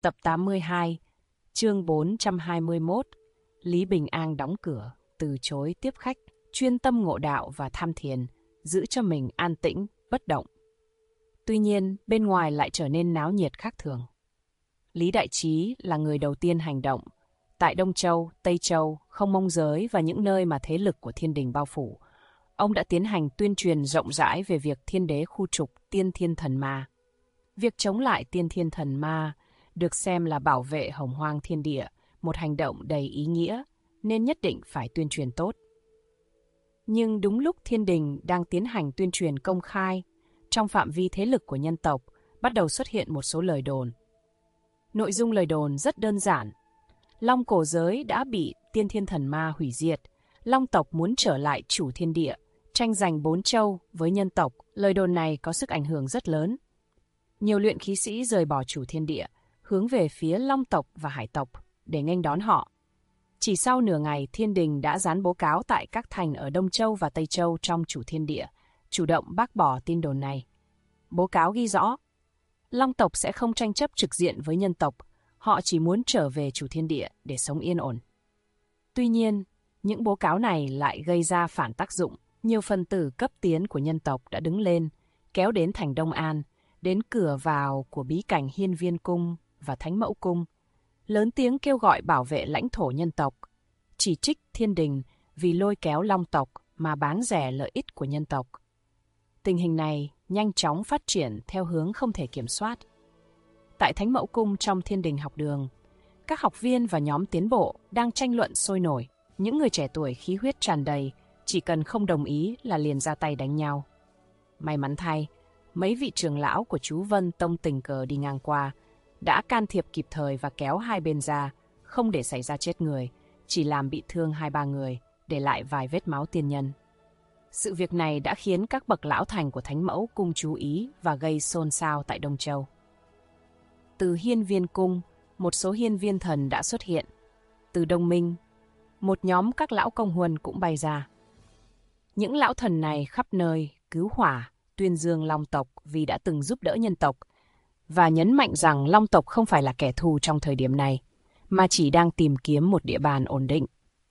tập 82, chương 421. Lý Bình An đóng cửa, từ chối tiếp khách, chuyên tâm ngộ đạo và tham thiền, giữ cho mình an tĩnh, bất động. Tuy nhiên, bên ngoài lại trở nên náo nhiệt khác thường. Lý Đại Trí là người đầu tiên hành động. Tại Đông Châu, Tây Châu, Không Mông Giới và những nơi mà thế lực của thiên đình bao phủ, ông đã tiến hành tuyên truyền rộng rãi về việc thiên đế khu trục tiên thiên thần ma. Việc chống lại tiên thiên thần ma được xem là bảo vệ hồng hoang thiên địa, một hành động đầy ý nghĩa, nên nhất định phải tuyên truyền tốt. Nhưng đúng lúc thiên đình đang tiến hành tuyên truyền công khai, trong phạm vi thế lực của nhân tộc, bắt đầu xuất hiện một số lời đồn. Nội dung lời đồn rất đơn giản. Long cổ giới đã bị tiên thiên thần ma hủy diệt. Long tộc muốn trở lại chủ thiên địa, tranh giành 4 châu với nhân tộc. Lời đồn này có sức ảnh hưởng rất lớn. Nhiều luyện khí sĩ rời bỏ chủ thiên địa, hướng về phía Long tộc và Hải tộc để nghênh đón họ. Chỉ sau nửa ngày, thiên đình đã dán báo cáo tại các thành ở Đông Châu và Tây Châu trong chủ thiên địa, chủ động bác bỏ tin đồn này. Báo cáo ghi rõ, Long tộc sẽ không tranh chấp trực diện với nhân tộc, họ chỉ muốn trở về chủ thiên địa để sống yên ổn. Tuy nhiên, những báo cáo này lại gây ra phản tác dụng. Nhiều phần tử cấp tiến của nhân tộc đã đứng lên, kéo đến thành Đông An, đến cửa vào của bí cảnh Hiên Viên Cung và Thánh Mẫu Cung, lớn tiếng kêu gọi bảo vệ lãnh thổ nhân tộc, chỉ trích thiên đình vì lôi kéo Long tộc mà bán rẻ lợi ích của nhân tộc. Tình hình này nhanh chóng phát triển theo hướng không thể kiểm soát. Tại Thánh Mẫu Cung trong Thiên Đình học đường, các học viên và nhóm tiến bộ đang tranh luận sôi nổi. Những người trẻ tuổi khí huyết tràn đầy, chỉ cần không đồng ý là liền ra tay đánh nhau. May mắn thay, mấy vị trưởng lão của chú Vân Tông tình cờ đi ngang qua, đã can thiệp kịp thời và kéo hai bên ra, không để xảy ra chết người, chỉ làm bị thương 2-3 người, để lại vài vết máu tiên nhân. Sự việc này đã khiến các bậc lão thành của Thánh Mẫu Cung chú ý và gây xôn xao tại Đông Châu. Từ Hiên Viên Cung, một số hiên viên thần đã xuất hiện. Từ Đông Minh, một nhóm các lão công huân cũng bay ra. Những lão thần này khắp nơi cứu hỏa, tuyên dương Long tộc vì đã từng giúp đỡ nhân tộc, và nhấn mạnh rằng Long tộc không phải là kẻ thù trong thời điểm này, mà chỉ đang tìm kiếm một địa bàn ổn định.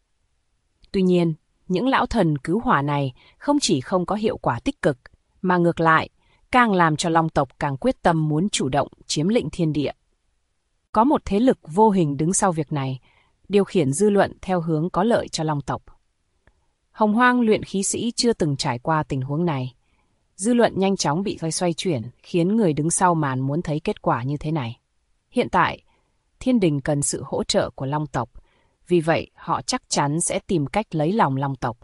Tuy nhiên, những lão thần cứu hỏa này không chỉ không có hiệu quả tích cực, mà ngược lại, càng làm cho Long tộc càng quyết tâm muốn chủ động chiếm lĩnh thiên địa. Có một thế lực vô hình đứng sau việc này, điều khiển dư luận theo hướng có lợi cho Long tộc. Hồng hoang luyện khí sĩ chưa từng trải qua tình huống này. Dư luận nhanh chóng bị xoay chuyển, khiến người đứng sau màn muốn thấy kết quả như thế này. Hiện tại, thiên đình cần sự hỗ trợ của Long tộc, vì vậy họ chắc chắn sẽ tìm cách lấy lòng Long tộc.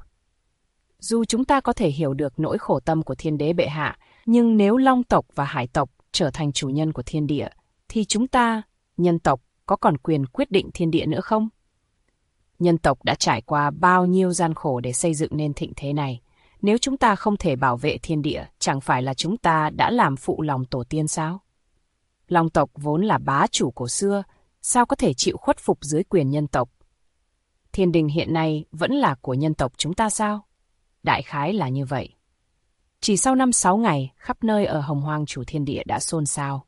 Dù chúng ta có thể hiểu được nỗi khổ tâm của thiên đế bệ hạ, nhưng nếu Long tộc và Hải tộc trở thành chủ nhân của thiên địa, thì chúng ta, nhân tộc, có còn quyền quyết định thiên địa nữa không? Nhân tộc đã trải qua bao nhiêu gian khổ để xây dựng nên thịnh thế này. Nếu chúng ta không thể bảo vệ thiên địa, chẳng phải là chúng ta đã làm phụ lòng tổ tiên sao? Long tộc vốn là bá chủ cổ xưa, sao có thể chịu khuất phục dưới quyền nhân tộc? Thiên đình hiện nay vẫn là của nhân tộc chúng ta sao? Đại khái là như vậy. Chỉ sau 5-6 ngày, khắp nơi ở hồng hoang chủ thiên địa đã xôn xao.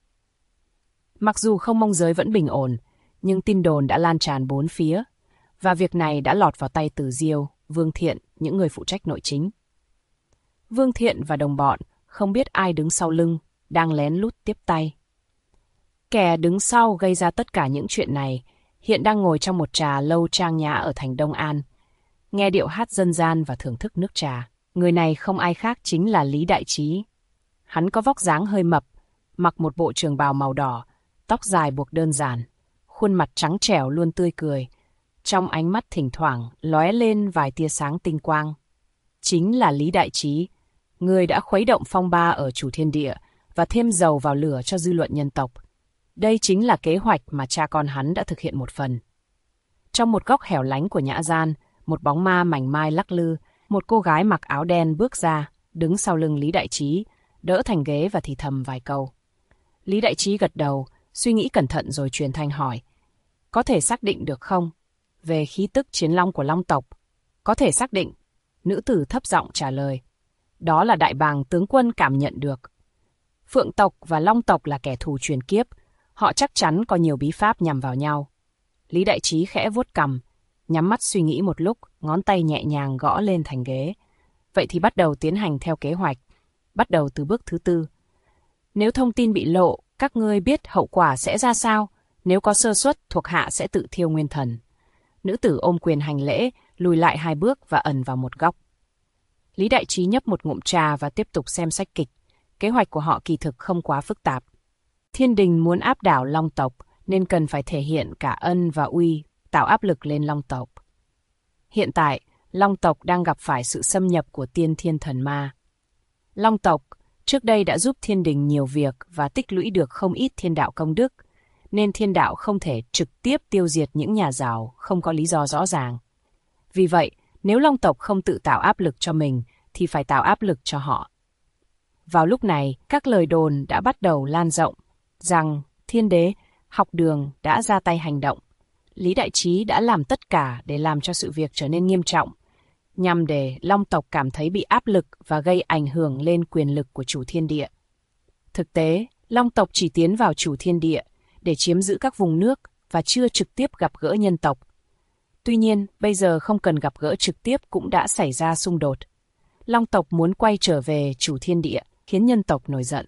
Mặc dù Không Mông Giới vẫn bình ổn, nhưng tin đồn đã lan tràn 4 phía, và việc này đã lọt vào tay Từ Diêu, Vương Thiện, những người phụ trách nội chính. Vương Thiện và đồng bọn không biết ai đứng sau lưng, đang lén lút tiếp tay. Kẻ đứng sau gây ra tất cả những chuyện này hiện đang ngồi trong một trà lâu trang nhã ở thành Đông An, nghe điệu hát dân gian và thưởng thức nước trà. Người này không ai khác chính là Lý Đại Trí. Hắn có vóc dáng hơi mập, mặc một bộ trường bào màu đỏ, tóc dài buộc đơn giản, khuôn mặt trắng trẻo luôn tươi cười. Trong ánh mắt thỉnh thoảng lóe lên vài tia sáng tinh quang. Chính là Lý Đại Trí, người đã khuấy động phong ba ở chủ thiên địa và thêm dầu vào lửa cho dư luận nhân tộc. Đây chính là kế hoạch mà cha con hắn đã thực hiện một phần. Trong một góc hẻo lánh của nhã gian, một bóng ma mảnh mai lắc lư, một cô gái mặc áo đen bước ra, đứng sau lưng Lý Đại Trí, đỡ thành ghế và thì thầm vài câu. Lý Đại Trí gật đầu, suy nghĩ cẩn thận rồi truyền thanh hỏi. Có thể xác định được không? Về khí tức chiến long của Long tộc. Có thể xác định. Nữ tử thấp giọng trả lời. Đó là Đại Bàng tướng quân cảm nhận được. Phượng tộc và Long tộc là kẻ thù truyền kiếp. Họ chắc chắn có nhiều bí pháp nhằm vào nhau. Lý Đại Trí khẽ vuốt cằm, nhắm mắt suy nghĩ một lúc, ngón tay nhẹ nhàng gõ lên thành ghế. Vậy thì bắt đầu tiến hành theo kế hoạch. Bắt đầu từ bước thứ 4. Nếu thông tin bị lộ, các ngươi biết hậu quả sẽ ra sao? Nếu có sơ suất, thuộc hạ sẽ tự thiêu nguyên thần. Nữ tử ôm quyền hành lễ, lùi lại 2 bước và ẩn vào một góc. Lý Đại Trí nhấp một ngụm trà và tiếp tục xem sách kịch. Kế hoạch của họ kỳ thực không quá phức tạp. Thiên Đình muốn áp đảo Long tộc nên cần phải thể hiện cả ân và uy, tạo áp lực lên Long tộc. Hiện tại, Long tộc đang gặp phải sự xâm nhập của tiên thiên thần ma. Long tộc trước đây đã giúp Thiên Đình nhiều việc và tích lũy được không ít thiên đạo công đức, nên thiên đạo không thể trực tiếp tiêu diệt những nhà giàu không có lý do rõ ràng. Vì vậy, nếu Long tộc không tự tạo áp lực cho mình, thì phải tạo áp lực cho họ. Vào lúc này, các lời đồn đã bắt đầu lan rộng, rằng Thiên Đế, Học Đường đã ra tay hành động. Lý Đại Trí đã làm tất cả để làm cho sự việc trở nên nghiêm trọng, nhằm để Long tộc cảm thấy bị áp lực và gây ảnh hưởng lên quyền lực của chủ thiên địa. Thực tế, Long tộc chỉ tiến vào chủ thiên địa để chiếm giữ các vùng nước và chưa trực tiếp gặp gỡ nhân tộc. Tuy nhiên, bây giờ không cần gặp gỡ trực tiếp cũng đã xảy ra xung đột. Long tộc muốn quay trở về chủ thiên địa, khiến nhân tộc nổi giận.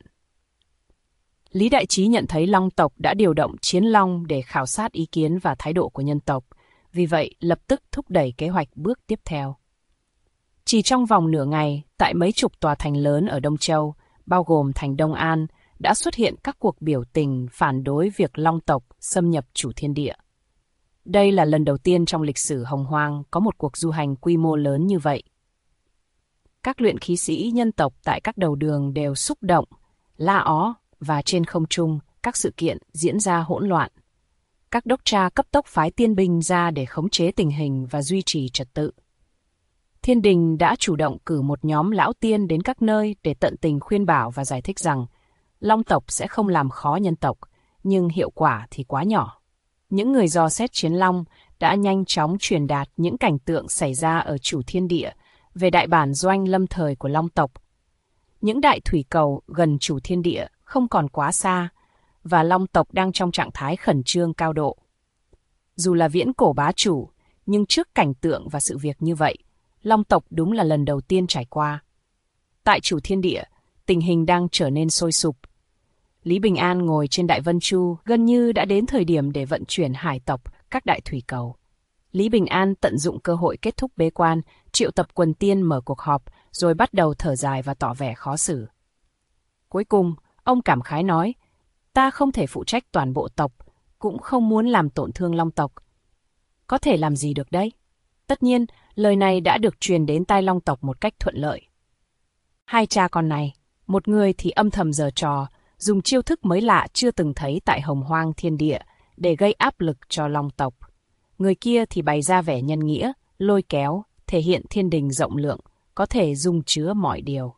Lý Đại Trí nhận thấy Long tộc đã điều động chiến long để khảo sát ý kiến và thái độ của nhân tộc, vì vậy lập tức thúc đẩy kế hoạch bước tiếp theo. Chỉ trong vòng nửa ngày, tại mấy chục tòa thành lớn ở Đông Châu, bao gồm thành Đông An, đã xuất hiện các cuộc biểu tình phản đối việc Long tộc xâm nhập chủ thiên địa. Đây là lần đầu tiên trong lịch sử Hồng Hoang có một cuộc du hành quy mô lớn như vậy. Các luyện khí sĩ nhân tộc tại các đầu đường đều xúc động, la ó, và trên không trung, các sự kiện diễn ra hỗn loạn. Các đốc tra cấp tốc phái tiên binh ra để khống chế tình hình và duy trì trật tự. Thiên Đình đã chủ động cử một nhóm lão tiên đến các nơi để tận tình khuyên bảo và giải thích rằng Long tộc sẽ không làm khó nhân tộc, nhưng hiệu quả thì quá nhỏ. Những người dò xét chiến long đã nhanh chóng truyền đạt những cảnh tượng xảy ra ở chủ thiên địa về đại bản doanh lâm thời của Long tộc. Những đại thủy cầu gần chủ thiên địa không còn quá xa, và Long tộc đang trong trạng thái khẩn trương cao độ. Dù là viễn cổ bá chủ, nhưng trước cảnh tượng và sự việc như vậy, Long tộc đúng là lần đầu tiên trải qua. Tại chủ thiên địa, tình hình đang trở nên sôi sục. Lý Bình An ngồi trên Đại Vân Chu gần như đã đến thời điểm để vận chuyển hải tộc các đại thủy cầu. Lý Bình An tận dụng cơ hội kết thúc bế quan, triệu tập quần tiên mở cuộc họp, rồi bắt đầu thở dài và tỏ vẻ khó xử. Cuối cùng, ông cảm khái nói, ta không thể phụ trách toàn bộ tộc, cũng không muốn làm tổn thương Long tộc. Có thể làm gì được đấy? Tất nhiên, lời này đã được truyền đến tai Long tộc một cách thuận lợi. Hai cha con này, một người thì âm thầm giở trò, dùng chiêu thức mới lạ chưa từng thấy tại Hồng Hoang thiên địa để gây áp lực cho Long tộc. Người kia thì bày ra vẻ nhân nghĩa, lôi kéo, thể hiện thiên đình rộng lượng, có thể dung chứa mọi điều.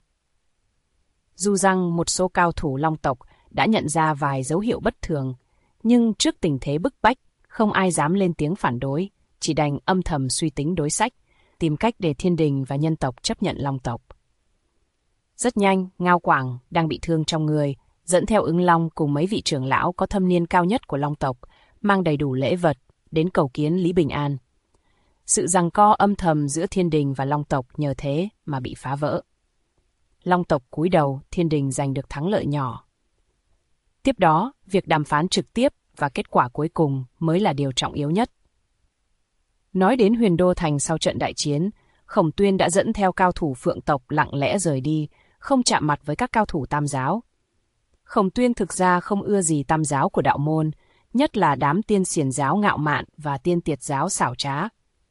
Dù rằng một số cao thủ Long tộc đã nhận ra vài dấu hiệu bất thường, nhưng trước tình thế bức bách, không ai dám lên tiếng phản đối, chỉ đành âm thầm suy tính đối sách, tìm cách để thiên đình và nhân tộc chấp nhận Long tộc. Rất nhanh, Ngao Quảng đang bị thương trong người, dẫn theo Ứng Long cùng mấy vị trưởng lão có thâm niên cao nhất của Long tộc, mang đầy đủ lễ vật, đến cầu kiến Lý Bình An. Sự giằng co âm thầm giữa thiên đình và Long tộc nhờ thế mà bị phá vỡ. Long tộc cúi đầu, thiên đình giành được thắng lợi nhỏ. Tiếp đó, việc đàm phán trực tiếp và kết quả cuối cùng mới là điều trọng yếu nhất. Nói đến Huyền Đô Thành sau trận đại chiến, Khổng Tuyên đã dẫn theo cao thủ Phượng tộc lặng lẽ rời đi, không chạm mặt với các cao thủ Tam giáo. Khổng Tuyên thực ra không ưa gì Tam giáo của đạo môn, nhất là đám tiên xiển giáo ngạo mạn và tiên tiệt giáo xảo trá.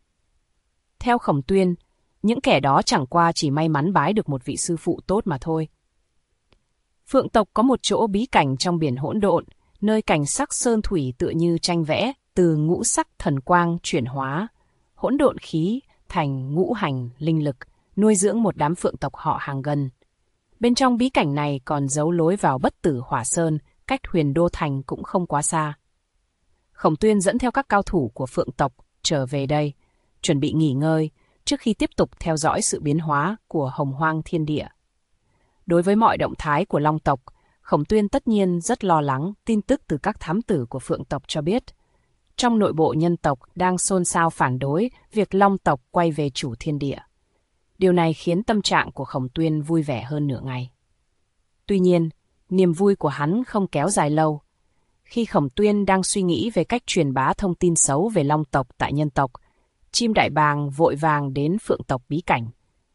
Theo Khổng Tuyên, những kẻ đó chẳng qua chỉ may mắn bái được một vị sư phụ tốt mà thôi. Phượng tộc có một chỗ bí cảnh trong biển hỗn độn, nơi cảnh sắc sơn thủy tựa như tranh vẽ, từ ngũ sắc thần quang chuyển hóa, hỗn độn khí thành ngũ hành linh lực, nuôi dưỡng một đám phượng tộc họ hàng gần. Bên trong bí cảnh này còn giấu lối vào Bất Tử Hỏa Sơn, cách Huyền Đô Thành cũng không quá xa. Khổng Tuyên dẫn theo các cao thủ của phượng tộc trở về đây, chuẩn bị nghỉ ngơi trước khi tiếp tục theo dõi sự biến hóa của Hồng Hoang thiên địa. Đối với mọi động thái của Long tộc, Khổng Tuyên tất nhiên rất lo lắng tin tức từ các thám tử của Phượng tộc cho biết. Trong nội bộ nhân tộc đang xôn xao phản đối việc Long tộc quay về chủ thiên địa. Điều này khiến tâm trạng của Khổng Tuyên vui vẻ hơn nửa ngày. Tuy nhiên, niềm vui của hắn không kéo dài lâu. Khi Khổng Tuyên đang suy nghĩ về cách truyền bá thông tin xấu về Long tộc tại nhân tộc, Chim Đại Bàng vội vàng đến Phượng tộc bí cảnh.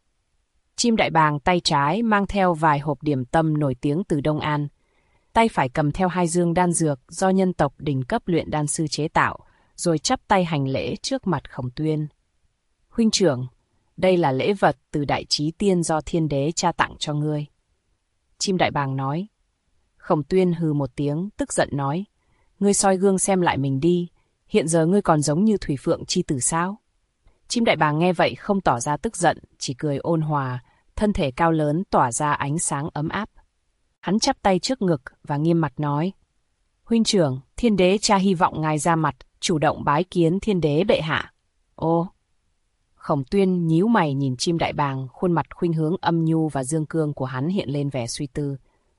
Chim Đại Bàng tay trái mang theo vài hộp điểm tâm nổi tiếng từ Đông An. Tay phải cầm theo 2 dương đan dược do nhân tộc đỉnh cấp luyện đan sư chế tạo, rồi chắp tay hành lễ trước mặt Khổng Tuyên. Huynh trưởng, đây là lễ vật từ Đại Chí Tiên do Thiên Đế cha tặng cho ngươi. Chim Đại Bàng nói. Khổng Tuyên hừ một tiếng, tức giận nói. Ngươi soi gương xem lại mình đi, hiện giờ ngươi còn giống như Thủy Phượng chi tử sao? Chim Đại Bàng nghe vậy không tỏ ra tức giận, chỉ cười ôn hòa, thân thể cao lớn tỏa ra ánh sáng ấm áp. Hắn chắp tay trước ngực và nghiêm mặt nói. Huynh trưởng, Thiên Đế cha hy vọng ngài ra mặt, chủ động bái kiến Thiên Đế bệ hạ. Ô! Khổng Tuyên nhíu mày nhìn Chim Đại Bàng, khuôn mặt khuynh hướng âm nhu và dương cương của hắn hiện lên vẻ suy tư.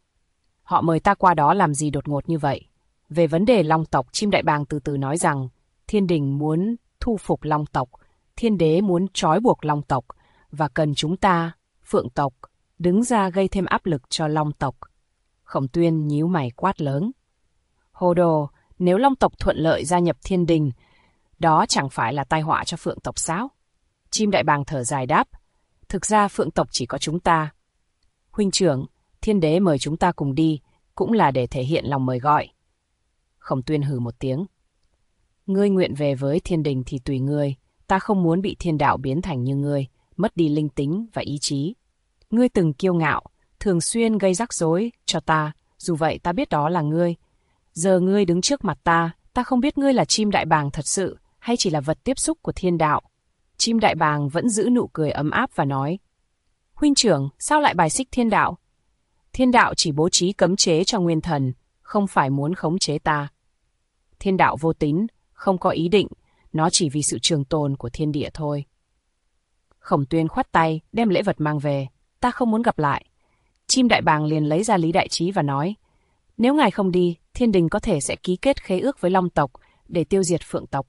Họ mời ta qua đó làm gì đột ngột như vậy? Về vấn đề Long tộc, Chim Đại Bàng từ từ nói rằng Thiên Đình muốn thu phục Long tộc, Thiên Đế muốn trói buộc Long tộc và cần chúng ta, Phượng tộc, đứng ra gây thêm áp lực cho Long tộc. Khổng Tuyên nhíu mày quát lớn. Hồ đồ, nếu Long tộc thuận lợi gia nhập Thiên Đình, đó chẳng phải là tai họa cho Phượng tộc sao? Chim Đại Bàng thở dài đáp. Thực ra Phượng tộc chỉ có chúng ta. Huynh trưởng, Thiên Đế mời chúng ta cùng đi, cũng là để thể hiện lòng mời gọi. Khổng Tuyên hừ một tiếng. Ngươi nguyện về với Thiên Đình thì tùy ngươi, ta không muốn bị thiên đạo biến thành như ngươi, mất đi linh tính và ý chí. Ngươi từng kiêu ngạo, thường xuyên gây rắc rối cho ta, dù vậy ta biết đó là ngươi. Giờ ngươi đứng trước mặt ta không biết ngươi là Chim Đại Bàng thật sự hay chỉ là vật tiếp xúc của thiên đạo. Chim Đại Bàng vẫn giữ nụ cười ấm áp và nói. Huynh trưởng, sao lại bài xích thiên đạo? Thiên đạo chỉ bố trí cấm chế cho nguyên thần, không phải muốn khống chế ta. Thiên đạo vô tín, không có ý định, nó chỉ vì sự trường tồn của thiên địa thôi. Khổng Tuyên khoát tay, đem lễ vật mang về. Ta không muốn gặp lại. Chim Đại Bàng liền lấy ra Lý Đại Trí và nói. Nếu ngài không đi, Thiên Đình có thể sẽ ký kết khế ước với Long tộc để tiêu diệt Phượng tộc.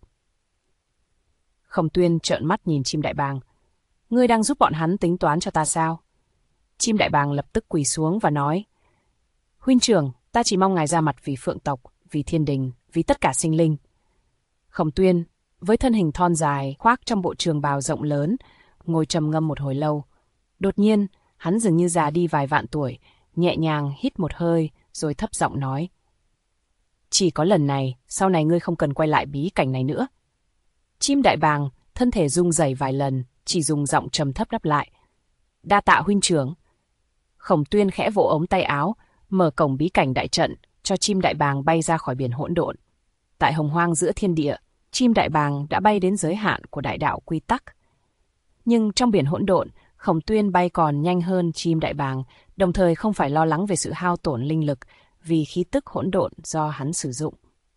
Khổng Tuyên trợn mắt nhìn Chim Đại Bàng. Ngươi đang giúp bọn hắn tính toán cho ta sao? Chim Đại Bàng lập tức quỳ xuống và nói. Huynh trưởng, ta chỉ mong ngài ra mặt vì Phượng tộc, vì Thiên Đình, vì tất cả sinh linh. Khổng Tuyên, với thân hình thon dài, khoác trong bộ trường bào rộng lớn, ngồi trầm ngâm một hồi lâu. Đột nhiên, hắn dường như già đi vài vạn tuổi, nhẹ nhàng hít một hơi, rồi thấp giọng nói. Chỉ có lần này, sau này ngươi không cần quay lại bí cảnh này nữa. Chim Đại Bàng, thân thể rung rẩy vài lần, chỉ dùng giọng trầm thấp đáp lại. Đa tạ huynh trưởng. Khổng Tuyên khẽ vỗ ống tay áo, mở cổng bí cảnh đại trận, cho Chim Đại Bàng bay ra khỏi biển hỗn độn. Tại hồng hoang giữa thiên địa, Chim Đại Bàng đã bay đến giới hạn của đại đạo quy tắc. Nhưng trong biển hỗn độn, Khổng Tuyên bay còn nhanh hơn Chim Đại Bàng, đồng thời không phải lo lắng về sự hao tổn linh lực vì khí tức hỗn độn do hắn sử dụng.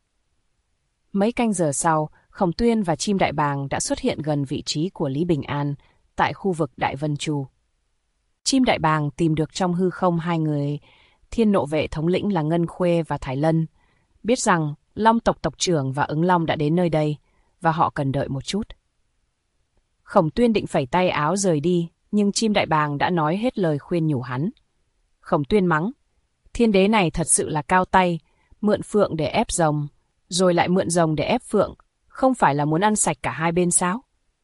Mấy canh giờ sau, Khổng Tuyên và Chim Đại Bàng đã xuất hiện gần vị trí của Lý Bình An, tại khu vực Đại Vân Chu. Chim Đại Bàng tìm được trong hư không 2 người thiên nộ vệ thống lĩnh là Ngân Khuê và Thái Lân, biết rằng Long tộc tộc trưởng và Ứng Long đã đến nơi đây, và họ cần đợi một chút. Khổng Tuyên định phẩy tay áo rời đi, nhưng Chim Đại Bàng đã nói hết lời khuyên nhủ hắn. Khổng Tuyên mắng, Thiên Đế này thật sự là cao tay, mượn phượng để ép rồng, rồi lại mượn rồng để ép phượng, không phải là muốn ăn sạch cả hai bên sao?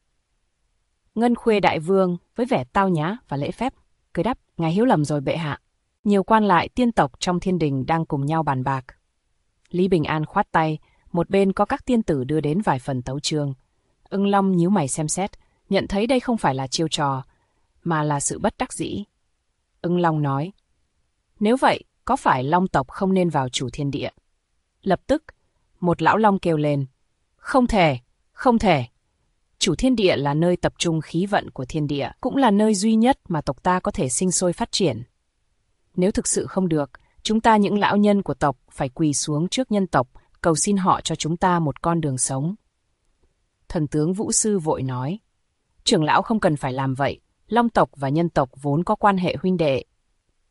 Ngân Khuê đại vương với vẻ tao nhã và lễ phép, cười đáp, ngài hiểu lầm rồi bệ hạ. Nhiều quan lại tiên tộc trong Thiên Đình đang cùng nhau bàn bạc. Lý Bình An khoát tay, một bên có các tiên tử đưa đến vài phần tấu chương. Ưng Long nhíu mày xem xét, nhận thấy đây không phải là chiêu trò, mà là sự bất đắc dĩ. Ưng Long nói, nếu vậy, có phải Long tộc không nên vào chủ thiên địa? Lập tức, một lão long kêu lên, không thể, không thể. Chủ thiên địa là nơi tập trung khí vận của thiên địa, cũng là nơi duy nhất mà tộc ta có thể sinh sôi phát triển. Nếu thực sự không được, chúng ta những lão nhân của tộc phải quỳ xuống trước nhân tộc, cầu xin họ cho chúng ta một con đường sống. Thần tướng Vũ Sư vội nói, trưởng lão không cần phải làm vậy, Long tộc và nhân tộc vốn có quan hệ huynh đệ.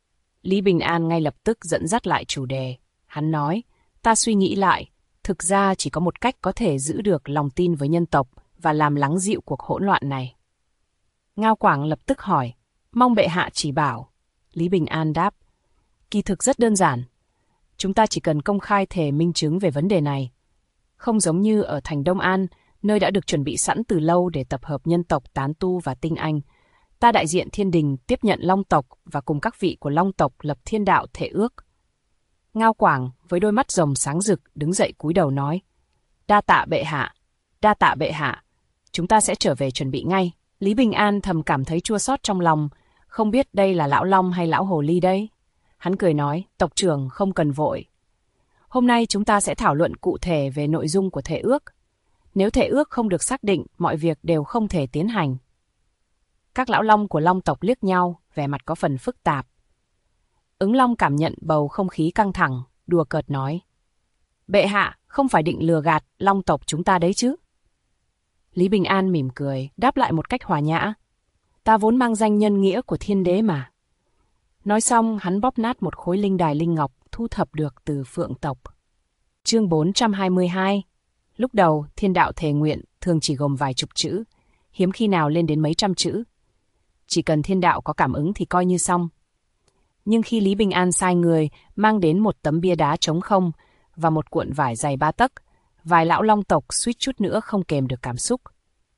Lý Bình An ngay lập tức dẫn dắt lại chủ đề. Hắn nói, ta suy nghĩ lại, thực ra chỉ có một cách có thể giữ được lòng tin với nhân tộc và làm lắng dịu cuộc hỗn loạn này. Ngao Quảng lập tức hỏi, mong bệ hạ chỉ bảo. Lý Bình An đáp, kỳ thực rất đơn giản. Chúng ta chỉ cần công khai thể minh chứng về vấn đề này. Không giống như ở thành Đông An, nơi đã được chuẩn bị sẵn từ lâu để tập hợp nhân tộc tán tu và tinh anh. Ta đại diện thiên đình tiếp nhận Long tộc và cùng các vị của Long tộc lập thiên đạo thể ước. Ngao Quảng với đôi mắt rồng sáng rực đứng dậy cúi đầu nói, đa tạ bệ hạ, đa tạ bệ hạ, chúng ta sẽ trở về chuẩn bị ngay. Lý Bình An thầm cảm thấy chua xót trong lòng, không biết đây là lão Long hay lão Hồ Ly đây. Hắn cười nói, tộc trưởng không cần vội. Hôm nay chúng ta sẽ thảo luận cụ thể về nội dung của thể ước. Nếu thể ước không được xác định, mọi việc đều không thể tiến hành. Các lão Long của Long tộc liếc nhau, vẻ mặt có phần phức tạp. Ứng Long cảm nhận bầu không khí căng thẳng, đùa cợt nói, bệ hạ không phải định lừa gạt Long tộc chúng ta đấy chứ? Lý Bình An mỉm cười, đáp lại một cách hòa nhã, ta vốn mang danh nhân nghĩa của thiên đế mà. Nói xong, hắn bóp nát một khối linh đài linh ngọc thu thập được từ Phượng tộc. Chương 422. Lúc đầu, thiên đạo thề nguyện thường chỉ gồm vài chục chữ, hiếm khi nào lên đến mấy trăm chữ. Chỉ cần thiên đạo có cảm ứng thì coi như xong. Nhưng khi Lý Bình An sai người mang đến một tấm bia đá trống không và một cuộn vải dày 3 tấc, vài lão Long tộc suýt chút nữa không kềm được cảm xúc.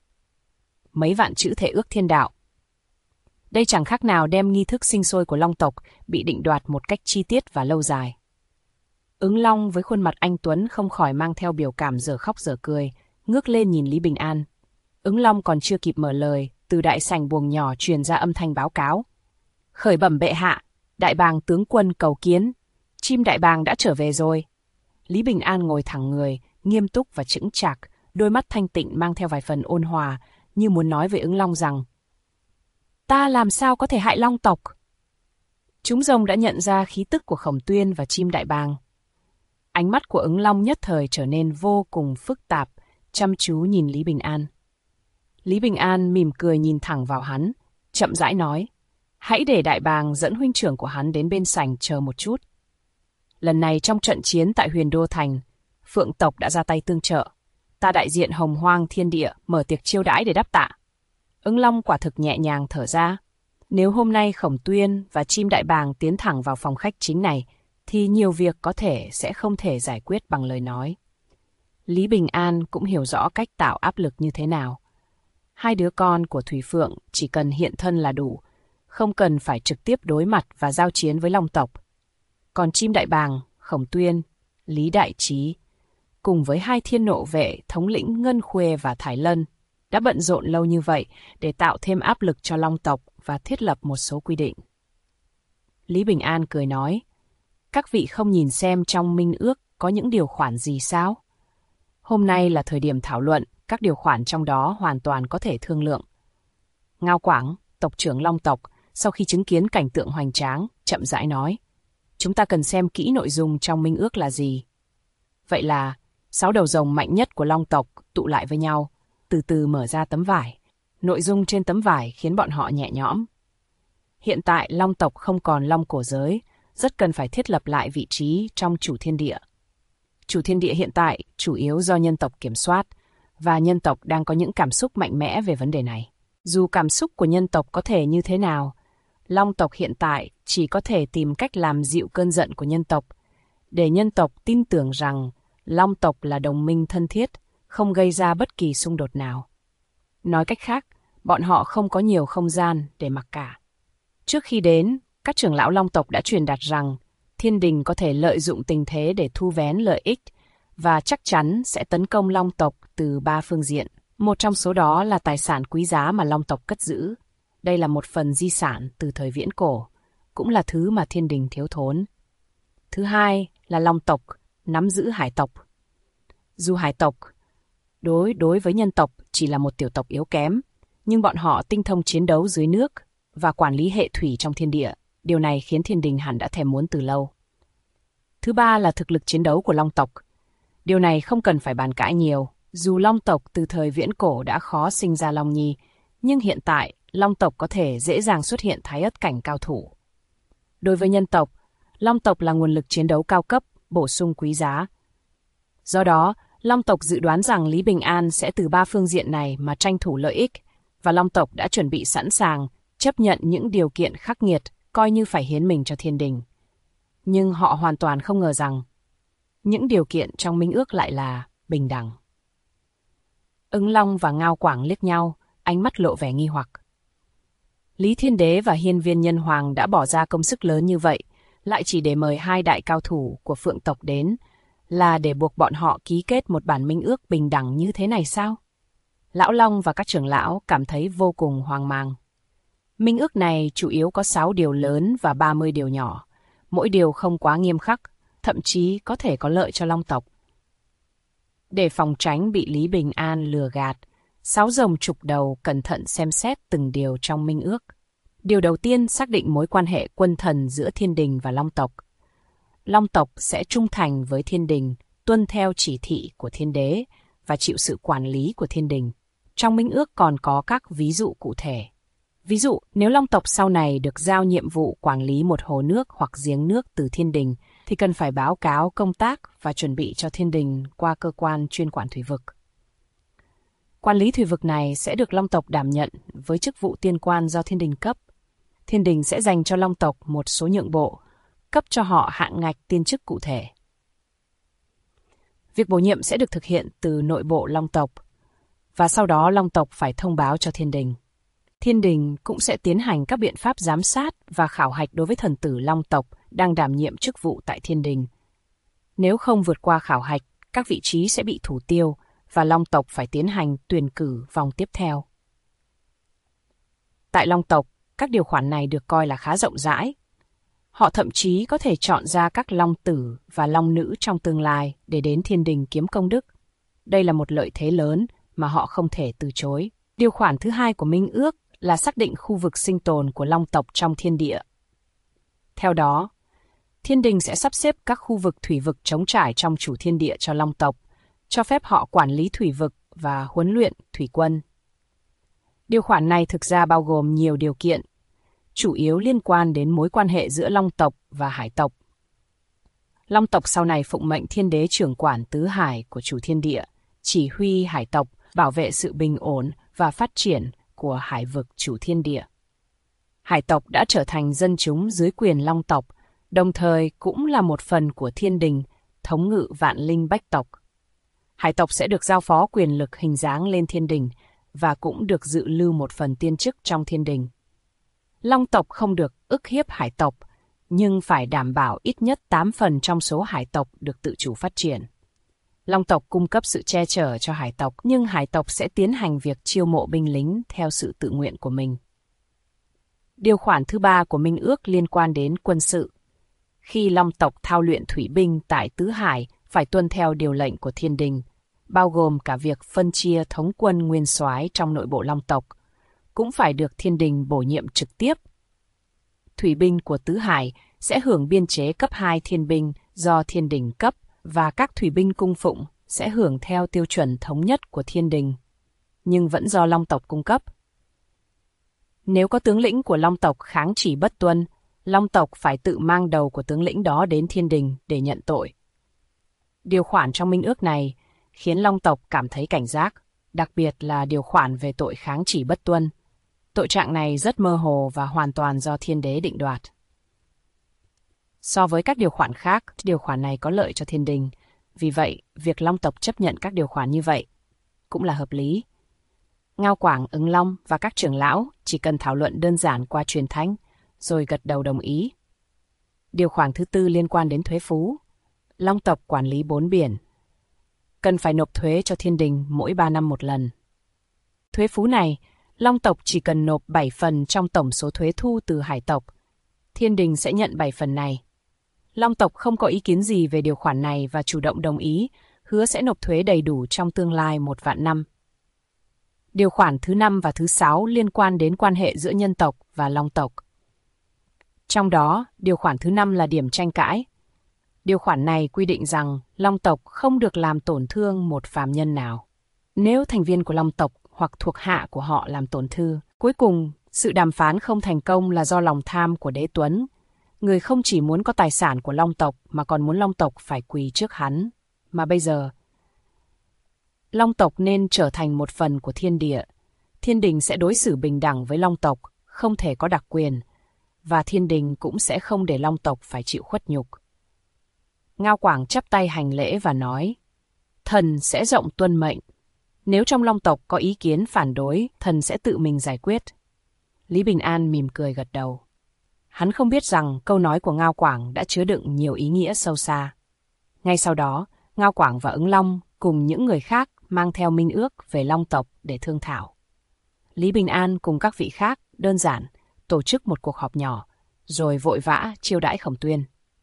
Mấy vạn chữ thể ước thiên đạo. Đây chẳng khác nào đem nghi thức sinh sôi của Long tộc bị định đoạt một cách chi tiết và lâu dài. Ứng Long với khuôn mặt anh tuấn không khỏi mang theo biểu cảm dở khóc dở cười, ngước lên nhìn Lý Bình An. Ứng Long còn chưa kịp mở lời, từ đại sảnh buồng nhỏ truyền ra âm thanh báo cáo. Khởi bẩm bệ hạ, đại bàng tướng quân cầu kiến, chim đại bàng đã trở về rồi. Lý Bình An ngồi thẳng người, nghiêm túc và chững chạc, đôi mắt thanh tịnh mang theo vài phần ôn hòa, như muốn nói với Ứng Long rằng, ta làm sao có thể hại Long tộc? Chúng rồng đã nhận ra khí tức của Khổng Tuyên và chim đại bàng. Ánh mắt của Ứng Long nhất thời trở nên vô cùng phức tạp, chăm chú nhìn Lý Bình An. Lý Bình An mỉm cười nhìn thẳng vào hắn, chậm rãi nói, hãy để đại bàng dẫn huynh trưởng của hắn đến bên sảnh chờ một chút. Lần này trong trận chiến tại Huyền Đô Thành, Phượng tộc đã ra tay tương trợ. Ta đại diện Hồng Hoang Thiên Địa mở tiệc chiêu đãi để đáp tạ. Ứng Long quả thực nhẹ nhàng thở ra. Nếu hôm nay Khổng Tuyên và chim đại bàng tiến thẳng vào phòng khách chính này, thì nhiều việc có thể sẽ không thể giải quyết bằng lời nói. Lý Bình An cũng hiểu rõ cách tạo áp lực như thế nào. Hai đứa con của Thủy Phượng chỉ cần hiện thân là đủ, không cần phải trực tiếp đối mặt và giao chiến với Long tộc. Còn chim đại bàng, Khổng Tuyên, Lý Đại Trí, cùng với hai thiên nộ vệ thống lĩnh Ngân Khuê và Thái Lân, đã bận rộn lâu như vậy để tạo thêm áp lực cho Long tộc và thiết lập một số quy định. Lý Bình An cười nói, các vị không nhìn xem trong minh ước có những điều khoản gì sao? Hôm nay là thời điểm thảo luận, các điều khoản trong đó hoàn toàn có thể thương lượng. Ngao Quảng, tộc trưởng Long tộc, sau khi chứng kiến cảnh tượng hoành tráng, chậm rãi nói, chúng ta cần xem kỹ nội dung trong minh ước là gì. Vậy là 6 đầu rồng mạnh nhất của Long tộc tụ lại với nhau, từ từ mở ra tấm vải. Nội dung trên tấm vải khiến bọn họ nhẹ nhõm. Hiện tại Long tộc không còn Long cổ giới, rất cần phải thiết lập lại vị trí trong chủ thiên địa. Chủ thiên địa hiện tại chủ yếu do nhân tộc kiểm soát, và nhân tộc đang có những cảm xúc mạnh mẽ về vấn đề này. Dù cảm xúc của nhân tộc có thể như thế nào, Long tộc hiện tại chỉ có thể tìm cách làm dịu cơn giận của nhân tộc, để nhân tộc tin tưởng rằng Long tộc là đồng minh thân thiết, không gây ra bất kỳ xung đột nào. Nói cách khác, bọn họ không có nhiều không gian để mặc cả. Trước khi đến, các trưởng lão Long tộc đã truyền đạt rằng thiên đình có thể lợi dụng tình thế để thu vén lợi ích và chắc chắn sẽ tấn công Long tộc từ 3 phương diện. Một trong số đó là tài sản quý giá mà Long tộc cất giữ. Đây là một phần di sản từ thời viễn cổ, cũng là thứ mà thiên đình thiếu thốn. Thứ hai là Long tộc nắm giữ hải tộc. Dù hải tộc đối với nhân tộc chỉ là một tiểu tộc yếu kém, nhưng bọn họ tinh thông chiến đấu dưới nước và quản lý hệ thủy trong thiên địa. Điều này khiến thiên đình hẳn đã thèm muốn từ lâu. Thứ ba là thực lực chiến đấu của Long tộc. Điều này không cần phải bàn cãi nhiều. Dù Long tộc từ thời viễn cổ đã khó sinh ra Long Nhi, nhưng hiện tại Long tộc có thể dễ dàng xuất hiện thái ất cảnh cao thủ. Đối với nhân tộc, Long tộc là nguồn lực chiến đấu cao cấp, bổ sung quý giá. Do đó, Long tộc dự đoán rằng Lý Bình An sẽ từ ba phương diện này mà tranh thủ lợi ích, và Long tộc đã chuẩn bị sẵn sàng chấp nhận những điều kiện khắc nghiệt, coi như phải hiến mình cho thiên đình. Nhưng họ hoàn toàn không ngờ rằng những điều kiện trong minh ước lại là bình đẳng. Ứng Long và Ngao Quảng liếc nhau, ánh mắt lộ vẻ nghi hoặc. Lý Thiên Đế và Hiên Viên Nhân Hoàng đã bỏ ra công sức lớn như vậy, lại chỉ để mời hai đại cao thủ của Phượng tộc đến, là để buộc bọn họ ký kết một bản minh ước bình đẳng như thế này sao? Lão Long và các trưởng lão cảm thấy vô cùng hoang mang. Minh ước này chủ yếu có 6 điều lớn và 30 điều nhỏ, mỗi điều không quá nghiêm khắc, thậm chí có thể có lợi cho Long tộc. Để phòng tránh bị Lý Bình An lừa gạt, 6 rồng trục đầu cẩn thận xem xét từng điều trong minh ước. Điều đầu tiên xác định mối quan hệ quân thần giữa thiên đình và Long tộc. Long tộc sẽ trung thành với thiên đình, tuân theo chỉ thị của thiên đế và chịu sự quản lý của thiên đình. Trong minh ước còn có các ví dụ cụ thể. Ví dụ, nếu Long tộc sau này được giao nhiệm vụ quản lý một hồ nước hoặc giếng nước từ thiên đình, thì cần phải báo cáo công tác và chuẩn bị cho thiên đình qua cơ quan chuyên quản thủy vực. Quản lý thủy vực này sẽ được Long tộc đảm nhận với chức vụ tiên quan do thiên đình cấp. Thiên đình sẽ dành cho Long tộc một số nhượng bộ, cấp cho họ hạng ngạch tiên chức cụ thể. Việc bổ nhiệm sẽ được thực hiện từ nội bộ Long tộc, và sau đó Long tộc phải thông báo cho thiên đình. Thiên đình cũng sẽ tiến hành các biện pháp giám sát và khảo hạch đối với thần tử Long tộc đang đảm nhiệm chức vụ tại thiên đình. Nếu không vượt qua khảo hạch, các vị trí sẽ bị thủ tiêu và Long tộc phải tiến hành tuyển cử vòng tiếp theo. Tại Long tộc, các điều khoản này được coi là khá rộng rãi. Họ thậm chí có thể chọn ra các Long tử và Long nữ trong tương lai để đến thiên đình kiếm công đức. Đây là một lợi thế lớn mà họ không thể từ chối. Điều khoản thứ hai của minh ước là xác định khu vực sinh tồn của Long tộc trong thiên địa. Theo đó, thiên đình sẽ sắp xếp các khu vực thủy vực trống trải trong chủ thiên địa cho Long tộc, cho phép họ quản lý thủy vực và huấn luyện thủy quân. Điều khoản này thực ra bao gồm nhiều điều kiện, chủ yếu liên quan đến mối quan hệ giữa Long tộc và Hải tộc. Long tộc sau này phụng mệnh thiên đế trưởng quản tứ hải của chủ thiên địa, chỉ huy hải tộc, bảo vệ sự bình ổn và phát triển của hải vực chủ thiên địa. Hải tộc đã trở thành dân chúng dưới quyền Long tộc, đồng thời cũng là một phần của thiên đình, thống ngự vạn linh bách tộc. Hải tộc sẽ được giao phó quyền lực hình dáng lên thiên đình và cũng được dự lưu một phần tiên chức trong thiên đình. Long tộc không được ức hiếp hải tộc, nhưng phải đảm bảo ít nhất 8 phần trong số hải tộc được tự chủ phát triển. Long tộc cung cấp sự che chở cho hải tộc, nhưng hải tộc sẽ tiến hành việc chiêu mộ binh lính theo sự tự nguyện của mình. Điều khoản thứ ba của minh ước liên quan đến quân sự. Khi Long tộc thao luyện thủy binh tại tứ hải, phải tuân theo điều lệnh của thiên đình, bao gồm cả việc phân chia thống quân nguyên soái trong nội bộ Long tộc, cũng phải được thiên đình bổ nhiệm trực tiếp. Thủy binh của tứ hải sẽ hưởng biên chế cấp 2 thiên binh do thiên đình cấp, và các thủy binh cung phụng sẽ hưởng theo tiêu chuẩn thống nhất của thiên đình, nhưng vẫn do Long tộc cung cấp. Nếu có tướng lĩnh của Long tộc kháng chỉ bất tuân, Long tộc phải tự mang đầu của tướng lĩnh đó đến thiên đình để nhận tội. Điều khoản trong minh ước này khiến Long tộc cảm thấy cảnh giác, đặc biệt là điều khoản về tội kháng chỉ bất tuân. Tội trạng này rất mơ hồ và hoàn toàn do thiên đế định đoạt. So với các điều khoản khác, điều khoản này có lợi cho thiên đình. Vì vậy, việc Long tộc chấp nhận các điều khoản như vậy cũng là hợp lý. Ngao Quảng, Ứng Long và các trưởng lão chỉ cần thảo luận đơn giản qua truyền thanh, rồi gật đầu đồng ý. Điều khoản thứ tư liên quan đến thuế phú. Long tộc quản lý 4 biển, cần phải nộp thuế cho thiên đình mỗi 3 năm một lần. Thuế phú này, Long tộc chỉ cần nộp 7 phần trong tổng số thuế thu từ hải tộc. Thiên đình sẽ nhận 7 phần này. Long tộc không có ý kiến gì về điều khoản này và chủ động đồng ý, hứa sẽ nộp thuế đầy đủ trong tương lai 1 vạn năm. Điều khoản thứ 5 và thứ 6 liên quan đến quan hệ giữa nhân tộc và Long tộc. Trong đó, điều khoản thứ 5 là điểm tranh cãi. Điều khoản này quy định rằng Long tộc không được làm tổn thương một phàm nhân nào. Nếu thành viên của Long tộc hoặc thuộc hạ của họ làm tổn thương, cuối cùng sự đàm phán không thành công là do lòng tham của đế Tuấn, Người không chỉ muốn có tài sản của Long tộc mà còn muốn Long tộc phải quỳ trước hắn. Mà bây giờ, Long tộc nên trở thành một phần của thiên địa. Thiên đình sẽ đối xử bình đẳng với Long tộc, không thể có đặc quyền. Và thiên đình cũng sẽ không để Long tộc phải chịu khuất nhục. Ngao Quảng chắp tay hành lễ và nói, thần sẽ rộng tuân mệnh. Nếu trong Long tộc có ý kiến phản đối, thần sẽ tự mình giải quyết. Lý Bình An mỉm cười gật đầu. Hắn không biết rằng câu nói của Ngao Quảng đã chứa đựng nhiều ý nghĩa sâu xa. Ngay sau đó, Ngao Quảng và Ứng Long cùng những người khác mang theo minh ước về Long tộc để thương thảo. Lý Bình An cùng các vị khác đơn giản tổ chức một cuộc họp nhỏ, rồi vội vã chiêu đãi Khổng Tuyên.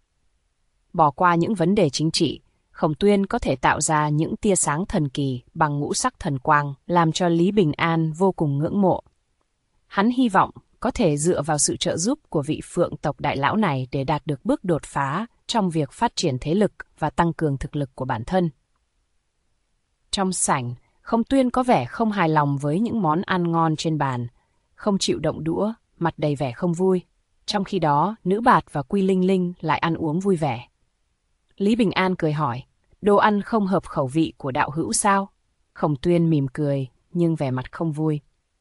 Bỏ qua những vấn đề chính trị, Khổng Tuyên có thể tạo ra những tia sáng thần kỳ bằng ngũ sắc thần quang, làm cho Lý Bình An vô cùng ngưỡng mộ. Hắn hy vọng có thể dựa vào sự trợ giúp của vị Phượng tộc đại lão này để đạt được bước đột phá trong việc phát triển thế lực và tăng cường thực lực của bản thân. Trong sảnh, Khổng Tuyên có vẻ không hài lòng với những món ăn ngon trên bàn, không chịu động đũa, mặt đầy vẻ không vui. Trong khi đó, Nữ Bạt và Quy Linh Linh lại ăn uống vui vẻ. Lý Bình An cười hỏi, đồ ăn không hợp khẩu vị của đạo hữu sao? Khổng Tuyên mỉm cười, nhưng vẻ mặt không vui.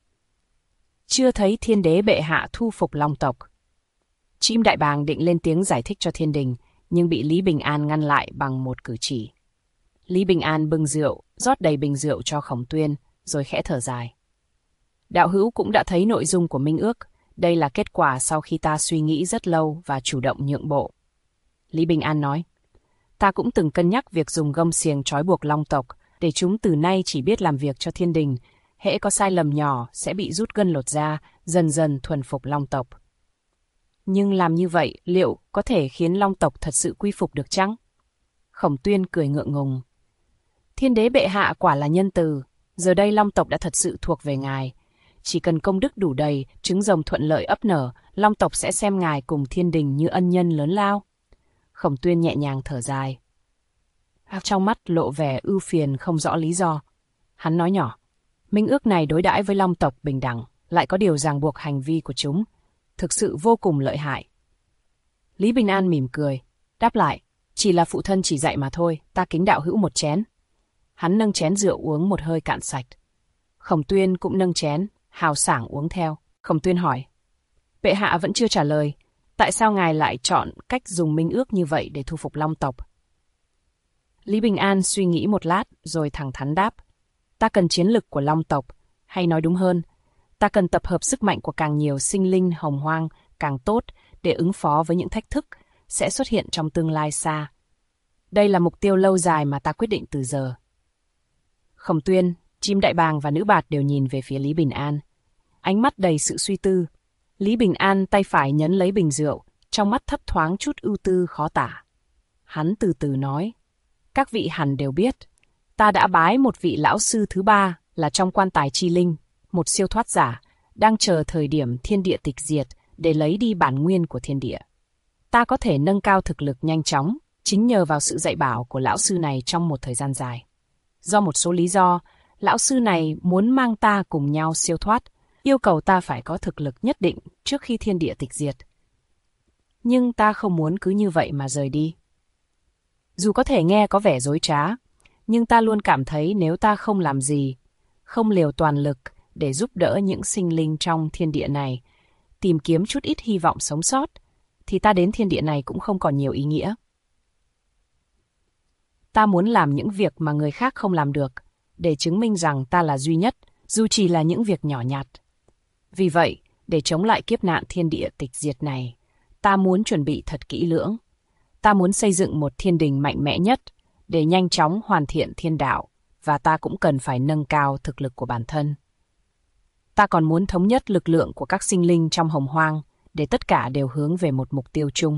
Chưa thấy thiên đế bệ hạ thu phục Long tộc. Chim Đại Bàng định lên tiếng giải thích cho thiên đình, nhưng bị Lý Bình An ngăn lại bằng một cử chỉ. Lý Bình An bưng rượu, rót đầy bình rượu cho Khổng Tuyên, rồi khẽ thở dài. Đạo hữu cũng đã thấy nội dung của minh ước. Đây là kết quả sau khi ta suy nghĩ rất lâu và chủ động nhượng bộ. Lý Bình An nói, ta cũng từng cân nhắc việc dùng gông xiềng trói buộc Long tộc, để chúng từ nay chỉ biết làm việc cho thiên đình. Hễ có sai lầm nhỏ sẽ bị rút gân lột da, dần dần thuần phục Long tộc. Nhưng làm như vậy liệu có thể khiến Long tộc thật sự quy phục được chăng? Khổng Tuyên cười ngượng ngùng. Thiên đế bệ hạ quả là nhân từ, giờ đây Long tộc đã thật sự thuộc về ngài. Chỉ cần công đức đủ đầy, trứng rồng thuận lợi ấp nở, Long tộc sẽ xem ngài cùng thiên đình như ân nhân lớn lao. Khổng Tuyên nhẹ nhàng thở dài. Trong mắt lộ vẻ ưu phiền không rõ lý do. Hắn nói nhỏ, minh ước này đối đãi với Long tộc bình đẳng, lại có điều ràng buộc hành vi của chúng. Thực sự vô cùng lợi hại. Lý Bình An mỉm cười, đáp lại, chỉ là phụ thân chỉ dạy mà thôi, ta kính đạo hữu một chén. Hắn nâng chén rượu uống một hơi cạn sạch. Khổng Tuyên cũng nâng chén, hào sảng uống theo. Khổng Tuyên hỏi, bệ hạ vẫn chưa trả lời, tại sao ngài lại chọn cách dùng minh ước như vậy để thu phục Long tộc? Lý Bình An suy nghĩ một lát rồi thẳng thắn đáp, ta cần chiến lực của Long tộc, hay nói đúng hơn, ta cần tập hợp sức mạnh của càng nhiều sinh linh hồng hoang càng tốt để ứng phó với những thách thức sẽ xuất hiện trong tương lai xa. Đây là mục tiêu lâu dài mà ta quyết định từ giờ. Khổng Tuyên, Chim Đại Bàng và Nữ Bạt đều nhìn về phía Lý Bình An. Ánh mắt đầy sự suy tư. Lý Bình An tay phải nhấn lấy bình rượu, trong mắt thấp thoáng chút ưu tư khó tả. Hắn từ từ nói, các vị hẳn đều biết, ta đã bái một vị lão sư thứ ba là trong quan tài chi linh, một siêu thoát giả, đang chờ thời điểm thiên địa tịch diệt để lấy đi bản nguyên của thiên địa. Ta có thể nâng cao thực lực nhanh chóng, chính nhờ vào sự dạy bảo của lão sư này trong một thời gian dài. Do một số lý do, lão sư này muốn mang ta cùng nhau siêu thoát, yêu cầu ta phải có thực lực nhất định trước khi thiên địa tịch diệt. Nhưng ta không muốn cứ như vậy mà rời đi. Dù có thể nghe có vẻ dối trá, nhưng ta luôn cảm thấy nếu ta không làm gì, không liều toàn lực để giúp đỡ những sinh linh trong thiên địa này, tìm kiếm chút ít hy vọng sống sót, thì ta đến thiên địa này cũng không còn nhiều ý nghĩa. Ta muốn làm những việc mà người khác không làm được, để chứng minh rằng ta là duy nhất, dù chỉ là những việc nhỏ nhặt. Vì vậy, để chống lại kiếp nạn thiên địa tịch diệt này, ta muốn chuẩn bị thật kỹ lưỡng. Ta muốn xây dựng một thiên đình mạnh mẽ nhất, để nhanh chóng hoàn thiện thiên đạo, và ta cũng cần phải nâng cao thực lực của bản thân. Ta còn muốn thống nhất lực lượng của các sinh linh trong hồng hoang, để tất cả đều hướng về một mục tiêu chung.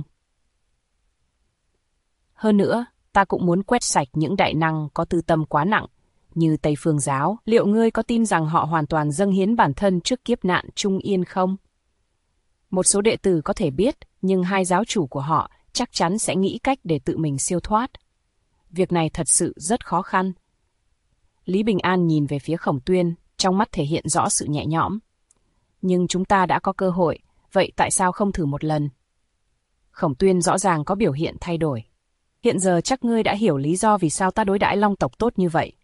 Hơn nữa, ta cũng muốn quét sạch những đại năng có tư tâm quá nặng, như Tây Phương Giáo. Liệu ngươi có tin rằng họ hoàn toàn dâng hiến bản thân trước kiếp nạn trung yên không? Một số đệ tử có thể biết, nhưng hai giáo chủ của họ chắc chắn sẽ nghĩ cách để tự mình siêu thoát. Việc này thật sự rất khó khăn. Lý Bình An nhìn về phía Khổng Tuyên, trong mắt thể hiện rõ sự nhẹ nhõm. Nhưng chúng ta đã có cơ hội, vậy tại sao không thử một lần? Khổng Tuyên rõ ràng có biểu hiện thay đổi. Hiện giờ chắc ngươi đã hiểu lý do vì sao ta đối đãi Long tộc tốt như vậy.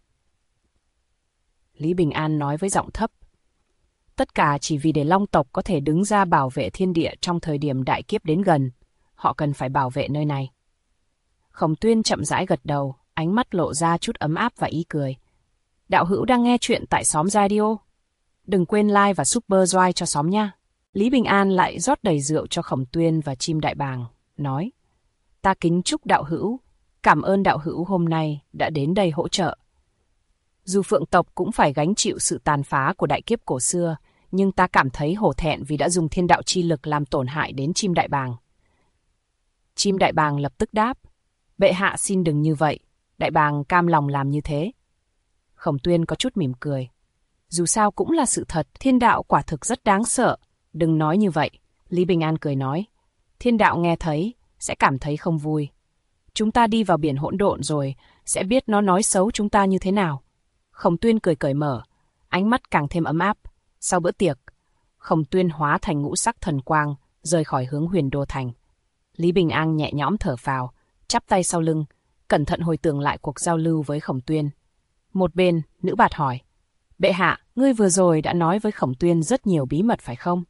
Lý Bình An nói với giọng thấp. Tất cả chỉ vì để Long tộc có thể đứng ra bảo vệ thiên địa trong thời điểm đại kiếp đến gần. Họ cần phải bảo vệ nơi này. Khổng Tuyên chậm rãi gật đầu, ánh mắt lộ ra chút ấm áp và ý cười. Đạo hữu đang nghe chuyện tại xóm radio. Đừng quên like và super joy cho xóm nha. Lý Bình An lại rót đầy rượu cho Khổng Tuyên và chim đại bàng, nói. Ta kính chúc đạo hữu, cảm ơn đạo hữu hôm nay đã đến đây hỗ trợ. Dù Phượng tộc cũng phải gánh chịu sự tàn phá của đại kiếp cổ xưa, nhưng ta cảm thấy hổ thẹn vì đã dùng thiên đạo chi lực làm tổn hại đến chim đại bàng. Chim đại bàng lập tức đáp. Bệ hạ xin đừng như vậy, đại bàng cam lòng làm như thế. Khổng Tuyên có chút mỉm cười. Dù sao cũng là sự thật, thiên đạo quả thực rất đáng sợ. Đừng nói như vậy, Lý Bình An cười nói. Thiên đạo nghe thấy, sẽ cảm thấy không vui. Chúng ta đi vào biển hỗn độn rồi, sẽ biết nó nói xấu chúng ta như thế nào. Khổng Tuyên cười cởi mở, ánh mắt càng thêm ấm áp. Sau bữa tiệc, Khổng Tuyên hóa thành ngũ sắc thần quang, rời khỏi hướng Huyền Đô Thành. Lý Bình An nhẹ nhõm thở phào, chắp tay sau lưng, cẩn thận hồi tưởng lại cuộc giao lưu với Khổng Tuyên. Một bên, Nữ Bạt hỏi. Bệ hạ, ngươi vừa rồi đã nói với Khổng Tuyên rất nhiều bí mật phải không?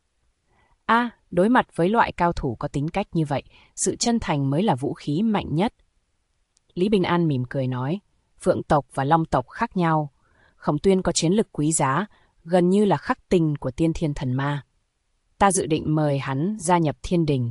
Đối mặt với loại cao thủ có tính cách như vậy, sự chân thành mới là vũ khí mạnh nhất. Lý Bình An mỉm cười nói, Phượng tộc và Long tộc khác nhau. Khổng Tuyên có chiến lực quý giá, gần như là khắc tinh của tiên thiên thần ma. Ta dự định mời hắn gia nhập thiên đình.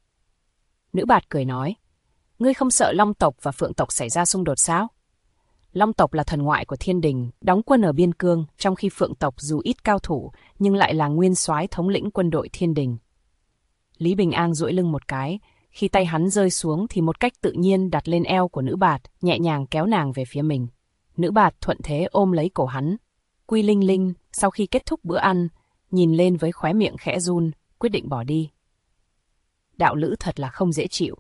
Nữ Bạt cười nói, ngươi không sợ Long tộc và Phượng tộc xảy ra xung đột sao? Long tộc là thần ngoại của thiên đình, đóng quân ở biên cương, trong khi Phượng tộc dù ít cao thủ, nhưng lại là nguyên soái thống lĩnh quân đội thiên đình. Lý Bình An duỗi lưng một cái, khi tay hắn rơi xuống thì một cách tự nhiên đặt lên eo của Nữ Bạt, nhẹ nhàng kéo nàng về phía mình. Nữ Bạt thuận thế ôm lấy cổ hắn. Quy Linh Linh, sau khi kết thúc bữa ăn, nhìn lên với khóe miệng khẽ run, quyết định bỏ đi. Đạo lữ thật là không dễ chịu.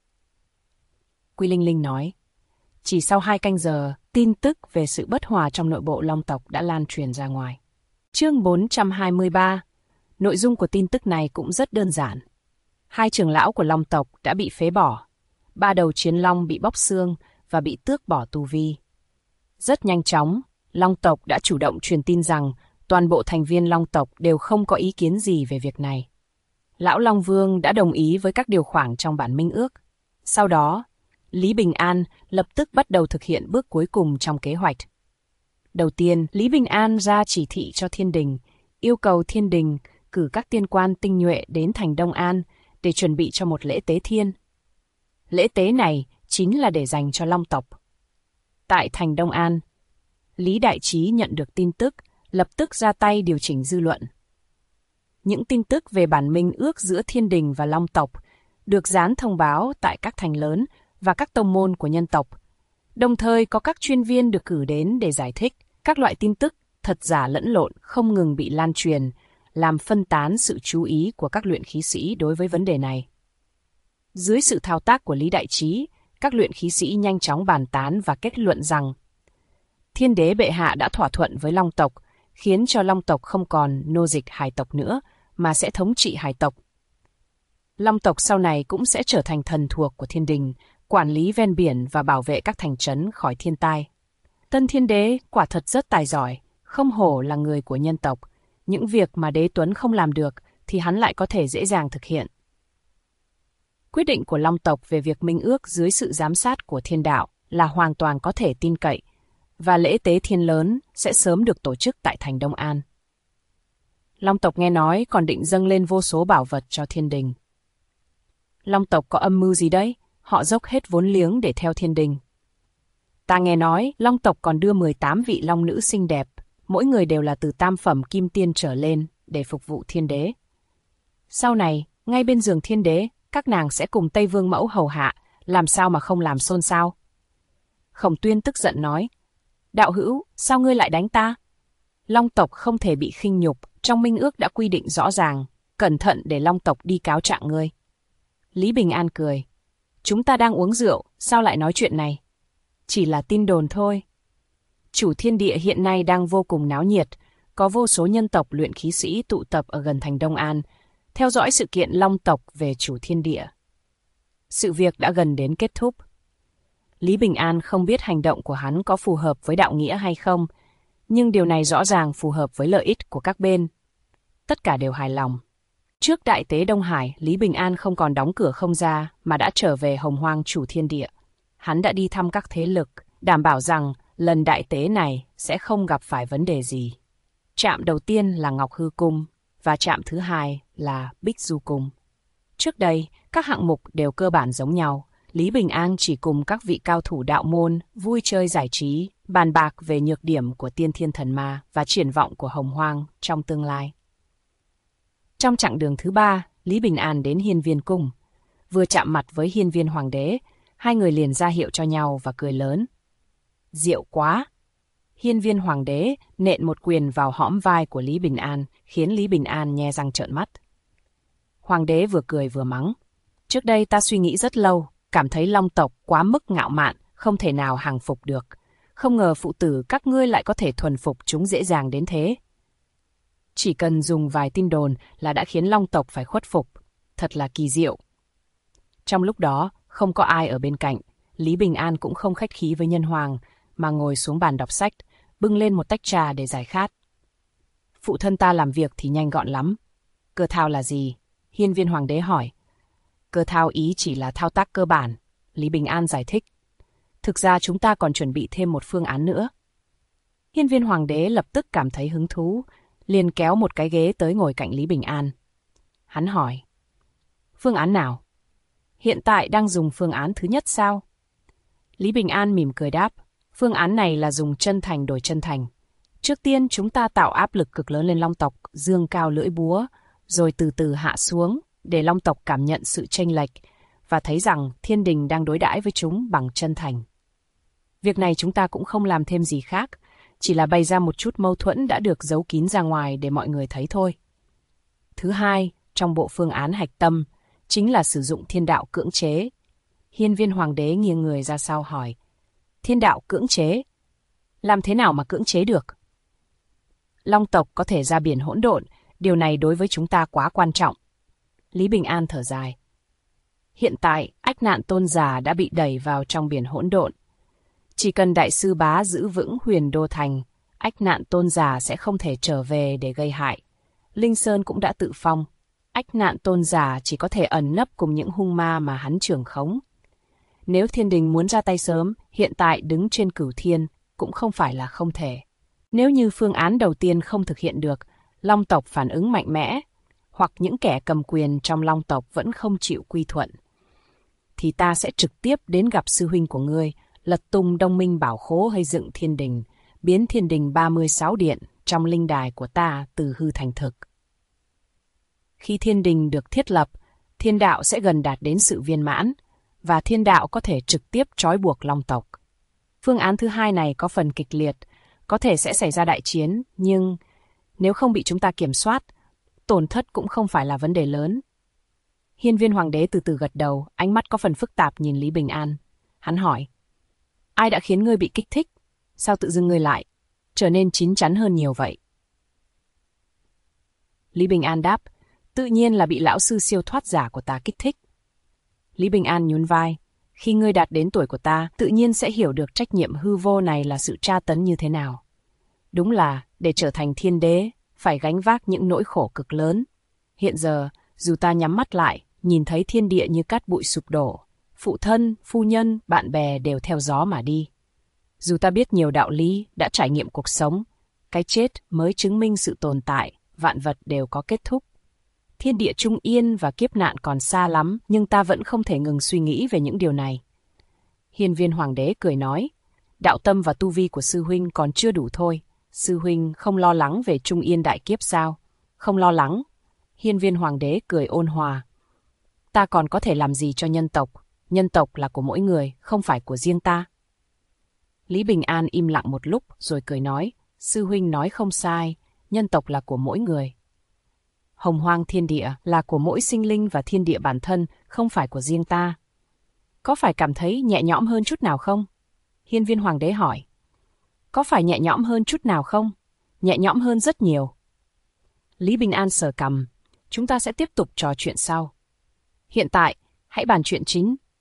Quy Linh Linh nói, chỉ sau 2 canh giờ, tin tức về sự bất hòa trong nội bộ Long tộc đã lan truyền ra ngoài. Chương 423. Nội dung của tin tức này cũng rất đơn giản. 2 trưởng lão của Long tộc đã bị phế bỏ, 3 đầu chiến long bị bóc xương và bị tước bỏ tu vi. Rất nhanh chóng, Long tộc đã chủ động truyền tin rằng toàn bộ thành viên Long tộc đều không có ý kiến gì về việc này. Lão Long Vương đã đồng ý với các điều khoản trong bản minh ước. Sau đó, Lý Bình An lập tức bắt đầu thực hiện bước cuối cùng trong kế hoạch. Đầu tiên, Lý Bình An ra chỉ thị cho thiên đình, yêu cầu thiên đình cử các tiên quan tinh nhuệ đến thành Đông An để chuẩn bị cho một lễ tế thiên. Lễ tế này chính là để dành cho Long tộc. Tại thành Đông An, Lý Đại Trí nhận được tin tức, lập tức ra tay điều chỉnh dư luận. Những tin tức về bản minh ước giữa thiên đình và Long tộc được dán thông báo tại các thành lớn và các tông môn của nhân tộc. Đồng thời có các chuyên viên được cử đến để giải thích các loại tin tức thật giả lẫn lộn không ngừng bị lan truyền, làm phân tán sự chú ý của các luyện khí sĩ đối với vấn đề này. Dưới sự thao tác của Lý Đại Trí, các luyện khí sĩ nhanh chóng bàn tán và kết luận rằng Thiên đế bệ hạ đã thỏa thuận với Long tộc, khiến cho Long tộc không còn nô dịch hải tộc nữa, mà sẽ thống trị hải tộc. Long tộc sau này cũng sẽ trở thành thần thuộc của thiên đình, quản lý ven biển và bảo vệ các thành trấn khỏi thiên tai. Tân thiên đế quả thật rất tài giỏi, không hổ là người của nhân tộc. Những việc mà đế Tuấn không làm được thì hắn lại có thể dễ dàng thực hiện. Quyết định của Long tộc về việc minh ước dưới sự giám sát của thiên đạo là hoàn toàn có thể tin cậy, và lễ tế thiên lớn sẽ sớm được tổ chức tại thành Đông An. Long tộc nghe nói còn định dâng lên vô số bảo vật cho thiên đình. Long tộc có âm mưu gì đấy? Họ dốc hết vốn liếng để theo thiên đình. Ta nghe nói Long tộc còn đưa 18 vị long nữ xinh đẹp, mỗi người đều là từ tam phẩm kim tiên trở lên để phục vụ thiên đế. Sau này, ngay bên giường thiên đế, các nàng sẽ cùng Tây Vương mẫu hầu hạ, làm sao mà không làm xôn xao. Khổng Tuyên tức giận nói, đạo hữu, sao ngươi lại đánh ta? Long tộc không thể bị khinh nhục, trong minh ước đã quy định rõ ràng, cẩn thận để Long tộc đi cáo trạng ngươi. Lý Bình An cười, chúng ta đang uống rượu, sao lại nói chuyện này? Chỉ là tin đồn thôi. Chủ thiên địa hiện nay đang vô cùng náo nhiệt, có vô số nhân tộc luyện khí sĩ tụ tập ở gần thành Đông An, theo dõi sự kiện Long tộc về chủ thiên địa. Sự việc đã gần đến kết thúc. Lý Bình An không biết hành động của hắn có phù hợp với đạo nghĩa hay không, nhưng điều này rõ ràng phù hợp với lợi ích của các bên. Tất cả đều hài lòng. Trước đại tế Đông Hải, Lý Bình An không còn đóng cửa không ra mà đã trở về Hồng Hoang chủ thiên địa. Hắn đã đi thăm các thế lực, đảm bảo rằng lần đại tế này sẽ không gặp phải vấn đề gì. Trạm đầu tiên là Ngọc Hư Cung và trạm thứ hai là Bích Du Cung. Trước đây, các hạng mục đều cơ bản giống nhau. Lý Bình An chỉ cùng các vị cao thủ đạo môn vui chơi giải trí, bàn bạc về nhược điểm của Tiên Thiên Thần Ma và triển vọng của Hồng Hoang trong tương lai. Trong chặng đường thứ 3, Lý Bình An đến Hiên Viên Cung. Vừa chạm mặt với Hiên Viên Hoàng đế, hai người liền ra hiệu cho nhau và cười lớn. Diệu quá! Hiên Viên Hoàng đế nện một quyền vào hõm vai của Lý Bình An, khiến Lý Bình An nhe răng trợn mắt. Hoàng đế vừa cười vừa mắng. Trước đây ta suy nghĩ rất lâu, cảm thấy Long tộc quá mức ngạo mạn, không thể nào hàng phục được. Không ngờ phụ tử các ngươi lại có thể thuần phục chúng dễ dàng đến thế. Chỉ cần dùng vài tin đồn là đã khiến Long tộc phải khuất phục. Thật là kỳ diệu. Trong lúc đó, không có ai ở bên cạnh. Lý Bình An cũng không khách khí với Nhân Hoàng, mà ngồi xuống bàn đọc sách, bưng lên một tách trà để giải khát. Phụ thân ta làm việc thì nhanh gọn lắm. Cơ thao là gì? Hiên Viên Hoàng đế hỏi. Cơ thao ý chỉ là thao tác cơ bản, Lý Bình An giải thích. Thực ra chúng ta còn chuẩn bị thêm một phương án nữa. Hiên Viên Hoàng đế lập tức cảm thấy hứng thú, liền kéo một cái ghế tới ngồi cạnh Lý Bình An. Hắn hỏi. Phương án nào? Hiện tại đang dùng phương án thứ nhất sao? Lý Bình An mỉm cười đáp. Phương án này là dùng chân thành đổi chân thành. Trước tiên chúng ta tạo áp lực cực lớn lên Long tộc, dương cao lưỡi búa, rồi từ từ hạ xuống, để Long tộc cảm nhận sự chênh lệch và thấy rằng thiên đình đang đối đãi với chúng bằng chân thành. Việc này chúng ta cũng không làm thêm gì khác, chỉ là bày ra một chút mâu thuẫn đã được giấu kín ra ngoài để mọi người thấy thôi. Thứ hai, trong bộ phương án hạch tâm, chính là sử dụng thiên đạo cưỡng chế. Hiên Viên Hoàng đế nghiêng người ra sau hỏi. Thiên đạo cưỡng chế? Làm thế nào mà cưỡng chế được? Long tộc có thể ra biển hỗn độn, điều này đối với chúng ta quá quan trọng. Lý Bình An thở dài. Hiện tại, Ách Nạn Tôn Giả đã bị đẩy vào trong biển hỗn độn. Chỉ cần Đại sư Bá giữ vững Huyền Đô Thành, Ách Nạn Tôn Giả sẽ không thể trở về để gây hại. Linh Sơn cũng đã tự phong. Ách Nạn Tôn Giả chỉ có thể ẩn nấp cùng những hung ma mà hắn trưởng khống. Nếu thiên đình muốn ra tay sớm, hiện tại đứng trên cửu thiên cũng không phải là không thể. Nếu như phương án đầu tiên không thực hiện được, Long tộc phản ứng mạnh mẽ, hoặc những kẻ cầm quyền trong Long tộc vẫn không chịu quy thuận, thì ta sẽ trực tiếp đến gặp sư huynh của ngươi, lật tung Đông Minh Bảo Khố hay dựng thiên đình, biến thiên đình 36 điện trong linh đài của ta từ hư thành thực. Khi thiên đình được thiết lập, thiên đạo sẽ gần đạt đến sự viên mãn, và thiên đạo có thể trực tiếp trói buộc Long tộc. Phương án thứ hai này có phần kịch liệt, có thể sẽ xảy ra đại chiến, nhưng nếu không bị chúng ta kiểm soát, tổn thất cũng không phải là vấn đề lớn. Hiên Viên Hoàng đế từ từ gật đầu, ánh mắt có phần phức tạp nhìn Lý Bình An. Hắn hỏi, ai đã khiến ngươi bị kích thích? Sao tự dưng ngươi lại trở nên chín chắn hơn nhiều vậy? Lý Bình An đáp, tự nhiên là bị lão sư siêu thoát giả của ta kích thích. Lý Bình An nhún vai, khi ngươi đạt đến tuổi của ta, tự nhiên sẽ hiểu được trách nhiệm hư vô này là sự tra tấn như thế nào. Đúng là, để trở thành thiên đế, phải gánh vác những nỗi khổ cực lớn. Hiện giờ, dù ta nhắm mắt lại, nhìn thấy thiên địa như cát bụi sụp đổ, phụ thân, phu nhân, bạn bè đều theo gió mà đi. Dù ta biết nhiều đạo lý, đã trải nghiệm cuộc sống, cái chết mới chứng minh sự tồn tại, vạn vật đều có kết thúc. Thiên địa trung yên và kiếp nạn còn xa lắm, nhưng ta vẫn không thể ngừng suy nghĩ về những điều này. Hiên Viên Hoàng đế cười nói, đạo tâm và tu vi của sư huynh còn chưa đủ thôi. Sư huynh không lo lắng về trung yên đại kiếp sao? Không lo lắng. Hiên Viên Hoàng đế cười ôn hòa. Ta còn có thể làm gì cho nhân tộc? Nhân tộc là của mỗi người, không phải của riêng ta. Lý Bình An im lặng một lúc rồi cười nói, sư huynh nói không sai, nhân tộc là của mỗi người. Hồng Hoang thiên địa là của mỗi sinh linh và thiên địa bản thân, không phải của riêng ta. Có phải cảm thấy nhẹ nhõm hơn chút nào không? Hiên Viên Hoàng đế hỏi. Có phải nhẹ nhõm hơn chút nào không? Nhẹ nhõm hơn rất nhiều. Lý Bình An sờ cằm. Chúng ta sẽ tiếp tục trò chuyện sau. Hiện tại, hãy bàn chuyện chính.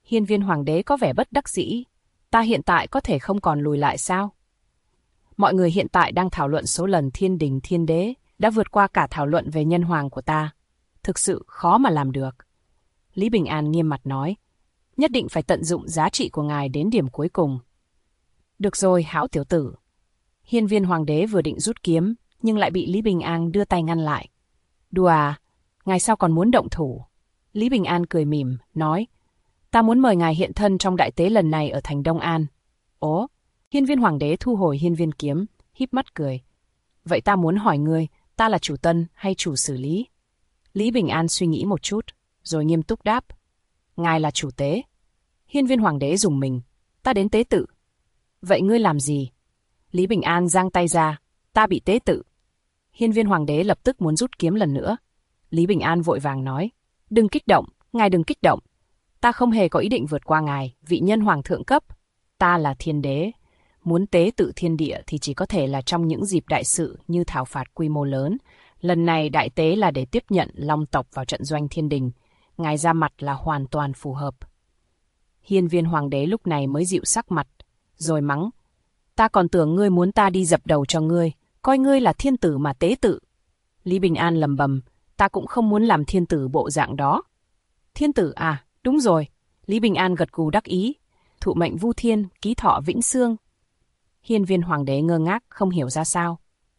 Hiên viên hoàng đế có vẻ bất đắc dĩ. Ta hiện tại có thể không còn lùi lại sao? Mọi người hiện tại đang thảo luận số lần thiên đình thiên đế đã vượt qua cả thảo luận về nhân hoàng của ta. Thực sự khó mà làm được. Lý Bình An nghiêm mặt nói, nhất định phải tận dụng giá trị của ngài đến điểm cuối cùng. Được rồi, hão tiểu tử. Hiên viên hoàng đế vừa định rút kiếm, nhưng lại bị Lý Bình An đưa tay ngăn lại. Đùa à, ngài sao còn muốn động thủ? Lý Bình An cười mỉm, nói, ta muốn mời ngài hiện thân trong đại tế lần này ở thành Đông An. Ố, hiên viên hoàng đế thu hồi hiên viên kiếm, híp mắt cười. Vậy ta muốn hỏi ngươi, ta là chủ tân hay chủ xử lý? Lý Bình An suy nghĩ một chút, rồi nghiêm túc đáp. Ngài là chủ tế. Hiên viên hoàng đế rùng mình. Ta đến tế tự. Vậy ngươi làm gì? Lý Bình An giang tay ra. Ta bị tế tự. Hiên viên hoàng đế lập tức muốn rút kiếm lần nữa. Lý Bình An vội vàng nói. Đừng kích động, ngài đừng kích động. Ta không hề có ý định vượt qua ngài, vị nhân hoàng thượng cấp. Ta là thiên đế. Muốn tế tự thiên địa thì chỉ có thể là trong những dịp đại sự như thảo phạt quy mô lớn. Lần này đại tế là để tiếp nhận Long tộc vào trận doanh thiên đình. Ngài ra mặt là hoàn toàn phù hợp. Hiên viên hoàng đế lúc này mới dịu sắc mặt, rồi mắng. Ta còn tưởng ngươi muốn ta đi dập đầu cho ngươi, coi ngươi là thiên tử mà tế tự. Lý Bình An lầm bầm, ta cũng không muốn làm thiên tử bộ dạng đó. Thiên tử à, đúng rồi. Lý Bình An gật gù đắc ý. Thụ mệnh vu thiên, ký thọ vĩnh xương. Hiên viên hoàng đế ngơ ngác, không hiểu ra sao.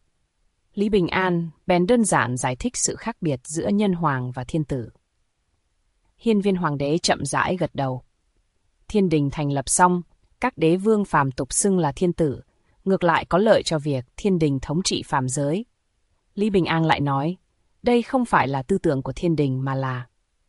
Lý Bình An bèn đơn giản giải thích sự khác biệt giữa nhân hoàng và thiên tử. Hiên viên hoàng đế chậm rãi gật đầu. Thiên đình thành lập xong, các đế vương phàm tục xưng là thiên tử, ngược lại có lợi cho việc thiên đình thống trị phàm giới. Lý Bình An lại nói, đây không phải là tư tưởng của thiên đình mà là...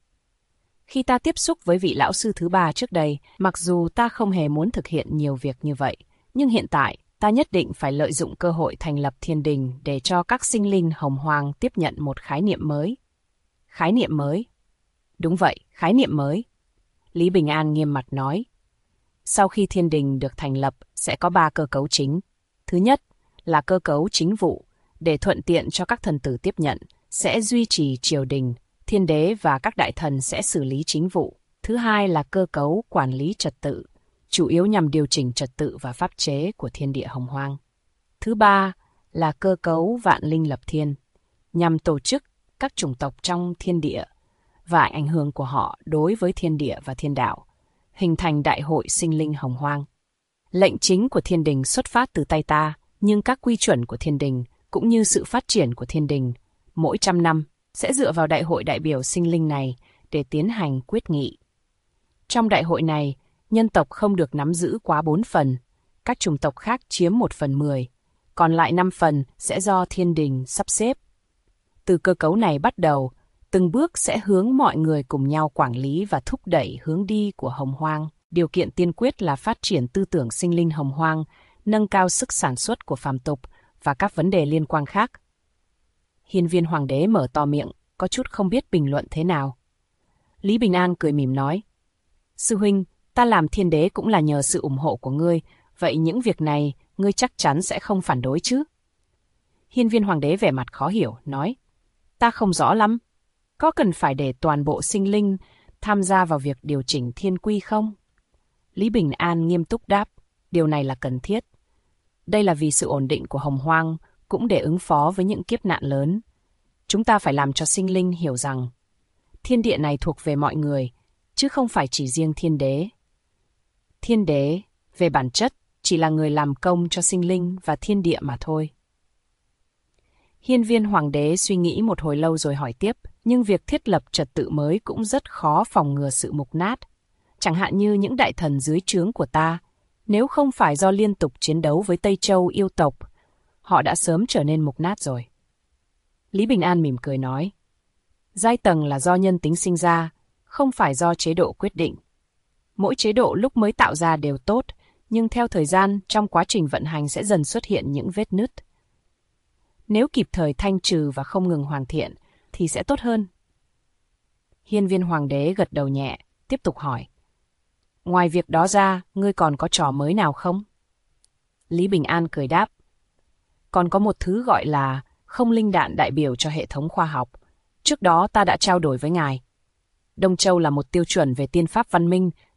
Khi ta tiếp xúc với vị lão sư thứ ba trước đây, mặc dù ta không hề muốn thực hiện nhiều việc như vậy, nhưng hiện tại ta nhất định phải lợi dụng cơ hội thành lập thiên đình để cho các sinh linh hồng hoang tiếp nhận một khái niệm mới. Khái niệm mới? Đúng vậy, khái niệm mới. Lý Bình An nghiêm mặt nói. Sau khi thiên đình được thành lập, sẽ có 3 cơ cấu chính. Thứ nhất là cơ cấu chính vụ, để thuận tiện cho các thần tử tiếp nhận, sẽ duy trì triều đình, thiên đế và các đại thần sẽ xử lý chính vụ. Thứ hai là cơ cấu quản lý trật tự, chủ yếu nhằm điều chỉnh trật tự và pháp chế của thiên địa hồng hoang. Thứ ba là cơ cấu vạn linh lập thiên, nhằm tổ chức các chủng tộc trong thiên địa và ảnh hưởng của họ đối với thiên địa và thiên đạo, hình thành đại hội sinh linh hồng hoang. Lệnh chính của thiên đình xuất phát từ tay ta, nhưng các quy chuẩn của thiên đình cũng như sự phát triển của thiên đình mỗi 100 năm sẽ dựa vào đại hội đại biểu sinh linh này để tiến hành quyết nghị. Trong đại hội này, nhân tộc không được nắm giữ quá 4 phần, các chủng tộc khác chiếm 1/10, còn lại 5 phần sẽ do thiên đình sắp xếp. Từ cơ cấu này bắt đầu, từng bước sẽ hướng mọi người cùng nhau quản lý và thúc đẩy hướng đi của hồng hoang. Điều kiện tiên quyết là phát triển tư tưởng sinh linh hồng hoang, nâng cao sức sản xuất của phàm tục và các vấn đề liên quan khác. Hiên viên hoàng đế mở to miệng, có chút không biết bình luận thế nào. Lý Bình An cười mỉm nói, sư huynh, ta làm thiên đế cũng là nhờ sự ủng hộ của ngươi, vậy những việc này ngươi chắc chắn sẽ không phản đối chứ? Hiên viên hoàng đế vẻ mặt khó hiểu, nói, ta không rõ lắm, có cần phải để toàn bộ sinh linh tham gia vào việc điều chỉnh thiên quy không? Lý Bình An nghiêm túc đáp, điều này là cần thiết. Đây là vì sự ổn định của hồng hoang, cũng để ứng phó với những kiếp nạn lớn. Chúng ta phải làm cho sinh linh hiểu rằng thiên địa này thuộc về mọi người, chứ không phải chỉ riêng thiên đế. Thiên đế, về bản chất, chỉ là người làm công cho sinh linh và thiên địa mà thôi. Hiên viên hoàng đế suy nghĩ một hồi lâu rồi hỏi tiếp, nhưng việc thiết lập trật tự mới cũng rất khó phòng ngừa sự mục nát. Chẳng hạn như những đại thần dưới trướng của ta, nếu không phải do liên tục chiến đấu với Tây Châu yêu tộc, họ đã sớm trở nên mục nát rồi. Lý Bình An mỉm cười nói, giai tầng là do nhân tính sinh ra, không phải do chế độ quyết định. Mỗi chế độ lúc mới tạo ra đều tốt, nhưng theo thời gian, trong quá trình vận hành sẽ dần xuất hiện những vết nứt. Nếu kịp thời thanh trừ và không ngừng hoàn thiện, thì sẽ tốt hơn. Hiên viên hoàng đế gật đầu nhẹ, tiếp tục hỏi. Ngoài việc đó ra, ngươi còn có trò mới nào không? Lý Bình An cười đáp. Còn có một thứ gọi là không linh đạn đại biểu cho hệ thống khoa học. Trước đó ta đã trao đổi với ngài. Đông Châu là một tiêu chuẩn về tiên pháp văn minh,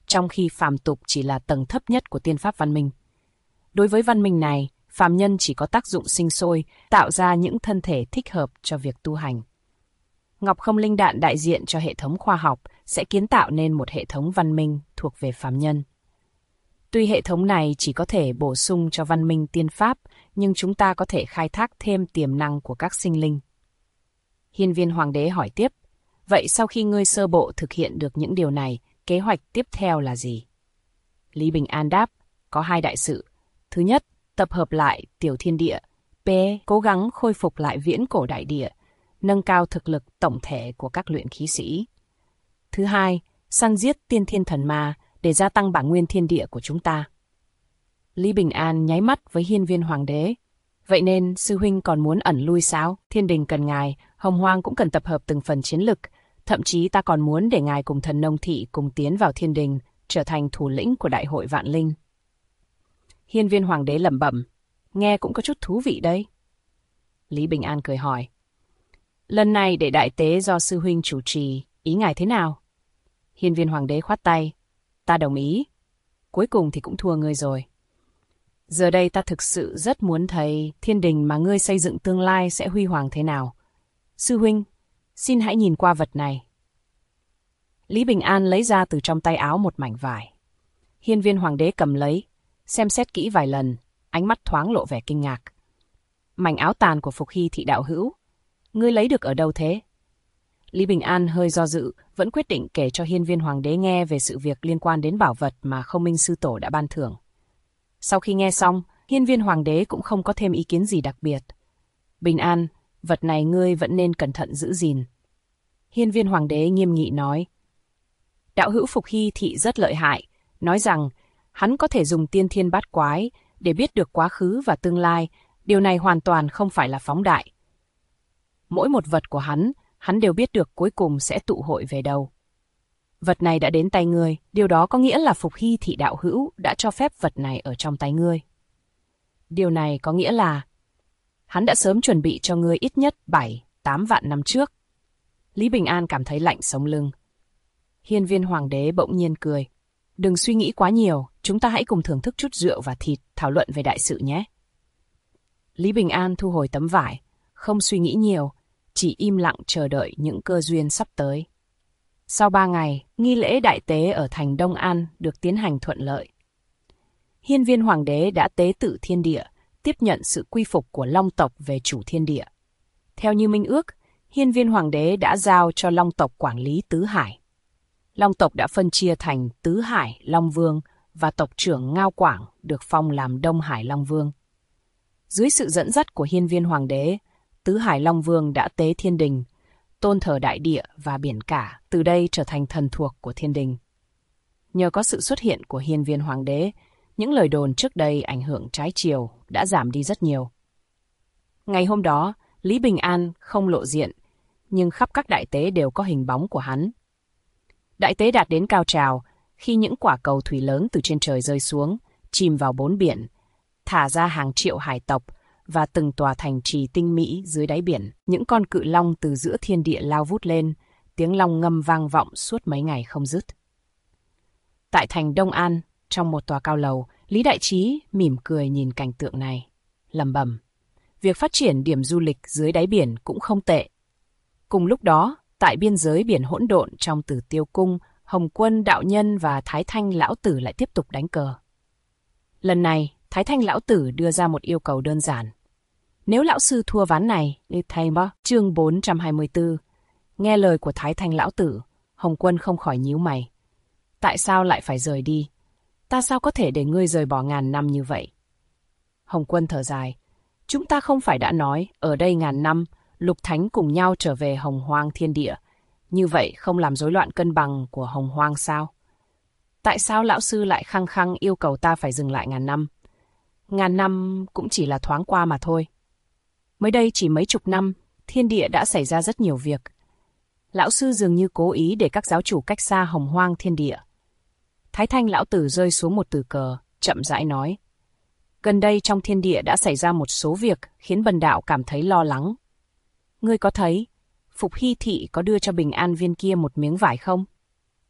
trong khi phàm tục chỉ là tầng thấp nhất của tiên pháp văn minh. Đối với văn minh này, phàm nhân chỉ có tác dụng sinh sôi, tạo ra những thân thể thích hợp cho việc tu hành. Ngọc Không Linh Đạn đại diện cho hệ thống khoa học sẽ kiến tạo nên một hệ thống văn minh thuộc về phàm nhân. Tuy hệ thống này chỉ có thể bổ sung cho văn minh tiên pháp, nhưng chúng ta có thể khai thác thêm tiềm năng của các sinh linh. Hiên Viên Hoàng đế hỏi tiếp, vậy sau khi ngươi sơ bộ thực hiện được những điều này, kế hoạch tiếp theo là gì? Lý Bình An đáp, có 2 đại sự. Thứ nhất, tập hợp lại tiểu thiên địa. B. Cố gắng khôi phục lại viễn cổ đại địa, nâng cao thực lực tổng thể của các luyện khí sĩ. Thứ hai, săn giết tiên thiên thần ma để gia tăng bản nguyên thiên địa của chúng ta. Lý Bình An nháy mắt với Hiên Viên Hoàng đế. Vậy nên sư huynh còn muốn ẩn lui sao? Thiên đình cần ngài, Hồng Hoang cũng cần tập hợp từng phần chiến lực. Thậm chí ta còn muốn để ngài cùng thần nông thị cùng tiến vào thiên đình, trở thành thủ lĩnh của đại hội vạn linh. Hiên Viên Hoàng đế lẩm bẩm, nghe cũng có chút thú vị đấy. Lý Bình An cười hỏi, lần này để đại tế do sư huynh chủ trì, ý ngài thế nào? Hiên Viên Hoàng đế khoát tay, ta đồng ý. Cuối cùng thì cũng thua ngươi rồi. Giờ đây ta thực sự rất muốn thấy thiên đình mà ngươi xây dựng tương lai sẽ huy hoàng thế nào. Sư huynh, xin hãy nhìn qua vật này. Lý Bình An lấy ra từ trong tay áo một mảnh vải. Hiên Viên Hoàng đế cầm lấy, xem xét kỹ vài lần, ánh mắt thoáng lộ vẻ kinh ngạc. Mảnh áo tàn của Phục Hy thị đạo hữu, ngươi lấy được ở đâu thế? Lý Bình An hơi do dự, vẫn quyết định kể cho Hiên Viên Hoàng đế nghe về sự việc liên quan đến bảo vật mà Không Minh Sư Tổ đã ban thưởng. Sau khi nghe xong, Hiên Viên Hoàng đế cũng không có thêm ý kiến gì đặc biệt. Bình An, vật này ngươi vẫn nên cẩn thận giữ gìn. Hiên Viên Hoàng đế nghiêm nghị nói. Đạo hữu Phục Hy thị rất lợi hại, nói rằng hắn có thể dùng tiên thiên bát quái để biết được quá khứ và tương lai, điều này hoàn toàn không phải là phóng đại. Mỗi một vật của hắn đều biết được cuối cùng sẽ tụ hội về đâu. Vật này đã đến tay ngươi, điều đó có nghĩa là Phục Hy thị đạo hữu đã cho phép vật này ở trong tay ngươi. Điều này có nghĩa là hắn đã sớm chuẩn bị cho ngươi ít nhất 7-8 vạn năm trước. Lý Bình An cảm thấy lạnh sống lưng. Hiên Viên Hoàng đế bỗng nhiên cười. Đừng suy nghĩ quá nhiều, chúng ta hãy cùng thưởng thức chút rượu và thịt, thảo luận về đại sự nhé. Lý Bình An thu hồi tấm vải, không suy nghĩ nhiều, chỉ im lặng chờ đợi những cơ duyên sắp tới. Sau 3 ngày, nghi lễ đại tế ở thành Đông An được tiến hành thuận lợi. Hiên Viên Hoàng đế đã tế tự thiên địa, tiếp nhận sự quy phục của Long tộc về chủ thiên địa. Theo như minh ước, Hiên Viên Hoàng đế đã giao cho Long tộc quản lý Tứ Hải. Long tộc đã phân chia thành Tứ Hải Long Vương và tộc trưởng Ngao Quảng được phong làm Đông Hải Long Vương. Dưới sự dẫn dắt của Hiên Viên Hoàng đế, Tứ Hải Long Vương đã tế thiên đình, tôn thờ đại địa và biển cả, từ đây trở thành thần thuộc của thiên đình. Nhờ có sự xuất hiện của Hiên Viên Hoàng đế, những lời đồn trước đây ảnh hưởng trái chiều đã giảm đi rất nhiều. Ngày hôm đó, Lý Bình An không lộ diện, nhưng khắp các đại tế đều có hình bóng của hắn. Đại tế đạt đến cao trào khi những quả cầu thủy lớn từ trên trời rơi xuống, chìm vào 4 biển, thả ra hàng triệu hải tộc và từng tòa thành trì tinh mỹ dưới đáy biển. Những con cự long từ giữa thiên địa lao vút lên, tiếng long ngâm vang vọng suốt mấy ngày không dứt. Tại thành Đông An, trong một tòa cao lầu, Lý Đại Trí mỉm cười nhìn cảnh tượng này, lẩm bẩm. Việc phát triển điểm du lịch dưới đáy biển cũng không tệ. Cùng lúc đó, tại biên giới biển hỗn độn trong Tử Tiêu Cung, Hồng Quân Đạo Nhân và Thái Thanh Lão Tử lại tiếp tục đánh cờ. Lần này, Thái Thanh Lão Tử đưa ra một yêu cầu đơn giản. Nếu lão sư thua ván này, đi thay bó. Chương 424. Nghe lời của Thái Thanh Lão Tử, Hồng Quân không khỏi nhíu mày. Tại sao lại phải rời đi? Ta sao có thể để ngươi rời bỏ ngàn năm như vậy? Hồng Quân thở dài. Chúng ta không phải đã nói, ở đây ngàn năm, Lục Thánh cùng nhau trở về Hồng Hoang thiên địa. Như vậy không làm rối loạn cân bằng của Hồng Hoang sao? Tại sao lão sư lại khăng khăng yêu cầu ta phải dừng lại ngàn năm? Ngàn năm cũng chỉ là thoáng qua mà thôi. Mới đây chỉ mấy chục năm, thiên địa đã xảy ra rất nhiều việc. Lão sư dường như cố ý để các giáo chủ cách xa Hồng Hoang thiên địa. Thái Thanh Lão Tử rơi xuống một từ cờ, chậm rãi nói. Gần đây trong thiên địa đã xảy ra một số việc khiến bần đạo cảm thấy lo lắng. Ngươi có thấy, Phục Hy thị có đưa cho Bình An viên kia một miếng vải không?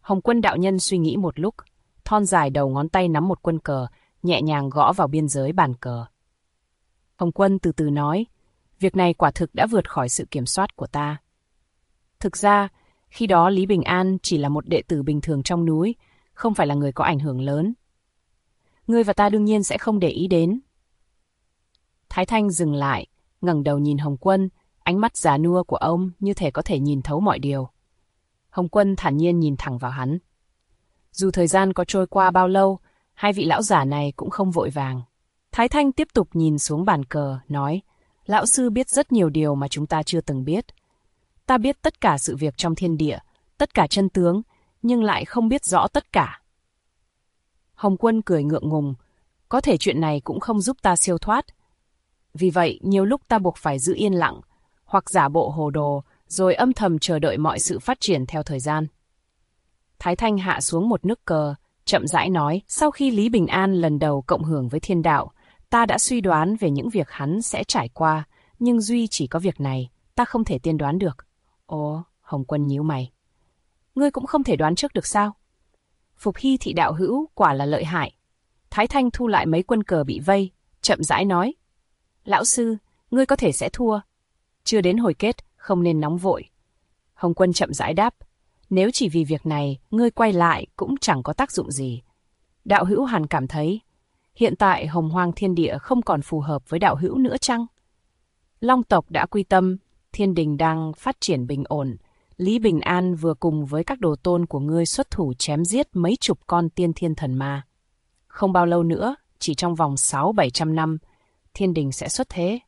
Hồng Quân đạo nhân suy nghĩ một lúc, thon dài đầu ngón tay nắm một quân cờ, nhẹ nhàng gõ vào biên giới bàn cờ. Hồng Quân từ từ nói, việc này quả thực đã vượt khỏi sự kiểm soát của ta. Thực ra, khi đó Lý Bình An chỉ là một đệ tử bình thường trong núi, không phải là người có ảnh hưởng lớn. Ngươi và ta đương nhiên sẽ không để ý đến. Thái Thanh dừng lại, ngẩng đầu nhìn Hồng Quân, ánh mắt già nua của ông như thể có thể nhìn thấu mọi điều. Hồng Quân thản nhiên nhìn thẳng vào hắn. Dù thời gian có trôi qua bao lâu, hai vị lão giả này cũng không vội vàng. Thái Thanh tiếp tục nhìn xuống bàn cờ, nói, lão sư biết rất nhiều điều mà chúng ta chưa từng biết. Ta biết tất cả sự việc trong thiên địa, tất cả chân tướng, nhưng lại không biết rõ tất cả. Hồng Quân cười ngượng ngùng, có thể chuyện này cũng không giúp ta siêu thoát. Vì vậy, nhiều lúc ta buộc phải giữ yên lặng, hoặc giả bộ hồ đồ, rồi âm thầm chờ đợi mọi sự phát triển theo thời gian. Thái Thanh hạ xuống một nước cờ, chậm rãi nói, sau khi Lý Bình An lần đầu cộng hưởng với thiên đạo, ta đã suy đoán về những việc hắn sẽ trải qua, nhưng duy chỉ có việc này, ta không thể tiên đoán được. Ồ, Hồng Quân nhíu mày. Ngươi cũng không thể đoán trước được sao? Phục Hy thị đạo hữu quả là lợi hại. Thái Thanh thu lại mấy quân cờ bị vây, chậm rãi nói. Lão sư, ngươi có thể sẽ thua. Chưa đến hồi kết, không nên nóng vội. Hồng Quân chậm rãi đáp. Nếu chỉ vì việc này, ngươi quay lại cũng chẳng có tác dụng gì. Đạo hữu hẳn cảm thấy, hiện tại hồng hoang thiên địa không còn phù hợp với đạo hữu nữa chăng? Long tộc đã quy tâm, thiên đình đang phát triển bình ổn. Lý Bình An vừa cùng với các đồ tôn của ngươi xuất thủ chém giết mấy chục con tiên thiên thần ma. Không bao lâu nữa, chỉ trong vòng 600-700 năm, thiên đình sẽ xuất thế.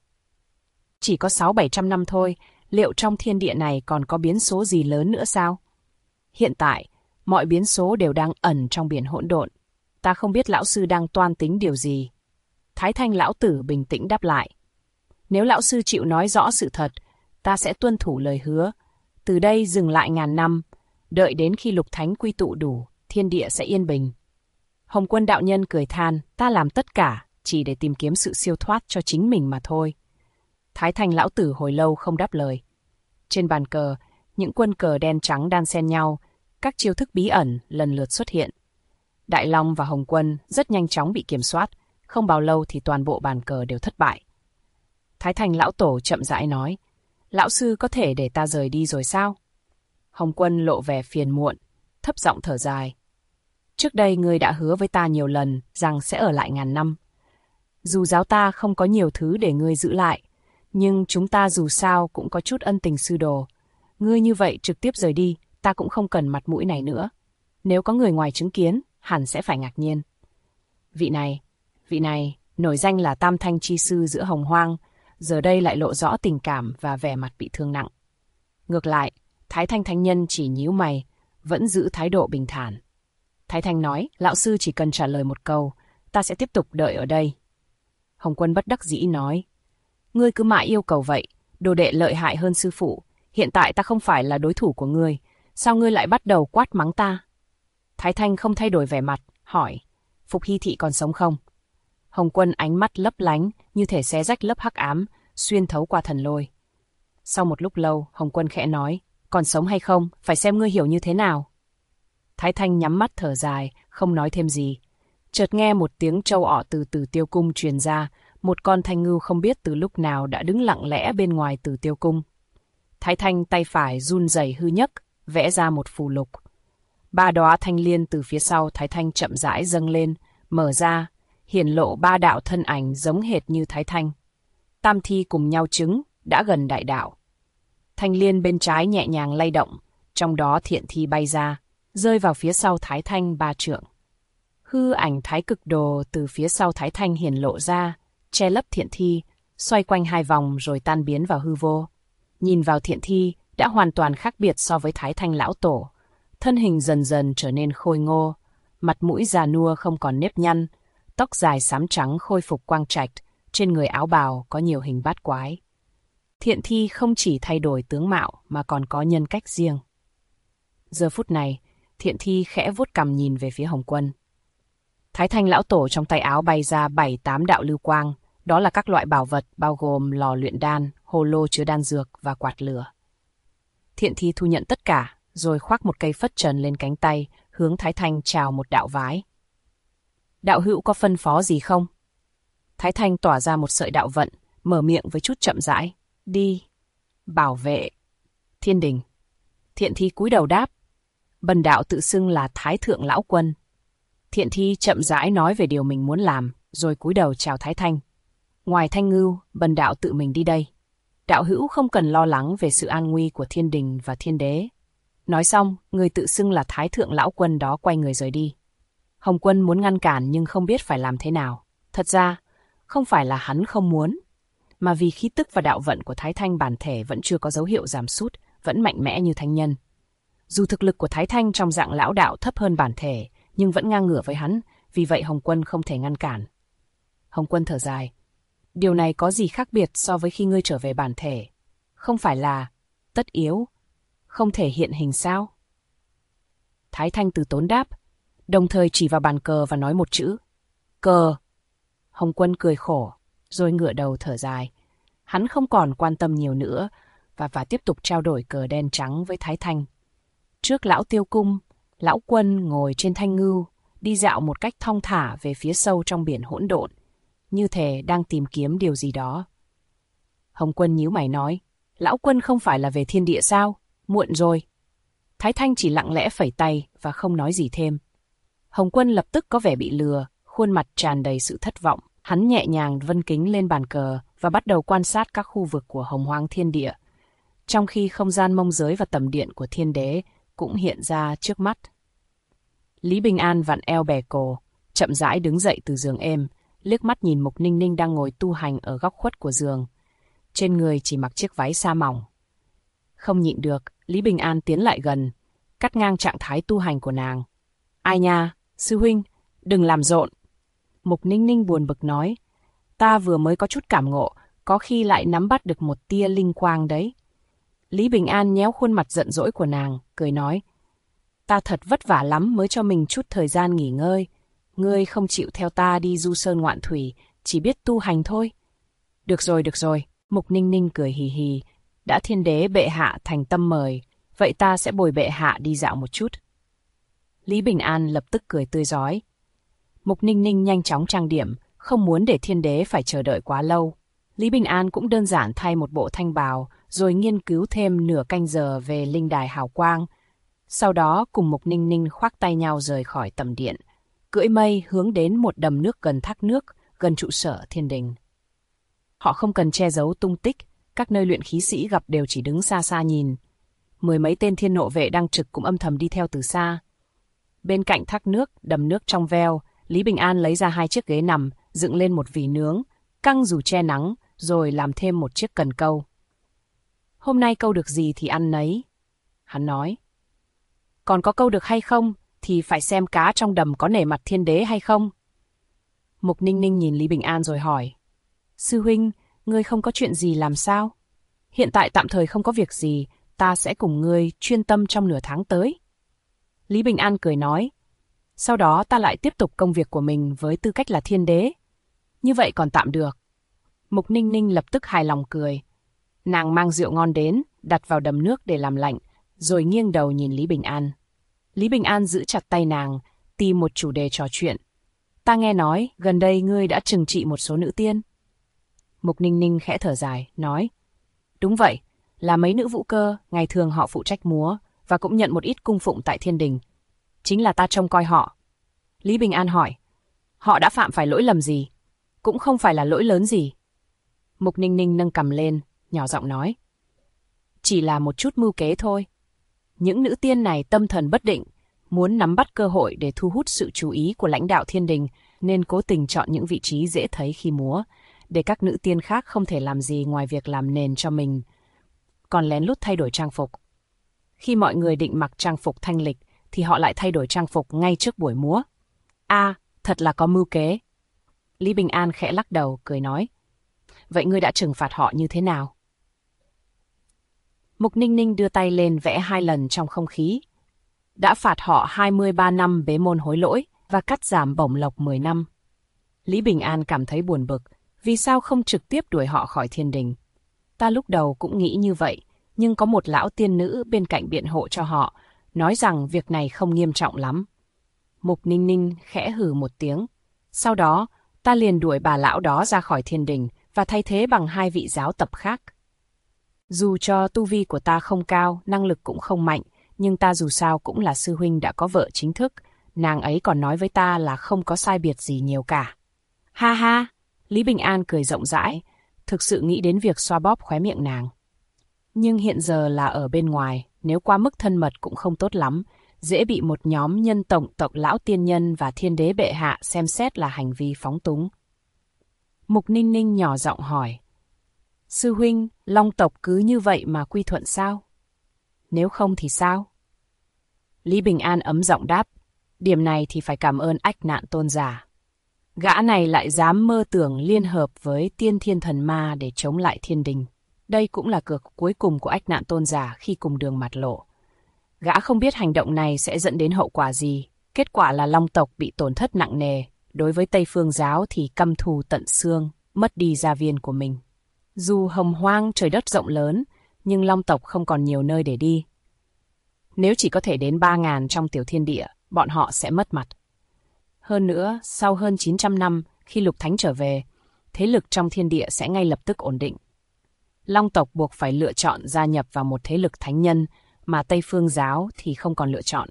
Chỉ có 600-700 năm thôi, liệu trong thiên địa này còn có biến số gì lớn nữa sao? Hiện tại, mọi biến số đều đang ẩn trong biển hỗn độn. Ta không biết lão sư đang toan tính điều gì. Thái Thanh lão tử bình tĩnh đáp lại. Nếu lão sư chịu nói rõ sự thật, ta sẽ tuân thủ lời hứa. Từ đây dừng lại ngàn năm, đợi đến khi lục thánh quy tụ đủ, thiên địa sẽ yên bình. Hồng Quân đạo nhân cười than, ta làm tất cả chỉ để tìm kiếm sự siêu thoát cho chính mình mà thôi. Thái Thanh lão tử hồi lâu không đáp lời. Trên bàn cờ, những quân cờ đen trắng đan xen nhau, các chiêu thức bí ẩn lần lượt xuất hiện. Đại Long và Hồng Quân rất nhanh chóng bị kiểm soát, không bao lâu thì toàn bộ bàn cờ đều thất bại. Thái Thanh lão tổ chậm rãi nói, lão sư có thể để ta rời đi rồi sao? Hồng Quân lộ vẻ phiền muộn, thấp giọng thở dài. Trước đây ngươi đã hứa với ta nhiều lần rằng sẽ ở lại ngàn năm. Dù giáo ta không có nhiều thứ để ngươi giữ lại, nhưng chúng ta dù sao cũng có chút ân tình sư đồ. Ngươi như vậy trực tiếp rời đi, ta cũng không cần mặt mũi này nữa. Nếu có người ngoài chứng kiến, hẳn sẽ phải ngạc nhiên. Vị này, nổi danh là Tam Thanh chi sư giữa hồng hoang, giờ đây lại lộ rõ tình cảm và vẻ mặt bị thương nặng. Ngược lại, Thái Thanh thánh nhân chỉ nhíu mày, vẫn giữ thái độ bình thản. Thái Thanh nói, lão sư chỉ cần trả lời một câu, ta sẽ tiếp tục đợi ở đây. Hồng Quân bất đắc dĩ nói, ngươi cứ mãi yêu cầu vậy, đồ đệ lợi hại hơn sư phụ, hiện tại ta không phải là đối thủ của ngươi, sao ngươi lại bắt đầu quát mắng ta? Thái Thanh không thay đổi vẻ mặt, hỏi, Phục Hy thị còn sống không? Hồng Quân ánh mắt lấp lánh, như thể xé rách lớp hắc ám, xuyên thấu qua thần lôi. Sau một lúc lâu, Hồng Quân khẽ nói, còn sống hay không, phải xem ngươi hiểu như thế nào. Thái Thanh nhắm mắt thở dài, không nói thêm gì. Chợt nghe một tiếng trâu ỏ từ Tử Tiêu Cung truyền ra, một con thanh ngưu không biết từ lúc nào đã đứng lặng lẽ bên ngoài Tử Tiêu Cung. Thái Thanh tay phải run rẩy hư nhấc, vẽ ra một phù lục. 3 đóa thanh liên từ phía sau Thái Thanh chậm rãi dâng lên, mở ra, hiển lộ 3 đạo thân ảnh giống hệt như Thái Thanh. Tam thi cùng nhau chứng, đã gần đại đạo. Thanh liên bên trái nhẹ nhàng lay động, trong đó thiện thi bay ra, rơi vào phía sau Thái Thanh 3 trượng. Hư ảnh Thái Cực Đồ từ phía sau Thái Thanh hiển lộ ra, che lấp thiện thi, xoay quanh 2 vòng rồi tan biến vào hư vô. Nhìn vào thiện thi đã hoàn toàn khác biệt so với Thái Thanh lão tổ. Thân hình dần dần trở nên khôi ngô, mặt mũi già nua không còn nếp nhăn, tóc dài xám trắng khôi phục quang trạch, trên người áo bào có nhiều hình bát quái. Thiện thi không chỉ thay đổi tướng mạo mà còn có nhân cách riêng. Giờ phút này, thiện thi khẽ vuốt cằm nhìn về phía Hồng Quân. Thái Thanh lão tổ trong tay áo bay ra 7-8 đạo lưu quang, đó là các loại bảo vật bao gồm lò luyện đan, hồ lô chứa đan dược và quạt lửa. Thiện thi thu nhận tất cả, rồi khoác một cây phất trần lên cánh tay, hướng Thái Thanh chào một đạo vái. Đạo hữu có phân phó gì không? Thái Thanh tỏa ra một sợi đạo vận, mở miệng với chút chậm rãi. Đi. Bảo vệ. Thiên đình. Thiện thi cúi đầu đáp. Bần đạo tự xưng là Thái Thượng Lão Quân. Thiện thi chậm rãi nói về điều mình muốn làm, rồi cúi đầu chào Thái Thanh. Ngoài Thanh Ngưu, bần đạo tự mình đi đây. Đạo hữu không cần lo lắng về sự an nguy của thiên đình và thiên đế. Nói xong, người tự xưng là Thái Thượng Lão Quân đó quay người rời đi. Hồng Quân muốn ngăn cản nhưng không biết phải làm thế nào. Thật ra, không phải là hắn không muốn, mà vì khí tức và đạo vận của Thái Thanh bản thể vẫn chưa có dấu hiệu giảm sút, vẫn mạnh mẽ như thánh nhân. Dù thực lực của Thái Thanh trong dạng lão đạo thấp hơn bản thể, nhưng vẫn ngang ngửa với hắn, vì vậy Hồng Quân không thể ngăn cản. Hồng Quân thở dài. Điều này có gì khác biệt so với khi ngươi trở về bản thể? Không phải là tất yếu, không thể hiện hình sao? Thái Thanh từ tốn đáp, đồng thời chỉ vào bàn cờ và nói một chữ. Cờ. Hồng Quân cười khổ, rồi ngửa đầu thở dài. Hắn không còn quan tâm nhiều nữa và tiếp tục trao đổi cờ đen trắng với Thái Thanh. Trước Lão Tiêu Cung, Lão Quân ngồi trên Thanh Ngưu, đi dạo một cách thong thả về phía sâu trong biển hỗn độn, như thể đang tìm kiếm điều gì đó. Hồng Quân nhíu mày nói, Lão Quân không phải là về thiên địa sao? Muộn rồi. Thái Thanh chỉ lặng lẽ phẩy tay và không nói gì thêm. Hồng Quân lập tức có vẻ bị lừa, khuôn mặt tràn đầy sự thất vọng. Hắn nhẹ nhàng vân kính lên bàn cờ và bắt đầu quan sát các khu vực của Hồng Hoang Thiên Địa, trong khi không gian mông giới và tầm điện của Thiên Đế cũng hiện ra trước mắt. Lý Bình An vặn eo bè cổ, chậm rãi đứng dậy từ giường êm, liếc mắt nhìn Mục Ninh Ninh đang ngồi tu hành ở góc khuất của giường. Trên người chỉ mặc chiếc váy sa mỏng. Không nhịn được, Lý Bình An tiến lại gần, cắt ngang trạng thái tu hành của nàng. Ai nha, sư huynh, đừng làm rộn. Mục Ninh Ninh buồn bực nói, ta vừa mới có chút cảm ngộ, có khi lại nắm bắt được một tia linh quang đấy. Lý Bình An nhéo khuôn mặt giận dỗi của nàng, cười nói, ta thật vất vả lắm mới cho mình chút thời gian nghỉ ngơi. Ngươi không chịu theo ta đi du sơn ngoạn thủy, chỉ biết tu hành thôi. Được rồi. Mục Ninh Ninh cười hì hì, đã thiên đế bệ hạ thành tâm mời, vậy ta sẽ bồi bệ hạ đi dạo một chút. Lý Bình An lập tức cười tươi rói. Mục Ninh Ninh nhanh chóng trang điểm, không muốn để thiên đế phải chờ đợi quá lâu. Lý Bình An cũng đơn giản thay một bộ thanh bào, rồi nghiên cứu thêm nửa canh giờ về linh đài hào quang. Sau đó cùng Mục Ninh Ninh khoác tay nhau rời khỏi tầm điện, cưỡi mây hướng đến một đầm nước gần thác nước, gần trụ sở thiên đình. Họ không cần che giấu tung tích, các nơi luyện khí sĩ gặp đều chỉ đứng xa xa nhìn. 10 mấy tên thiên nộ vệ đang trực cũng âm thầm đi theo từ xa. Bên cạnh thác nước, đầm nước trong veo, Lý Bình An lấy ra 2 chiếc ghế nằm, dựng lên một vỉ nướng, căng dù che nắng, rồi làm thêm một chiếc cần câu. Hôm nay câu được gì thì ăn nấy, hắn nói. Còn có câu được hay không thì phải xem cá trong đầm có nể mặt thiên đế hay không. Mục Ninh Ninh nhìn Lý Bình An rồi hỏi, sư huynh, ngươi không có chuyện gì làm sao? Hiện tại tạm thời không có việc gì, ta sẽ cùng ngươi chuyên tâm trong nửa tháng tới. Lý Bình An cười nói, sau đó ta lại tiếp tục công việc của mình với tư cách là thiên đế. Như vậy còn tạm được. Mục Ninh Ninh lập tức hài lòng cười. Nàng mang rượu ngon đến, đặt vào đầm nước để làm lạnh, rồi nghiêng đầu nhìn Lý Bình An. Lý Bình An giữ chặt tay nàng, tìm một chủ đề trò chuyện. Ta nghe nói, gần đây ngươi đã trừng trị một số nữ tiên. Mục Ninh Ninh khẽ thở dài, nói, đúng vậy, là mấy nữ vũ cơ, ngày thường họ phụ trách múa, và cũng nhận một ít cung phụng tại thiên đình. Chính là ta trông coi họ. Lý Bình An hỏi, họ đã phạm phải lỗi lầm gì? Cũng không phải là lỗi lớn gì. Mục Ninh Ninh nâng cằm lên, nhỏ giọng nói, chỉ là một chút mưu kế thôi. Những nữ tiên này tâm thần bất định, muốn nắm bắt cơ hội để thu hút sự chú ý của lãnh đạo thiên đình, nên cố tình chọn những vị trí dễ thấy khi múa, để các nữ tiên khác không thể làm gì ngoài việc làm nền cho mình, còn lén lút thay đổi trang phục. Khi mọi người định mặc trang phục thanh lịch, thì họ lại thay đổi trang phục ngay trước buổi múa. Thật là có mưu kế. Lý Bình An khẽ lắc đầu, cười nói, vậy ngươi đã trừng phạt họ như thế nào? Mục Ninh Ninh đưa tay lên vẽ 2 lần trong không khí. Đã phạt họ 23 năm bế môn hối lỗi và cắt giảm bổng lộc 10 năm. Lý Bình An cảm thấy buồn bực, vì sao không trực tiếp đuổi họ khỏi thiên đình? Ta lúc đầu cũng nghĩ như vậy, nhưng có một lão tiên nữ bên cạnh biện hộ cho họ, nói rằng việc này không nghiêm trọng lắm. Mục Ninh Ninh khẽ hừ một tiếng. Sau đó, ta liền đuổi bà lão đó ra khỏi thiên đình và thay thế bằng 2 vị giáo tập khác. Dù cho tu vi của ta không cao, năng lực cũng không mạnh, nhưng ta dù sao cũng là sư huynh đã có vợ chính thức, nàng ấy còn nói với ta là không có sai biệt gì nhiều cả. Ha ha, Lý Bình An cười rộng rãi, thực sự nghĩ đến việc xoa bóp khóe miệng nàng. Nhưng hiện giờ là ở bên ngoài, nếu quá mức thân mật cũng không tốt lắm, dễ bị một nhóm nhân tộc lão tiên nhân và thiên đế bệ hạ xem xét là hành vi phóng túng. Mục Ninh Ninh nhỏ giọng hỏi. Sư huynh, Long tộc cứ như vậy mà quy thuận sao? Nếu không thì sao? Lý Bình An ấm giọng đáp. Điểm này thì phải cảm ơn Ách Nạn Tôn giả. Gã này lại dám mơ tưởng liên hợp với Tiên Thiên Thần Ma để chống lại thiên đình. Đây cũng là cược cuối cùng của Ách Nạn Tôn giả khi cùng đường mặt lộ. Gã không biết hành động này sẽ dẫn đến hậu quả gì. Kết quả là Long tộc bị tổn thất nặng nề. Đối với Tây Phương giáo thì căm thù tận xương, mất đi gia viên của mình. Dù hồng hoang trời đất rộng lớn, nhưng Long tộc không còn nhiều nơi để đi. Nếu chỉ có thể đến 3.000 trong tiểu thiên địa, bọn họ sẽ mất mặt. Hơn nữa, sau hơn 900 năm, khi Lục Thánh trở về, thế lực trong thiên địa sẽ ngay lập tức ổn định. Long tộc buộc phải lựa chọn gia nhập vào một thế lực thánh nhân, mà Tây Phương giáo thì không còn lựa chọn.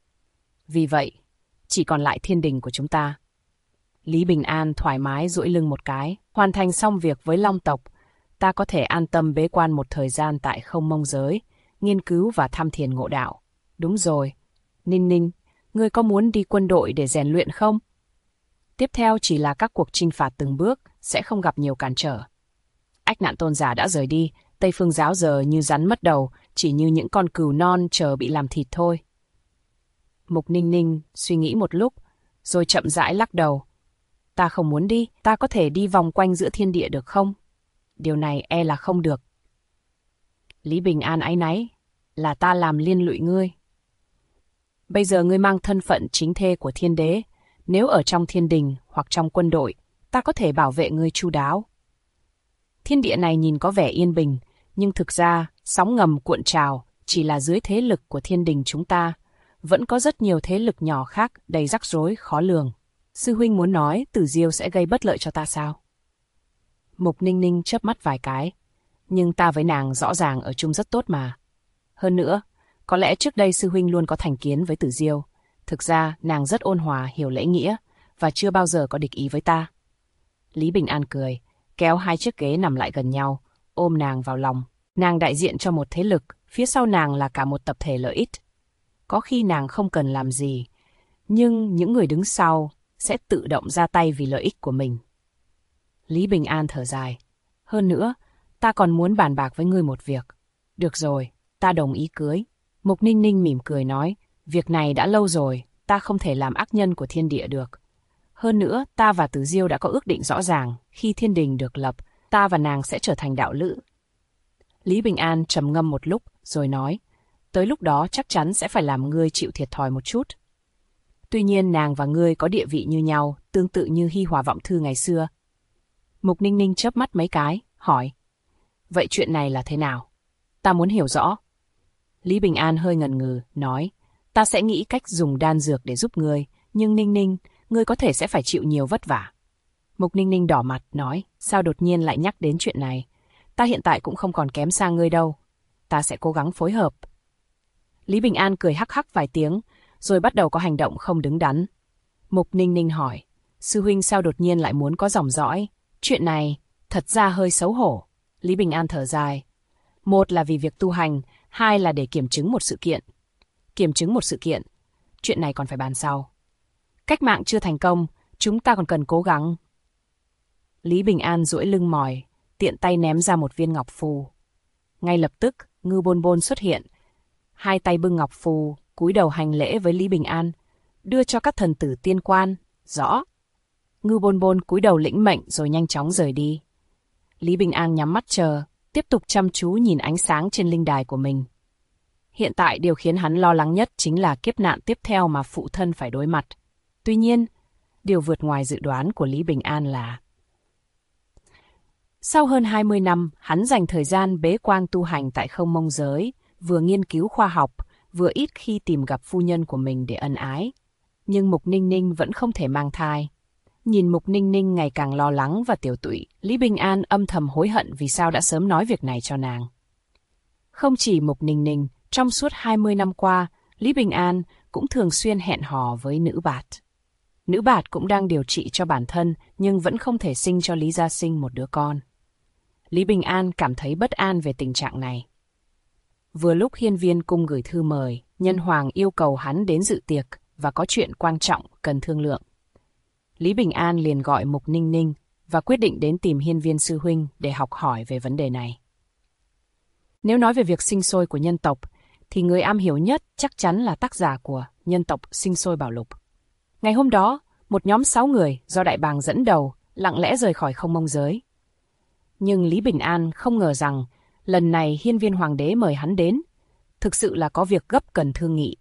Vì vậy, chỉ còn lại thiên đình của chúng ta. Lý Bình An thoải mái duỗi lưng một cái, hoàn thành xong việc với Long tộc, ta có thể an tâm bế quan một thời gian tại Không Mông giới, nghiên cứu và tham thiền ngộ đạo. Đúng rồi, Ninh Ninh, ngươi có muốn đi quân đội để rèn luyện không? Tiếp theo chỉ là các cuộc chinh phạt từng bước, sẽ không gặp nhiều cản trở. Ách Nạn Tôn giả đã rời đi, Tây Phương giáo giờ như rắn mất đầu, chỉ như những con cừu non chờ bị làm thịt thôi. Mục Ninh Ninh suy nghĩ một lúc, rồi chậm rãi lắc đầu. Ta không muốn đi, ta có thể đi vòng quanh giữa thiên địa được không? Điều này e là không được. Lý Bình An áy náy, là ta làm liên lụy ngươi. Bây giờ ngươi mang thân phận chính thê của thiên đế, nếu ở trong thiên đình hoặc trong quân đội, ta có thể bảo vệ ngươi chu đáo. Thiên địa này nhìn có vẻ yên bình, nhưng thực ra sóng ngầm cuộn trào chỉ là dưới thế lực của thiên đình chúng ta. Vẫn có rất nhiều thế lực nhỏ khác đầy rắc rối khó lường. Sư huynh muốn nói Tử Diêu sẽ gây bất lợi cho ta sao? Mục Ninh Ninh chớp mắt vài cái. Nhưng ta với nàng rõ ràng ở chung rất tốt mà. Hơn nữa, có lẽ trước đây sư huynh luôn có thành kiến với Tử Diêu. Thực ra nàng rất ôn hòa, hiểu lễ nghĩa và chưa bao giờ có địch ý với ta. Lý Bình An cười, kéo 2 chiếc ghế nằm lại gần nhau, ôm nàng vào lòng. Nàng đại diện cho một thế lực, phía sau nàng là cả một tập thể lợi ích. Có khi nàng không cần làm gì, nhưng những người đứng sau sẽ tự động ra tay vì lợi ích của mình. Lý Bình An thở dài. Hơn nữa, ta còn muốn bàn bạc với ngươi một việc. Được rồi, ta đồng ý cưới. Mục Ninh Ninh mỉm cười nói, việc này đã lâu rồi, ta không thể làm ác nhân của thiên địa được. Hơn nữa, ta và Tử Diêu đã có ước định rõ ràng, khi thiên đình được lập, ta và nàng sẽ trở thành đạo lữ. Lý Bình An trầm ngâm một lúc, rồi nói, tới lúc đó chắc chắn sẽ phải làm ngươi chịu thiệt thòi một chút. Tuy nhiên nàng và ngươi có địa vị như nhau, tương tự như Hi Hòa Vọng Thư ngày xưa. Mục Ninh Ninh chớp mắt mấy cái, hỏi, vậy chuyện này là thế nào? Ta muốn hiểu rõ. Lý Bình An hơi ngần ngừ, nói, ta sẽ nghĩ cách dùng đan dược để giúp ngươi, nhưng Ninh Ninh, ngươi có thể sẽ phải chịu nhiều vất vả. Mục Ninh Ninh đỏ mặt, nói, sao đột nhiên lại nhắc đến chuyện này? Ta hiện tại cũng không còn kém xa ngươi đâu. Ta sẽ cố gắng phối hợp. Lý Bình An cười hắc hắc vài tiếng, rồi bắt đầu có hành động không đứng đắn. Mục Ninh Ninh hỏi, sư huynh sao đột nhiên lại muốn có dòng dõi? Chuyện này, thật ra hơi xấu hổ. Lý Bình An thở dài. Một là vì việc tu hành, 2 là để kiểm chứng một sự kiện. Kiểm chứng một sự kiện, chuyện này còn phải bàn sau. Cách mạng chưa thành công, chúng ta còn cần cố gắng. Lý Bình An duỗi lưng mỏi, tiện tay ném ra một viên ngọc phù. Ngay lập tức, Ngư Bôn Bôn xuất hiện. 2 tay bưng ngọc phù, cúi đầu hành lễ với Lý Bình An, đưa cho các thần tử tiên quan. Rõ. Ngư Bôn Bôn cúi đầu lĩnh mệnh rồi nhanh chóng rời đi. Lý Bình An nhắm mắt chờ, tiếp tục chăm chú nhìn ánh sáng trên linh đài của mình. Hiện tại điều khiến hắn lo lắng nhất chính là kiếp nạn tiếp theo mà phụ thân phải đối mặt. Tuy nhiên, điều vượt ngoài dự đoán của Lý Bình An là sau hơn 20 năm, hắn dành thời gian bế quan tu hành tại Không Mông giới, vừa nghiên cứu khoa học, vừa ít khi tìm gặp phu nhân của mình để ân ái. Nhưng Mục Ninh Ninh vẫn không thể mang thai. Nhìn Mục Ninh Ninh ngày càng lo lắng và tiểu tụy, Lý Bình An âm thầm hối hận vì sao đã sớm nói việc này cho nàng. Không chỉ Mục Ninh Ninh, trong suốt 20 năm qua, Lý Bình An cũng thường xuyên hẹn hò với Nữ Bạt. Nữ Bạt cũng đang điều trị cho bản thân nhưng vẫn không thể sinh cho Lý Gia Sinh một đứa con. Lý Bình An cảm thấy bất an về tình trạng này. Vừa lúc Hiên Viên Cung gửi thư mời, Nhân Hoàng yêu cầu hắn đến dự tiệc và có chuyện quan trọng cần thương lượng. Lý Bình An liền gọi Mục Ninh Ninh và quyết định đến tìm Hiên Viên sư huynh để học hỏi về vấn đề này. Nếu nói về việc sinh sôi của nhân tộc, thì người am hiểu nhất chắc chắn là tác giả của Nhân tộc sinh sôi bảo lục. Ngày hôm đó, một nhóm 6 người do Đại Bàng dẫn đầu lặng lẽ rời khỏi Không Mông Giới. Nhưng Lý Bình An không ngờ rằng lần này Hiên Viên Hoàng đế mời hắn đến, thực sự là có việc gấp cần thương nghị.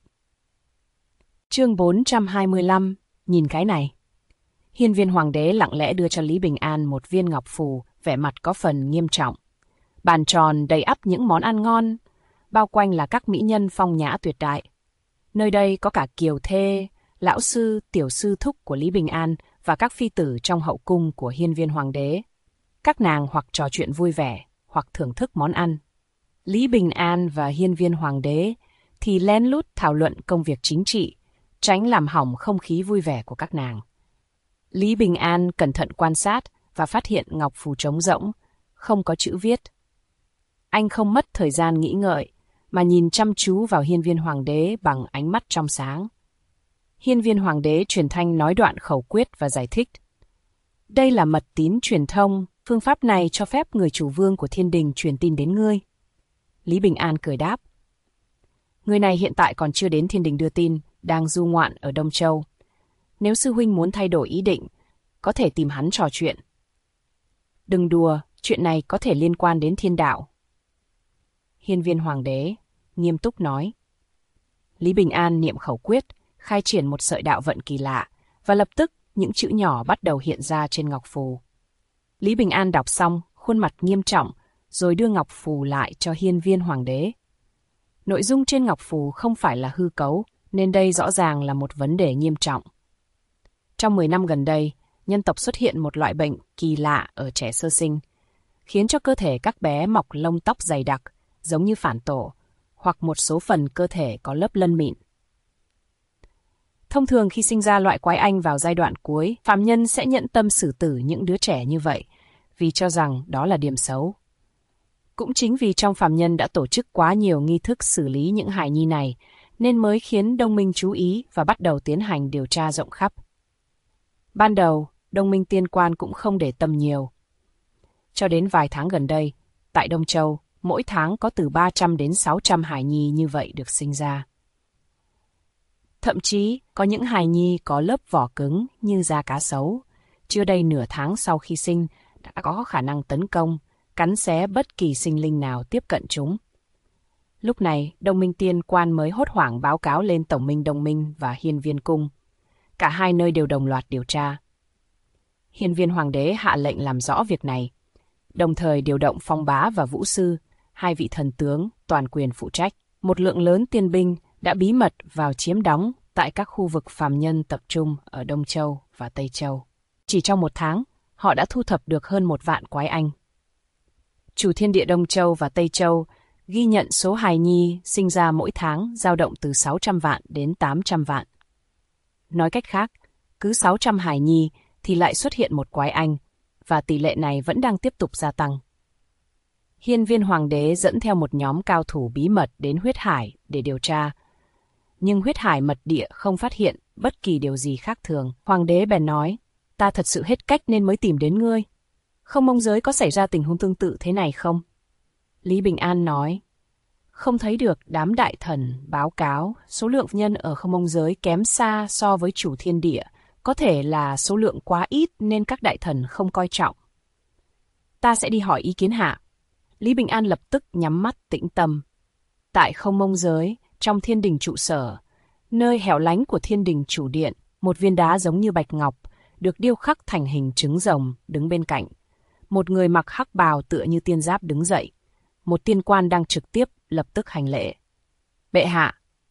Chương 425, nhìn cái này. Hiên Viên Hoàng đế lặng lẽ đưa cho Lý Bình An một viên ngọc phù, vẻ mặt có phần nghiêm trọng. Bàn tròn đầy ắp những món ăn ngon, bao quanh là các mỹ nhân phong nhã tuyệt đại. Nơi đây có cả kiều thê, lão sư, tiểu sư thúc của Lý Bình An và các phi tử trong hậu cung của Hiên Viên Hoàng đế. Các nàng hoặc trò chuyện vui vẻ, hoặc thưởng thức món ăn. Lý Bình An và Hiên Viên Hoàng đế thì lén lút thảo luận công việc chính trị, tránh làm hỏng không khí vui vẻ của các nàng. Lý Bình An cẩn thận quan sát và phát hiện ngọc phù trống rỗng, không có chữ viết. Anh không mất thời gian nghĩ ngợi, mà nhìn chăm chú vào Hiên Viên Hoàng đế bằng ánh mắt trong sáng. Hiên Viên Hoàng đế truyền thanh nói đoạn khẩu quyết và giải thích. Đây là mật tín truyền thông, phương pháp này cho phép người chủ vương của thiên đình truyền tin đến ngươi. Lý Bình An cười đáp. Người này hiện tại còn chưa đến thiên đình đưa tin, đang du ngoạn ở Đông Châu. Nếu sư huynh muốn thay đổi ý định, có thể tìm hắn trò chuyện. Đừng đùa, chuyện này có thể liên quan đến thiên đạo. Hiên Viên Hoàng đế nghiêm túc nói. Lý Bình An niệm khẩu quyết, khai triển một sợi đạo vận kỳ lạ, và lập tức những chữ nhỏ bắt đầu hiện ra trên ngọc phù. Lý Bình An đọc xong, khuôn mặt nghiêm trọng, rồi đưa ngọc phù lại cho Hiên Viên Hoàng đế. Nội dung trên ngọc phù không phải là hư cấu, nên đây rõ ràng là một vấn đề nghiêm trọng. Trong 10 năm gần đây, nhân tộc xuất hiện một loại bệnh kỳ lạ ở trẻ sơ sinh, khiến cho cơ thể các bé mọc lông tóc dày đặc, giống như phản tổ, hoặc một số phần cơ thể có lớp lân mịn. Thông thường khi sinh ra loại quái anh vào giai đoạn cuối, phàm nhân sẽ nhẫn tâm xử tử những đứa trẻ như vậy, vì cho rằng đó là điểm xấu. Cũng chính vì trong phàm nhân đã tổ chức quá nhiều nghi thức xử lý những hài nhi này, nên mới khiến Đông Minh chú ý và bắt đầu tiến hành điều tra rộng khắp. Ban đầu, Đông Minh tiên quan cũng không để tâm nhiều. Cho đến vài tháng gần đây, tại Đông Châu, mỗi tháng có từ 300 đến 600 hài nhi như vậy được sinh ra. Thậm chí, có những hài nhi có lớp vỏ cứng như da cá sấu, chưa đầy nửa tháng sau khi sinh đã có khả năng tấn công, cắn xé bất kỳ sinh linh nào tiếp cận chúng. Lúc này, Đông Minh tiên quan mới hốt hoảng báo cáo lên Tổng minh Đông Minh và Hiên Viên Cung. Cả hai nơi đều đồng loạt điều tra. Hiên Viên Hoàng đế hạ lệnh làm rõ việc này, đồng thời điều động Phong Bá và Vũ Sư, hai vị thần tướng toàn quyền phụ trách. Một lượng lớn tiên binh đã bí mật vào chiếm đóng tại các khu vực phàm nhân tập trung ở Đông Châu và Tây Châu. Chỉ trong 1 tháng, họ đã thu thập được hơn 1 vạn quái anh. Chủ thiên địa Đông Châu và Tây Châu ghi nhận số hài nhi sinh ra mỗi tháng dao động từ 600 vạn đến 800 vạn. Nói cách khác, cứ 600 hài nhi thì lại xuất hiện một quái anh, và tỷ lệ này vẫn đang tiếp tục gia tăng. Hiên Viên Hoàng đế dẫn theo một nhóm cao thủ bí mật đến huyết hải để điều tra. Nhưng huyết hải mật địa không phát hiện bất kỳ điều gì khác thường. Hoàng đế bèn nói, ta thật sự hết cách nên mới tìm đến ngươi. Không Mông Giới có xảy ra tình huống tương tự thế này không? Lý Bình An nói, không thấy được đám đại thần báo cáo số lượng nhân ở Không Mông Giới kém xa so với chủ thiên địa. Có thể là số lượng quá ít nên các đại thần không coi trọng. Ta sẽ đi hỏi ý kiến hạ. Lý Bình An lập tức nhắm mắt tĩnh tâm. Tại Không Mông Giới, trong thiên đình trụ sở, nơi hẻo lánh của thiên đình chủ điện, một viên đá giống như bạch ngọc, được điêu khắc thành hình trứng rồng đứng bên cạnh. Một người mặc hắc bào tựa như tiên giáp đứng dậy. Một tiên quan đang trực tiếp lập tức hành lễ. Bệ hạ,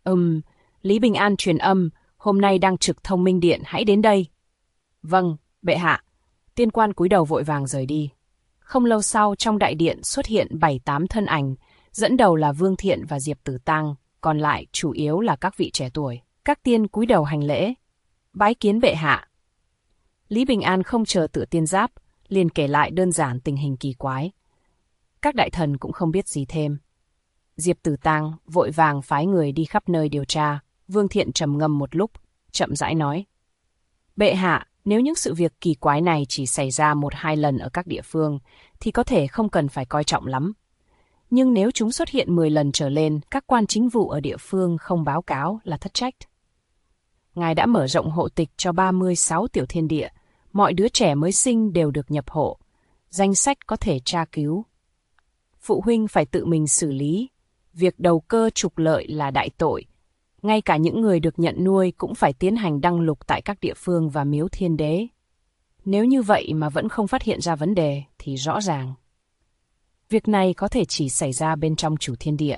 Lý Bình An truyền âm, hôm nay đang trực thông minh điện, hãy đến đây. Vâng, bệ hạ. Tiên quan cúi đầu vội vàng rời đi. Không lâu sau trong đại điện xuất hiện 7-8 thân ảnh, dẫn đầu là Vương Thiện và Diệp Tử Tăng, còn lại chủ yếu là các vị trẻ tuổi. Các tiên cúi đầu hành lễ. Bái kiến bệ hạ. Lý Bình An không chờ Tựa Tiên Giáp, liền kể lại đơn giản tình hình kỳ quái. Các đại thần cũng không biết gì thêm. Diệp Tử Tăng vội vàng phái người đi khắp nơi điều tra. Vương Thiện trầm ngâm một lúc, chậm rãi nói. Bệ hạ, nếu những sự việc kỳ quái này chỉ xảy ra 1-2 lần ở các địa phương, thì có thể không cần phải coi trọng lắm. Nhưng nếu chúng xuất hiện 10 lần trở lên, các quan chính vụ ở địa phương không báo cáo là thất trách. Ngài đã mở rộng hộ tịch cho 36 tiểu thiên địa, mọi đứa trẻ mới sinh đều được nhập hộ, danh sách có thể tra cứu. Phụ huynh phải tự mình xử lý, việc đầu cơ trục lợi là đại tội. Ngay cả những người được nhận nuôi cũng phải tiến hành đăng lục tại các địa phương và miếu thiên đế. Nếu như vậy mà vẫn không phát hiện ra vấn đề thì rõ ràng việc này có thể chỉ xảy ra bên trong chủ thiên địa.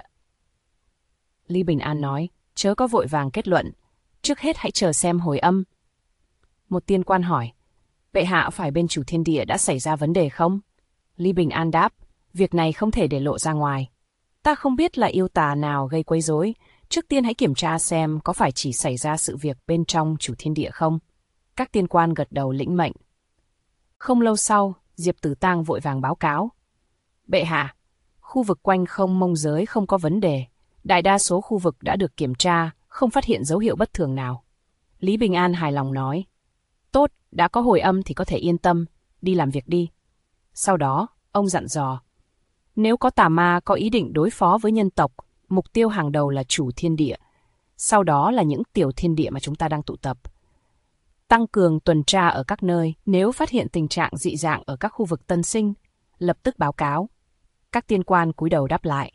Lý Bình An nói, chớ có vội vàng kết luận, trước hết hãy chờ xem hồi âm. Một tiên quan hỏi, bệ hạ phải bên chủ thiên địa đã xảy ra vấn đề không? Lý Bình An đáp, việc này không thể để lộ ra ngoài. Ta không biết là yêu tà nào gây quấy rối, trước tiên hãy kiểm tra xem có phải chỉ xảy ra sự việc bên trong chủ thiên địa không. Các tiên quan gật đầu lĩnh mệnh. Không lâu sau, Diệp Tử Tăng vội vàng báo cáo. Bệ hạ, khu vực quanh không mông giới không có vấn đề. Đại đa số khu vực đã được kiểm tra, không phát hiện dấu hiệu bất thường nào. Lý Bình An hài lòng nói. Tốt, đã có hồi âm thì có thể yên tâm, đi làm việc đi. Sau đó, ông dặn dò. Nếu có tà ma có ý định đối phó với nhân tộc, mục tiêu hàng đầu là chủ thiên địa. Sau đó là những tiểu thiên địa mà chúng ta đang tụ tập. Tăng cường tuần tra ở các nơi, nếu phát hiện tình trạng dị dạng ở các khu vực tân sinh, lập tức báo cáo. Các tiên quan cúi đầu đáp lại.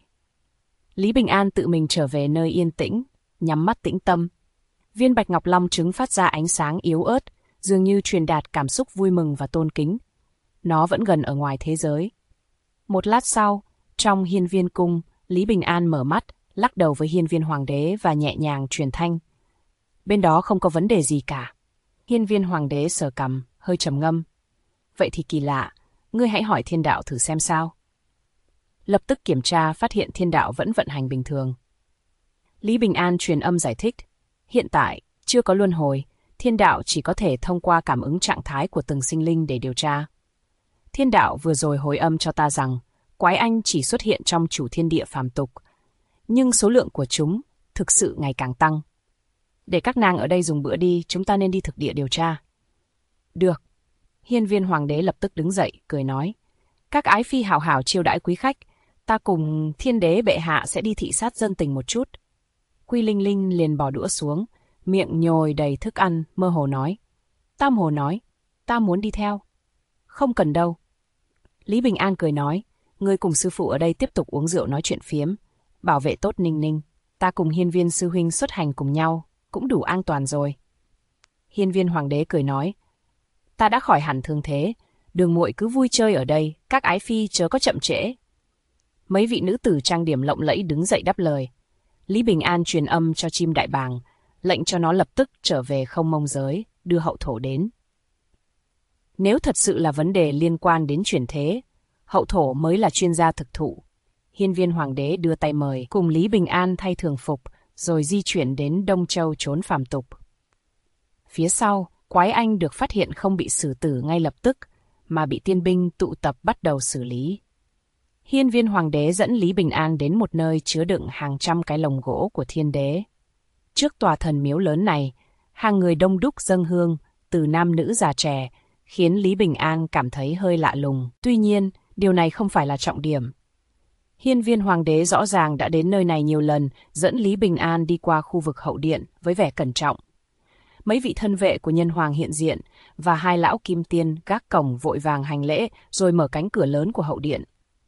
Lý Bình An tự mình trở về nơi yên tĩnh, nhắm mắt tĩnh tâm. Viên bạch ngọc long trứng phát ra ánh sáng yếu ớt, dường như truyền đạt cảm xúc vui mừng và tôn kính. Nó vẫn gần ở ngoài thế giới. Một lát sau, trong hiên viên cung, Lý Bình An mở mắt, lắc đầu với hiên viên hoàng đế và nhẹ nhàng truyền thanh. Bên đó không có vấn đề gì cả. Hiên viên hoàng đế sờ cằm, hơi trầm ngâm. Vậy thì kỳ lạ, ngươi hãy hỏi thiên đạo thử xem sao. Lập tức kiểm tra phát hiện thiên đạo vẫn vận hành bình thường. Lý Bình An truyền âm giải thích. Hiện tại, chưa có luân hồi, thiên đạo chỉ có thể thông qua cảm ứng trạng thái của từng sinh linh để điều tra. Thiên đạo vừa rồi hồi âm cho ta rằng, quái anh chỉ xuất hiện trong chủ thiên địa phàm tục, nhưng số lượng của chúng thực sự ngày càng tăng. Để các nàng ở đây dùng bữa đi, chúng ta nên đi thực địa điều tra. Được. Hiên viên hoàng đế lập tức đứng dậy, cười nói. Các ái phi hào hào chiêu đãi quý khách, ta cùng thiên đế bệ hạ sẽ đi thị sát dân tình một chút. Quy Linh Linh liền bỏ đũa xuống, miệng nhồi đầy thức ăn, mơ hồ nói. Tam Hồ nói, ta muốn đi theo. Không cần đâu. Lý Bình An cười nói, ngươi cùng sư phụ ở đây tiếp tục uống rượu nói chuyện phiếm, bảo vệ tốt Ninh Ninh. Ta cùng hiên viên sư huynh xuất hành cùng nhau, cũng đủ an toàn rồi. Hiên viên hoàng đế cười nói, ta đã khỏi hẳn thương thế, đường muội cứ vui chơi ở đây, các ái phi chớ có chậm trễ. Mấy vị nữ tử trang điểm lộng lẫy đứng dậy đáp lời. Lý Bình An truyền âm cho chim đại bàng, lệnh cho nó lập tức trở về không mông giới, đưa hậu thổ đến. Nếu thật sự là vấn đề liên quan đến chuyển thế, hậu thổ mới là chuyên gia thực thụ. Hiên viên hoàng đế đưa tay mời, cùng Lý Bình An thay thường phục, rồi di chuyển đến Đông Châu trốn phàm tục. Phía sau, quái anh được phát hiện không bị xử tử ngay lập tức, mà bị tiên binh tụ tập bắt đầu xử lý. Hiên viên hoàng đế dẫn Lý Bình An đến một nơi chứa đựng hàng trăm cái lồng gỗ của thiên đế. Trước tòa thần miếu lớn này, hàng người đông đúc dâng hương, từ nam nữ già trẻ, khiến Lý Bình An cảm thấy hơi lạ lùng. Tuy nhiên, điều này không phải là trọng điểm. Hiên viên hoàng đế rõ ràng đã đến nơi này nhiều lần, dẫn Lý Bình An đi qua khu vực hậu điện với vẻ cẩn trọng. Mấy vị thân vệ của nhân hoàng hiện diện và hai lão kim tiên gác cổng vội vàng hành lễ rồi mở cánh cửa lớn của hậu điện.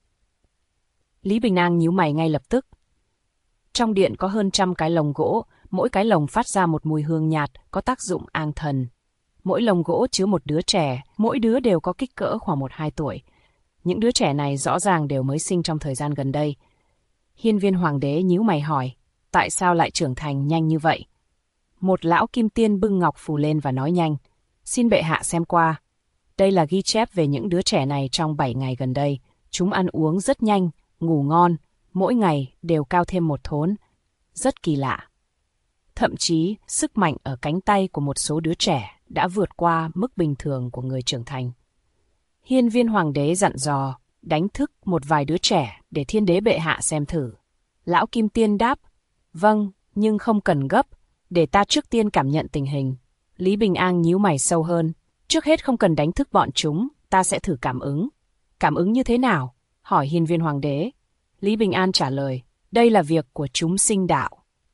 Lý Bình An nhíu mày ngay lập tức. Trong điện có hơn 100 cái lồng gỗ, mỗi cái lồng phát ra một mùi hương nhạt có tác dụng an thần. Mỗi lồng gỗ chứa một đứa trẻ, mỗi đứa đều có kích cỡ khoảng 1-2 tuổi. Những đứa trẻ này rõ ràng đều mới sinh trong thời gian gần đây. Hiên viên hoàng đế nhíu mày hỏi, tại sao lại trưởng thành nhanh như vậy? Một lão kim tiên bưng ngọc phù lên và nói nhanh. Xin bệ hạ xem qua. Đây là ghi chép về những đứa trẻ này trong 7 ngày gần đây. Chúng ăn uống rất nhanh, ngủ ngon, mỗi ngày đều cao thêm 1 thốn. Rất kỳ lạ. Thậm chí, sức mạnh ở cánh tay của một số đứa trẻ đã vượt qua mức bình thường của người trưởng thành. Hiên viên hoàng đế dặn dò, đánh thức một vài đứa trẻ để thiên đế bệ hạ xem thử. Lão kim tiên đáp, vâng, nhưng không cần gấp, để ta trước tiên cảm nhận tình hình. Lý Bình An nhíu mày sâu hơn, trước hết không cần đánh thức bọn chúng, ta sẽ thử cảm ứng. Cảm ứng như thế nào? Hỏi hiên viên hoàng đế. Lý Bình An trả lời, đây là việc của chúng sinh đạo.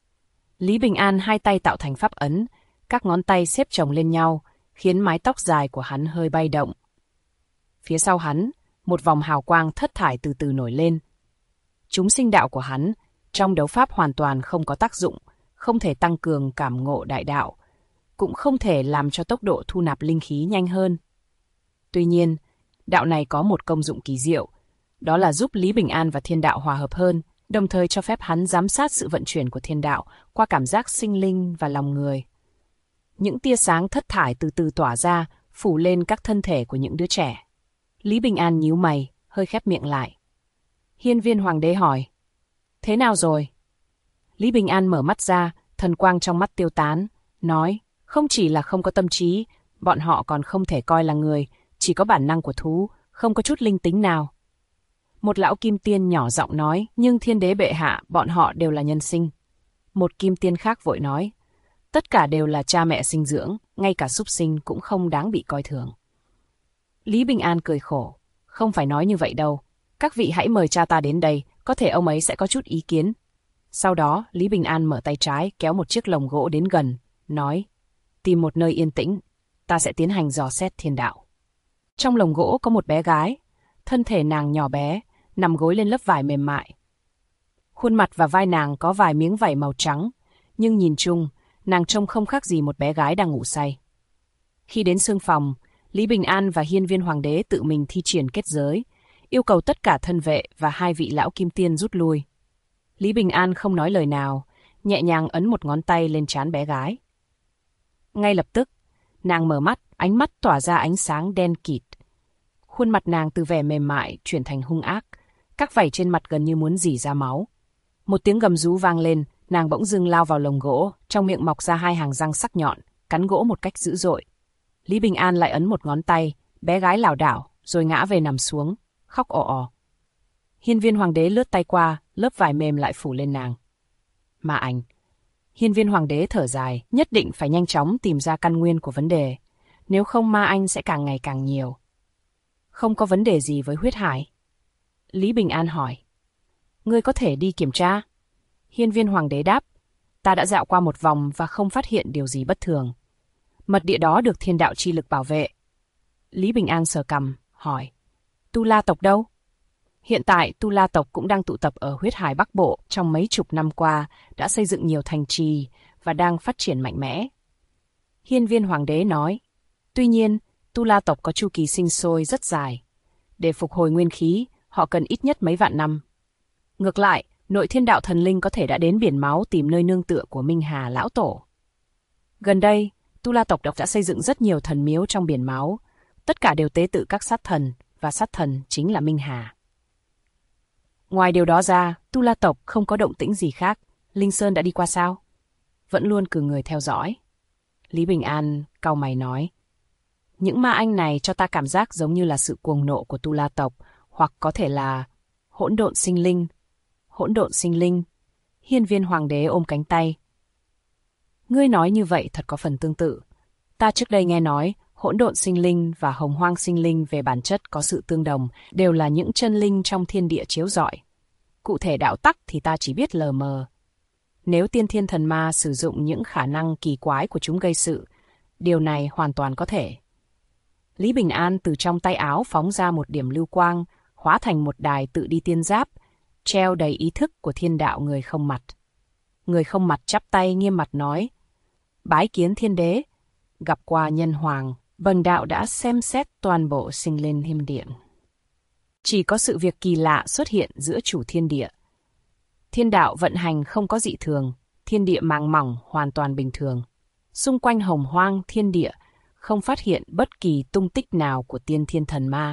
Lý Bình An hai tay tạo thành pháp ấn, các ngón tay xếp chồng lên nhau, khiến mái tóc dài của hắn hơi bay động. Phía sau hắn, một vòng hào quang thất thải từ từ nổi lên. Chúng sinh đạo của hắn, trong đấu pháp hoàn toàn không có tác dụng, không thể tăng cường cảm ngộ đại đạo, cũng không thể làm cho tốc độ thu nạp linh khí nhanh hơn. Tuy nhiên, đạo này có một công dụng kỳ diệu, đó là giúp Lý Bình An và thiên đạo hòa hợp hơn, đồng thời cho phép hắn giám sát sự vận chuyển của thiên đạo qua cảm giác sinh linh và lòng người. Những tia sáng thất thải từ từ tỏa ra, phủ lên các thân thể của những đứa trẻ. Lý Bình An nhíu mày, hơi khép miệng lại. Hiên viên hoàng đế hỏi, thế nào rồi? Lý Bình An mở mắt ra, thần quang trong mắt tiêu tán, nói, không chỉ là không có tâm trí, bọn họ còn không thể coi là người, chỉ có bản năng của thú, không có chút linh tính nào. Một lão kim tiên nhỏ giọng nói, nhưng thiên đế bệ hạ, bọn họ đều là nhân sinh. Một kim tiên khác vội nói, tất cả đều là cha mẹ sinh dưỡng, ngay cả súc sinh cũng không đáng bị coi thường. Lý Bình An cười khổ, không phải nói như vậy đâu. Các vị hãy mời cha ta đến đây, có thể ông ấy sẽ có chút ý kiến. Sau đó, Lý Bình An mở tay trái kéo một chiếc lồng gỗ đến gần, nói, tìm một nơi yên tĩnh, ta sẽ tiến hành dò xét thiên đạo. Trong lồng gỗ có một bé gái, thân thể nàng nhỏ bé, nằm gối lên lớp vải mềm mại. Khuôn mặt và vai nàng có vài miếng vảy màu trắng, nhưng nhìn chung, nàng trông không khác gì một bé gái đang ngủ say. Khi đến xương phòng, Lý Bình An và hiên viên hoàng đế tự mình thi triển kết giới, yêu cầu tất cả thân vệ và 2 vị lão kim tiên rút lui. Lý Bình An không nói lời nào, nhẹ nhàng ấn một ngón tay lên trán bé gái. Ngay lập tức, nàng mở mắt, ánh mắt tỏa ra ánh sáng đen kịt. Khuôn mặt nàng từ vẻ mềm mại chuyển thành hung ác, các vảy trên mặt gần như muốn rỉ ra máu. Một tiếng gầm rú vang lên, nàng bỗng dưng lao vào lồng gỗ, trong miệng mọc ra 2 hàng răng sắc nhọn, cắn gỗ một cách dữ dội. Lý Bình An lại ấn một ngón tay, bé gái lảo đảo, rồi ngã về nằm xuống, khóc ò ò. Hiên viên hoàng đế lướt tay qua, lớp vải mềm lại phủ lên nàng. Ma ảnh. Hiên viên hoàng đế thở dài, nhất định phải nhanh chóng tìm ra căn nguyên của vấn đề, nếu không ma anh sẽ càng ngày càng nhiều. Không có vấn đề gì với huyết hải? Lý Bình An hỏi. Ngươi có thể đi kiểm tra? Hiên viên hoàng đế đáp. Ta đã dạo qua một vòng và không phát hiện điều gì bất thường. Mật địa đó được thiên đạo chi lực bảo vệ. Lý Bình An sờ cằm, hỏi. Tu La tộc đâu? Hiện tại Tu La tộc cũng đang tụ tập ở huyết hải Bắc Bộ, trong mấy chục năm qua đã xây dựng nhiều thành trì và đang phát triển mạnh mẽ. Hiên viên hoàng đế nói. Tuy nhiên, Tu La tộc có chu kỳ sinh sôi rất dài. Để phục hồi nguyên khí, họ cần ít nhất mấy vạn năm. Ngược lại, nội thiên đạo thần linh có thể đã đến biển máu tìm nơi nương tựa của Minh Hà lão tổ. Gần đây, Tu La tộc đã xây dựng rất nhiều thần miếu trong biển máu, tất cả đều tế tự các sát thần, và sát thần chính là Minh Hà. Ngoài điều đó ra, Tu La tộc không có động tĩnh gì khác. Linh Sơn đã đi qua sao? Vẫn luôn cử người theo dõi. Lý Bình An cau mày nói. Những ma anh này cho ta cảm giác giống như là sự cuồng nộ của Tu La tộc, hoặc có thể là hỗn độn sinh linh. Hỗn độn sinh linh. Hiên viên hoàng đế ôm cánh tay. Ngươi nói như vậy thật có phần tương tự. Ta trước đây nghe nói, hỗn độn sinh linh và hồng hoang sinh linh về bản chất có sự tương đồng, đều là những chân linh trong thiên địa chiếu rọi. Cụ thể đạo tắc thì ta chỉ biết lờ mờ. Nếu tiên thiên thần ma sử dụng những khả năng kỳ quái của chúng gây sự, điều này hoàn toàn có thể. Lý Bình An từ trong tay áo phóng ra một điểm lưu quang, hóa thành một đài tự đi tiên giáp, treo đầy ý thức của thiên đạo người không mặt. Người không mặt chắp tay nghiêm mặt nói, bái kiến thiên đế, gặp qua nhân hoàng, bần đạo đã xem xét toàn bộ sinh linh thiên địa. Chỉ có sự việc kỳ lạ xuất hiện giữa chủ thiên địa. Thiên đạo vận hành không có dị thường, thiên địa màng mỏng hoàn toàn bình thường. Xung quanh hồng hoang thiên địa không phát hiện bất kỳ tung tích nào của tiên thiên thần ma.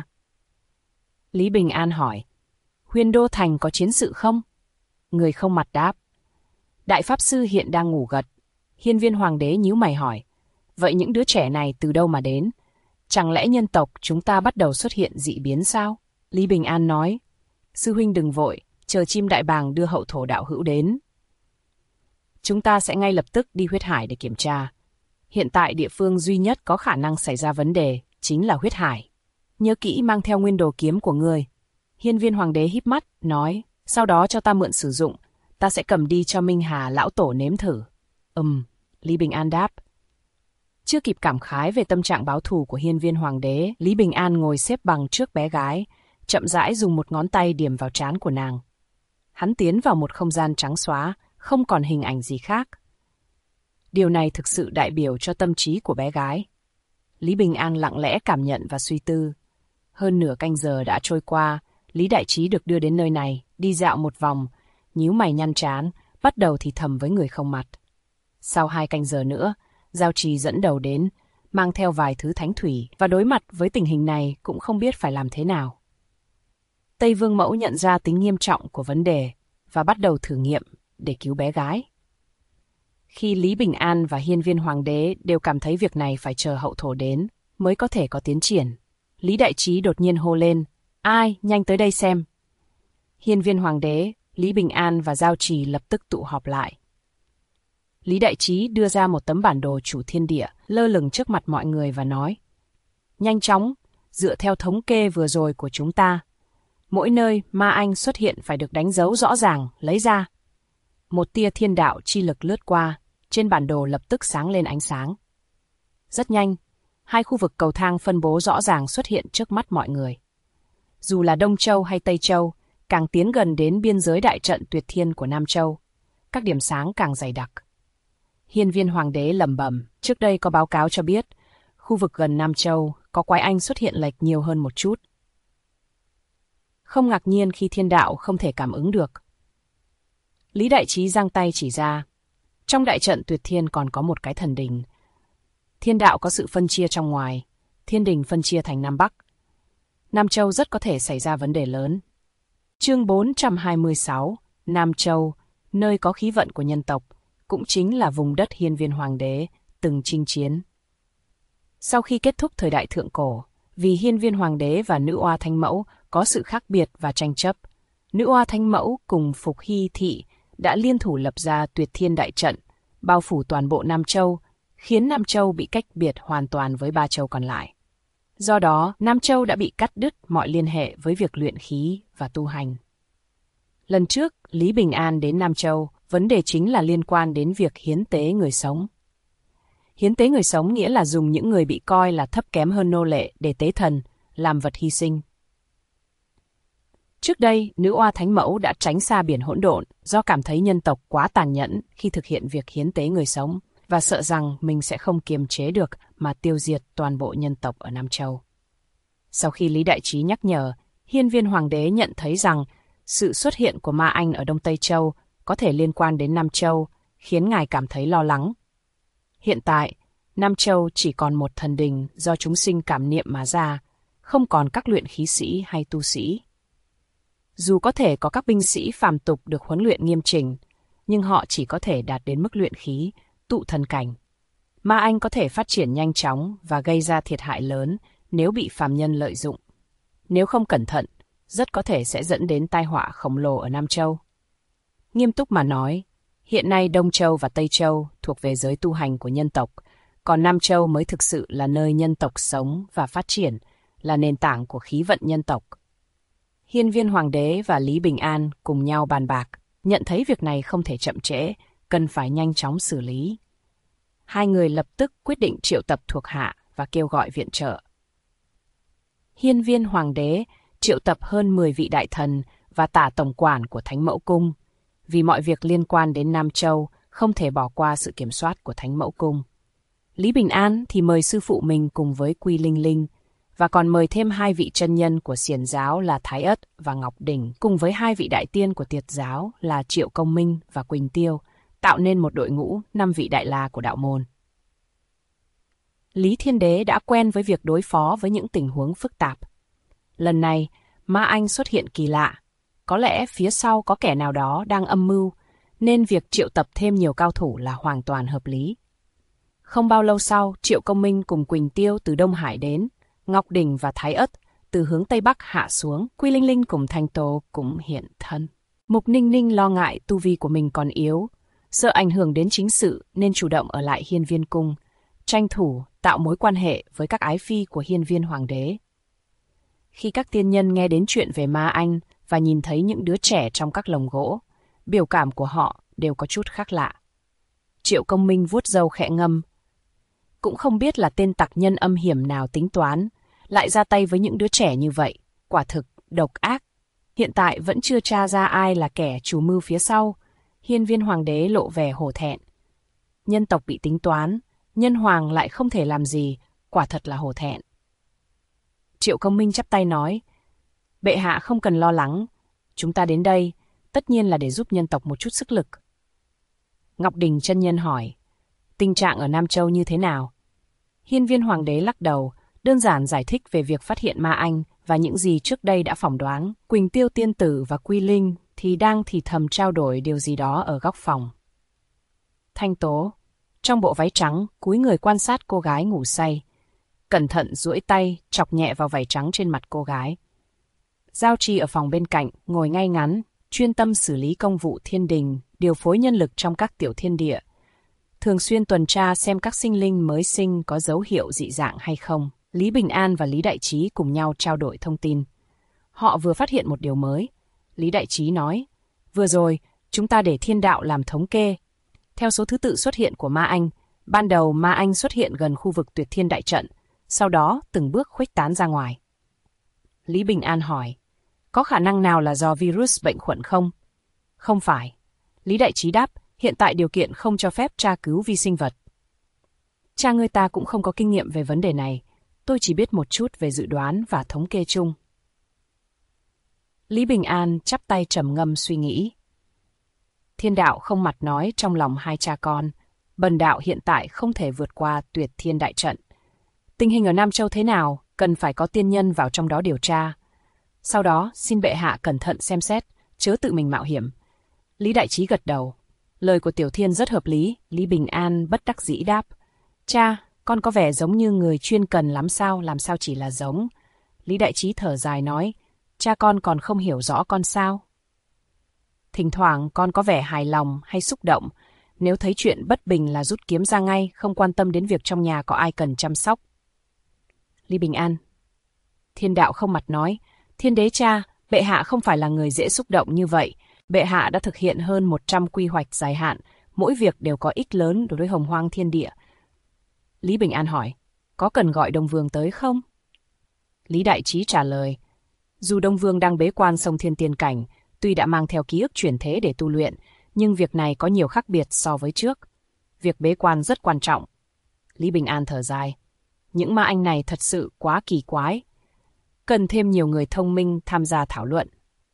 Lý Bình An hỏi, Huyền Đô Thành có chiến sự không? Người không mặt đáp. Đại Pháp Sư hiện đang ngủ gật. Hiên Viên Hoàng đế nhíu mày hỏi, vậy những đứa trẻ này từ đâu mà đến? Chẳng lẽ nhân tộc chúng ta bắt đầu xuất hiện dị biến sao? Lý Bình An nói, sư huynh đừng vội, chờ chim đại bàng đưa hậu thổ đạo hữu đến. Chúng ta sẽ ngay lập tức đi huyết hải để kiểm tra. Hiện tại địa phương duy nhất có khả năng xảy ra vấn đề chính là huyết hải. Nhớ kỹ mang theo nguyên đồ kiếm của ngươi. Hiên Viên Hoàng đế híp mắt, nói, sau đó cho ta mượn sử dụng, ta sẽ cầm đi cho Minh Hà lão tổ nếm thử. Lý Bình An đáp. Chưa kịp cảm khái về tâm trạng báo thù của Hiên Viên Hoàng đế, Lý Bình An ngồi xếp bằng trước bé gái, chậm rãi dùng một ngón tay điểm vào trán của nàng. Hắn tiến vào một không gian trắng xóa, không còn hình ảnh gì khác. Điều này thực sự đại biểu cho tâm trí của bé gái. Lý Bình An lặng lẽ cảm nhận và suy tư. Hơn nửa canh giờ đã trôi qua, Lý Đại Trí được đưa đến nơi này, đi dạo một vòng, nhíu mày nhăn trán, bắt đầu thì thầm với người không mặt. Sau 2 canh giờ nữa, Giao Trì dẫn đầu đến, mang theo vài thứ thánh thủy, và đối mặt với tình hình này cũng không biết phải làm thế nào. Tây Vương Mẫu nhận ra tính nghiêm trọng của vấn đề và bắt đầu thử nghiệm để cứu bé gái. Khi Lý Bình An và Hiên Viên Hoàng đế đều cảm thấy việc này phải chờ hậu thổ đến mới có thể có tiến triển, Lý Đại Trí đột nhiên hô lên, ai, nhanh tới đây xem. Hiên Viên Hoàng đế, Lý Bình An và Giao Trì lập tức tụ họp lại. Lý Đại Trí đưa ra một tấm bản đồ chủ thiên địa, lơ lửng trước mặt mọi người và nói, nhanh chóng, dựa theo thống kê vừa rồi của chúng ta, mỗi nơi ma anh xuất hiện phải được đánh dấu rõ ràng, lấy ra. Một tia thiên đạo chi lực lướt qua, trên bản đồ lập tức sáng lên ánh sáng. Rất nhanh, 2 khu vực cầu thang phân bố rõ ràng xuất hiện trước mắt mọi người. Dù là Đông Châu hay Tây Châu, càng tiến gần đến biên giới đại trận tuyệt thiên của Nam Châu, các điểm sáng càng dày đặc. Hiên Viên Hoàng đế lẩm bẩm, trước đây có báo cáo cho biết, khu vực gần Nam Châu có quái anh xuất hiện lệch nhiều hơn một chút. Không ngạc nhiên khi thiên đạo không thể cảm ứng được. Lý Đại Trí giang tay chỉ ra, trong đại trận tuyệt thiên còn có một cái thần đình. Thiên đạo có sự phân chia trong ngoài, thiên đình phân chia thành Nam Bắc. Nam Châu rất có thể xảy ra vấn đề lớn. Chương 426, Nam Châu, nơi có khí vận của nhân tộc, cũng chính là vùng đất Hiên Viên Hoàng đế từng chinh chiến. Sau khi kết thúc thời đại thượng cổ, vì Hiên Viên Hoàng đế và Nữ Oa Thánh Mẫu có sự khác biệt và tranh chấp, Nữ Oa Thánh Mẫu cùng Phục Hy Thị đã liên thủ lập ra Tuyệt Thiên Đại Trận, bao phủ toàn bộ Nam Châu, khiến Nam Châu bị cách biệt hoàn toàn với 3 châu còn lại. Do đó, Nam Châu đã bị cắt đứt mọi liên hệ với việc luyện khí và tu hành. Lần trước, Lý Bình An đến Nam Châu, vấn đề chính là liên quan đến việc hiến tế người sống. Hiến tế người sống nghĩa là dùng những người bị coi là thấp kém hơn nô lệ để tế thần, làm vật hy sinh. Trước đây, Nữ Oa Thánh Mẫu đã tránh xa biển hỗn độn do cảm thấy nhân tộc quá tàn nhẫn khi thực hiện việc hiến tế người sống và sợ rằng mình sẽ không kiềm chế được mà tiêu diệt toàn bộ nhân tộc ở Nam Châu. Sau khi Lý Đại Trí nhắc nhở, Hiên Viên Hoàng đế nhận thấy rằng sự xuất hiện của ma anh ở Đông Tây Châu có thể liên quan đến Nam Châu, khiến ngài cảm thấy lo lắng. Hiện tại, Nam Châu chỉ còn một thần đình do chúng sinh cảm niệm mà ra, không còn các luyện khí sĩ hay tu sĩ. Dù có thể có các binh sĩ phàm tục được huấn luyện nghiêm chỉnh, nhưng họ chỉ có thể đạt đến mức luyện khí, tụ thần cảnh. Ma anh có thể phát triển nhanh chóng và gây ra thiệt hại lớn nếu bị phàm nhân lợi dụng. Nếu không cẩn thận, rất có thể sẽ dẫn đến tai họa khổng lồ ở Nam Châu. Nghiêm túc mà nói, hiện nay Đông Châu và Tây Châu thuộc về giới tu hành của nhân tộc, còn Nam Châu mới thực sự là nơi nhân tộc sống và phát triển, là nền tảng của khí vận nhân tộc. Hiên Viên Hoàng đế và Lý Bình An cùng nhau bàn bạc, nhận thấy việc này không thể chậm trễ, cần phải nhanh chóng xử lý. Hai người lập tức quyết định triệu tập thuộc hạ và kêu gọi viện trợ. Hiên Viên Hoàng đế triệu tập hơn 10 vị đại thần và tả tổng quản của Thánh Mẫu Cung, vì mọi việc liên quan đến Nam Châu không thể bỏ qua sự kiểm soát của Thánh Mẫu Cung. Lý Bình An thì mời sư phụ mình cùng với Quy Linh Linh và còn mời thêm 2 vị chân nhân của Xiển giáo là Thái Ất và Ngọc Đỉnh, cùng với 2 vị đại tiên của Tiệt giáo là Triệu Công Minh và Quỳnh Tiêu, tạo nên một đội ngũ 5 vị đại la của đạo môn. Lý Thiên Đế đã quen với việc đối phó với những tình huống phức tạp. Lần này, Ma Anh xuất hiện kỳ lạ. Có lẽ phía sau có kẻ nào đó đang âm mưu, nên việc triệu tập thêm nhiều cao thủ là hoàn toàn hợp lý. Không bao lâu sau, Triệu Công Minh cùng Quỳnh Tiêu từ Đông Hải đến, Ngọc Đỉnh và Thái Ất từ hướng Tây Bắc hạ xuống, Quy Linh Linh cùng Thanh Tố cũng hiện thân. Mục Ninh Ninh lo ngại tu vi của mình còn yếu, sợ ảnh hưởng đến chính sự nên chủ động ở lại Hiên Viên Cung, tranh thủ tạo mối quan hệ với các ái phi của Hiên Viên Hoàng đế. Khi các tiên nhân nghe đến chuyện về Ma Anh và nhìn thấy những đứa trẻ trong các lồng gỗ, biểu cảm của họ đều có chút khác lạ. Triệu Công Minh vuốt râu khẽ ngâm. Cũng không biết là tên tặc nhân âm hiểm nào tính toán, lại ra tay với những đứa trẻ như vậy, quả thực độc ác. Hiện tại vẫn chưa tra ra ai là kẻ chủ mưu phía sau. Hiên Viên Hoàng đế lộ vẻ hổ thẹn. Nhân tộc bị tính toán, nhân hoàng lại không thể làm gì, quả thật là hổ thẹn. Triệu Công Minh chắp tay nói, bệ hạ không cần lo lắng, chúng ta đến đây, tất nhiên là để giúp nhân tộc một chút sức lực. Ngọc Đình chân nhân hỏi, tình trạng ở Nam Châu như thế nào? Hiên Viên Hoàng đế lắc đầu, đơn giản giải thích về việc phát hiện Ma Anh và những gì trước đây đã phỏng đoán. Quỳnh Tiêu tiên tử và Quy Linh thì đang thì thầm trao đổi điều gì đó ở góc phòng. Thanh Tố, trong bộ váy trắng, cúi người quan sát cô gái ngủ say. Cẩn thận duỗi tay, chọc nhẹ vào vảy trắng trên mặt cô gái. Giao Trì ở phòng bên cạnh, ngồi ngay ngắn, chuyên tâm xử lý công vụ thiên đình, điều phối nhân lực trong các tiểu thiên địa. Thường xuyên tuần tra xem các sinh linh mới sinh có dấu hiệu dị dạng hay không. Lý Bình An và Lý Đại Trí cùng nhau trao đổi thông tin. Họ vừa phát hiện một điều mới. Lý Đại Trí nói, vừa rồi, chúng ta để thiên đạo làm thống kê. Theo số thứ tự xuất hiện của Ma Anh, ban đầu Ma Anh xuất hiện gần khu vực Tuyệt Thiên Đại Trận, sau đó từng bước khuếch tán ra ngoài. Lý Bình An hỏi, có khả năng nào là do virus bệnh khuẩn không? Không phải. Lý Đại Trí đáp, hiện tại điều kiện không cho phép tra cứu vi sinh vật. Cha ngươi ta cũng không có kinh nghiệm về vấn đề này, tôi chỉ biết một chút về dự đoán và thống kê chung. Lý Bình An chắp tay trầm ngâm suy nghĩ. Thiên đạo không mặt nói trong lòng hai cha con, bần đạo hiện tại không thể vượt qua Tuyệt Thiên Đại Trận. Tình hình ở Nam Châu thế nào, cần phải có tiên nhân vào trong đó điều tra. Sau đó, xin bệ hạ cẩn thận xem xét, chớ tự mình mạo hiểm. Lý Đại Trí gật đầu. Lời của Tiểu Thiên rất hợp lý, Lý Bình An bất đắc dĩ đáp. Cha, con có vẻ giống như người chuyên cần lắm sao, làm sao chỉ là giống. Lý Đại Trí thở dài nói, cha con còn không hiểu rõ con sao. Thỉnh thoảng con có vẻ hài lòng hay xúc động, nếu thấy chuyện bất bình là rút kiếm ra ngay, không quan tâm đến việc trong nhà có ai cần chăm sóc. Lý Bình An. Thiên đạo không mặt nói, Thiên đế cha, bệ hạ không phải là người dễ xúc động như vậy. Bệ hạ đã thực hiện hơn 100 quy hoạch dài hạn, mỗi việc đều có ích lớn đối với hồng hoang thiên địa. Lý Bình An hỏi, có cần gọi Đông Vương tới không? Lý Đại Trí trả lời, dù Đông Vương đang bế quan sông Thiên Tiên Cảnh, tuy đã mang theo ký ức chuyển thế để tu luyện, nhưng việc này có nhiều khác biệt so với trước. Việc bế quan rất quan trọng. Lý Bình An thở dài, những Ma Anh này thật sự quá kỳ quái. Cần thêm nhiều người thông minh tham gia thảo luận.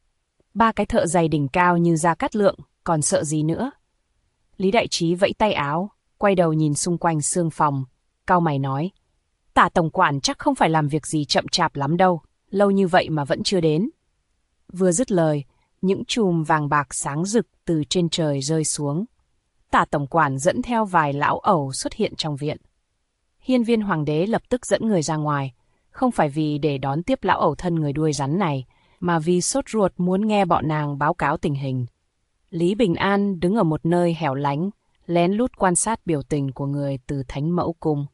3 cái thợ giày đỉnh cao như Gia Cát Lượng, còn sợ gì nữa? Lý Đại Trí vẫy tay áo, quay đầu nhìn xung quanh sương phòng, cau mày nói, Tả tổng quản chắc không phải làm việc gì chậm chạp lắm đâu, lâu như vậy mà vẫn chưa đến. Vừa dứt lời, những chùm vàng bạc sáng rực từ trên trời rơi xuống. Tả tổng quản dẫn theo vài lão ẩu xuất hiện trong viện. Hiên Viên Hoàng đế lập tức dẫn người ra ngoài, không phải vì để đón tiếp lão ẩu thân người đuôi rắn này, mà vì sốt ruột muốn nghe bọn nàng báo cáo tình hình. Lý Bình An đứng ở một nơi hẻo lánh, lén lút quan sát biểu tình của người từ Thánh Mẫu Cung.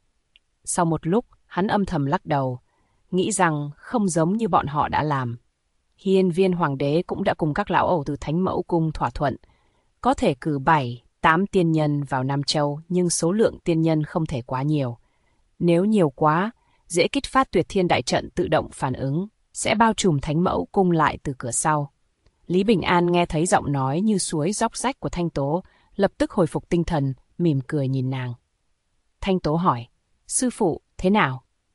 Sau một lúc, hắn âm thầm lắc đầu, nghĩ rằng không giống như bọn họ đã làm. Hiên Viên Hoàng đế cũng đã cùng các lão ẩu từ Thánh Mẫu Cung thỏa thuận, có thể cử 7-8 tiên nhân vào Nam Châu, nhưng số lượng tiên nhân không thể quá nhiều. Nếu nhiều quá, dễ kích phát Tuyệt Thiên Đại Trận tự động phản ứng, sẽ bao trùm Thánh Mẫu Cung lại từ cửa sau. Lý Bình An nghe thấy giọng nói như suối róc rách của Thanh Tố, lập tức hồi phục tinh thần, mỉm cười nhìn nàng. Thanh Tố hỏi, sư phụ, thế nào?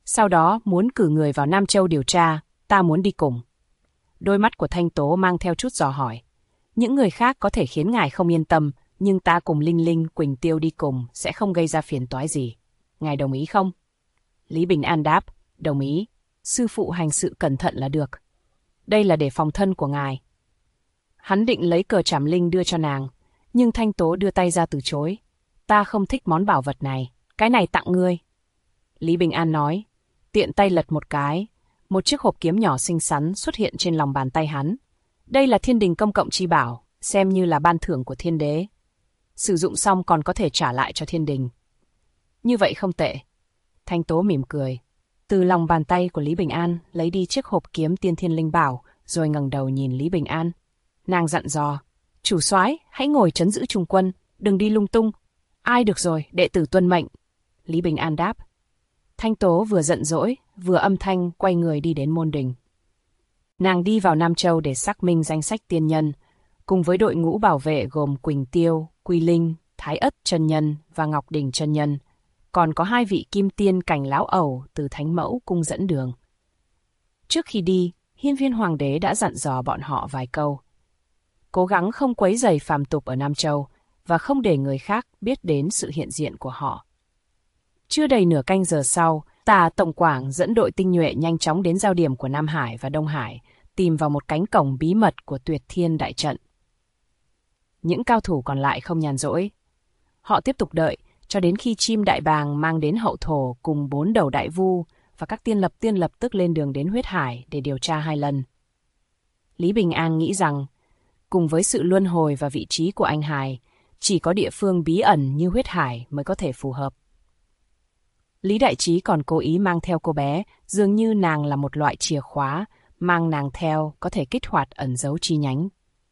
Sau đó muốn cử người vào Nam Châu điều tra, ta muốn đi cùng. Đôi mắt của Thanh Tố mang theo chút dò hỏi. Những người khác có thể khiến ngài không yên tâm, nhưng ta cùng Linh Linh, Quỳnh Tiêu đi cùng sẽ không gây ra phiền toái gì. Ngài đồng ý không? Lý Bình An đáp, đồng ý. Sư phụ hành sự cẩn thận là được. Đây là để phòng thân của ngài. Hắn định lấy cờ trảm linh đưa cho nàng, nhưng Thanh Tố đưa tay ra từ chối. Ta không thích món bảo vật này, cái này tặng ngươi. Lý Bình An nói, tiện tay lật một cái, một chiếc hộp kiếm nhỏ xinh xắn xuất hiện trên lòng bàn tay hắn. Đây là Thiên Đình công cộng chi bảo, xem như là ban thưởng của thiên đế. Sử dụng xong còn có thể trả lại cho Thiên Đình. Như vậy không tệ. Thanh Tố mỉm cười. Từ lòng bàn tay của Lý Bình An lấy đi chiếc hộp kiếm Tiên Thiên Linh Bảo, rồi ngẩng đầu nhìn Lý Bình An. Nàng dặn dò, chủ soái hãy ngồi trấn giữ trung quân, đừng đi lung tung. Ai được rồi, đệ tử tuân mệnh. Lý Bình An đáp. Thanh Tố vừa giận dỗi, vừa âm thanh quay người đi đến môn đình. Nàng đi vào Nam Châu để xác minh danh sách tiên nhân, cùng với đội ngũ bảo vệ gồm Quỳnh Tiêu, Quy Linh, Thái Ất chân nhân và Ngọc Đình chân nhân. Còn có 2 vị kim tiên cảnh lão ẩu từ Thánh Mẫu cung dẫn đường. Trước khi đi, Hiên Viên Hoàng đế đã dặn dò bọn họ vài câu. Cố gắng không quấy rầy phàm tục ở Nam Châu và không để người khác biết đến sự hiện diện của họ. Chưa đầy nửa canh giờ sau, Tả Tổng Quảng dẫn đội tinh nhuệ nhanh chóng đến giao điểm của Nam Hải và Đông Hải, tìm vào một cánh cổng bí mật của Tuyệt Thiên Đại Trận. Những cao thủ còn lại không nhàn rỗi. Họ tiếp tục đợi cho đến khi chim đại bàng mang đến hậu thổ cùng 4 đầu đại vu và các tiên lập tức lên đường đến huyết hải để điều tra 2 lần. Lý Bình An nghĩ rằng, cùng với sự luân hồi và vị trí của anh hài, chỉ có địa phương bí ẩn như huyết hải mới có thể phù hợp. Lý Đại Trí còn cố ý mang theo cô bé, dường như nàng là một loại chìa khóa, mang nàng theo có thể kích hoạt ẩn dấu chi nhánh.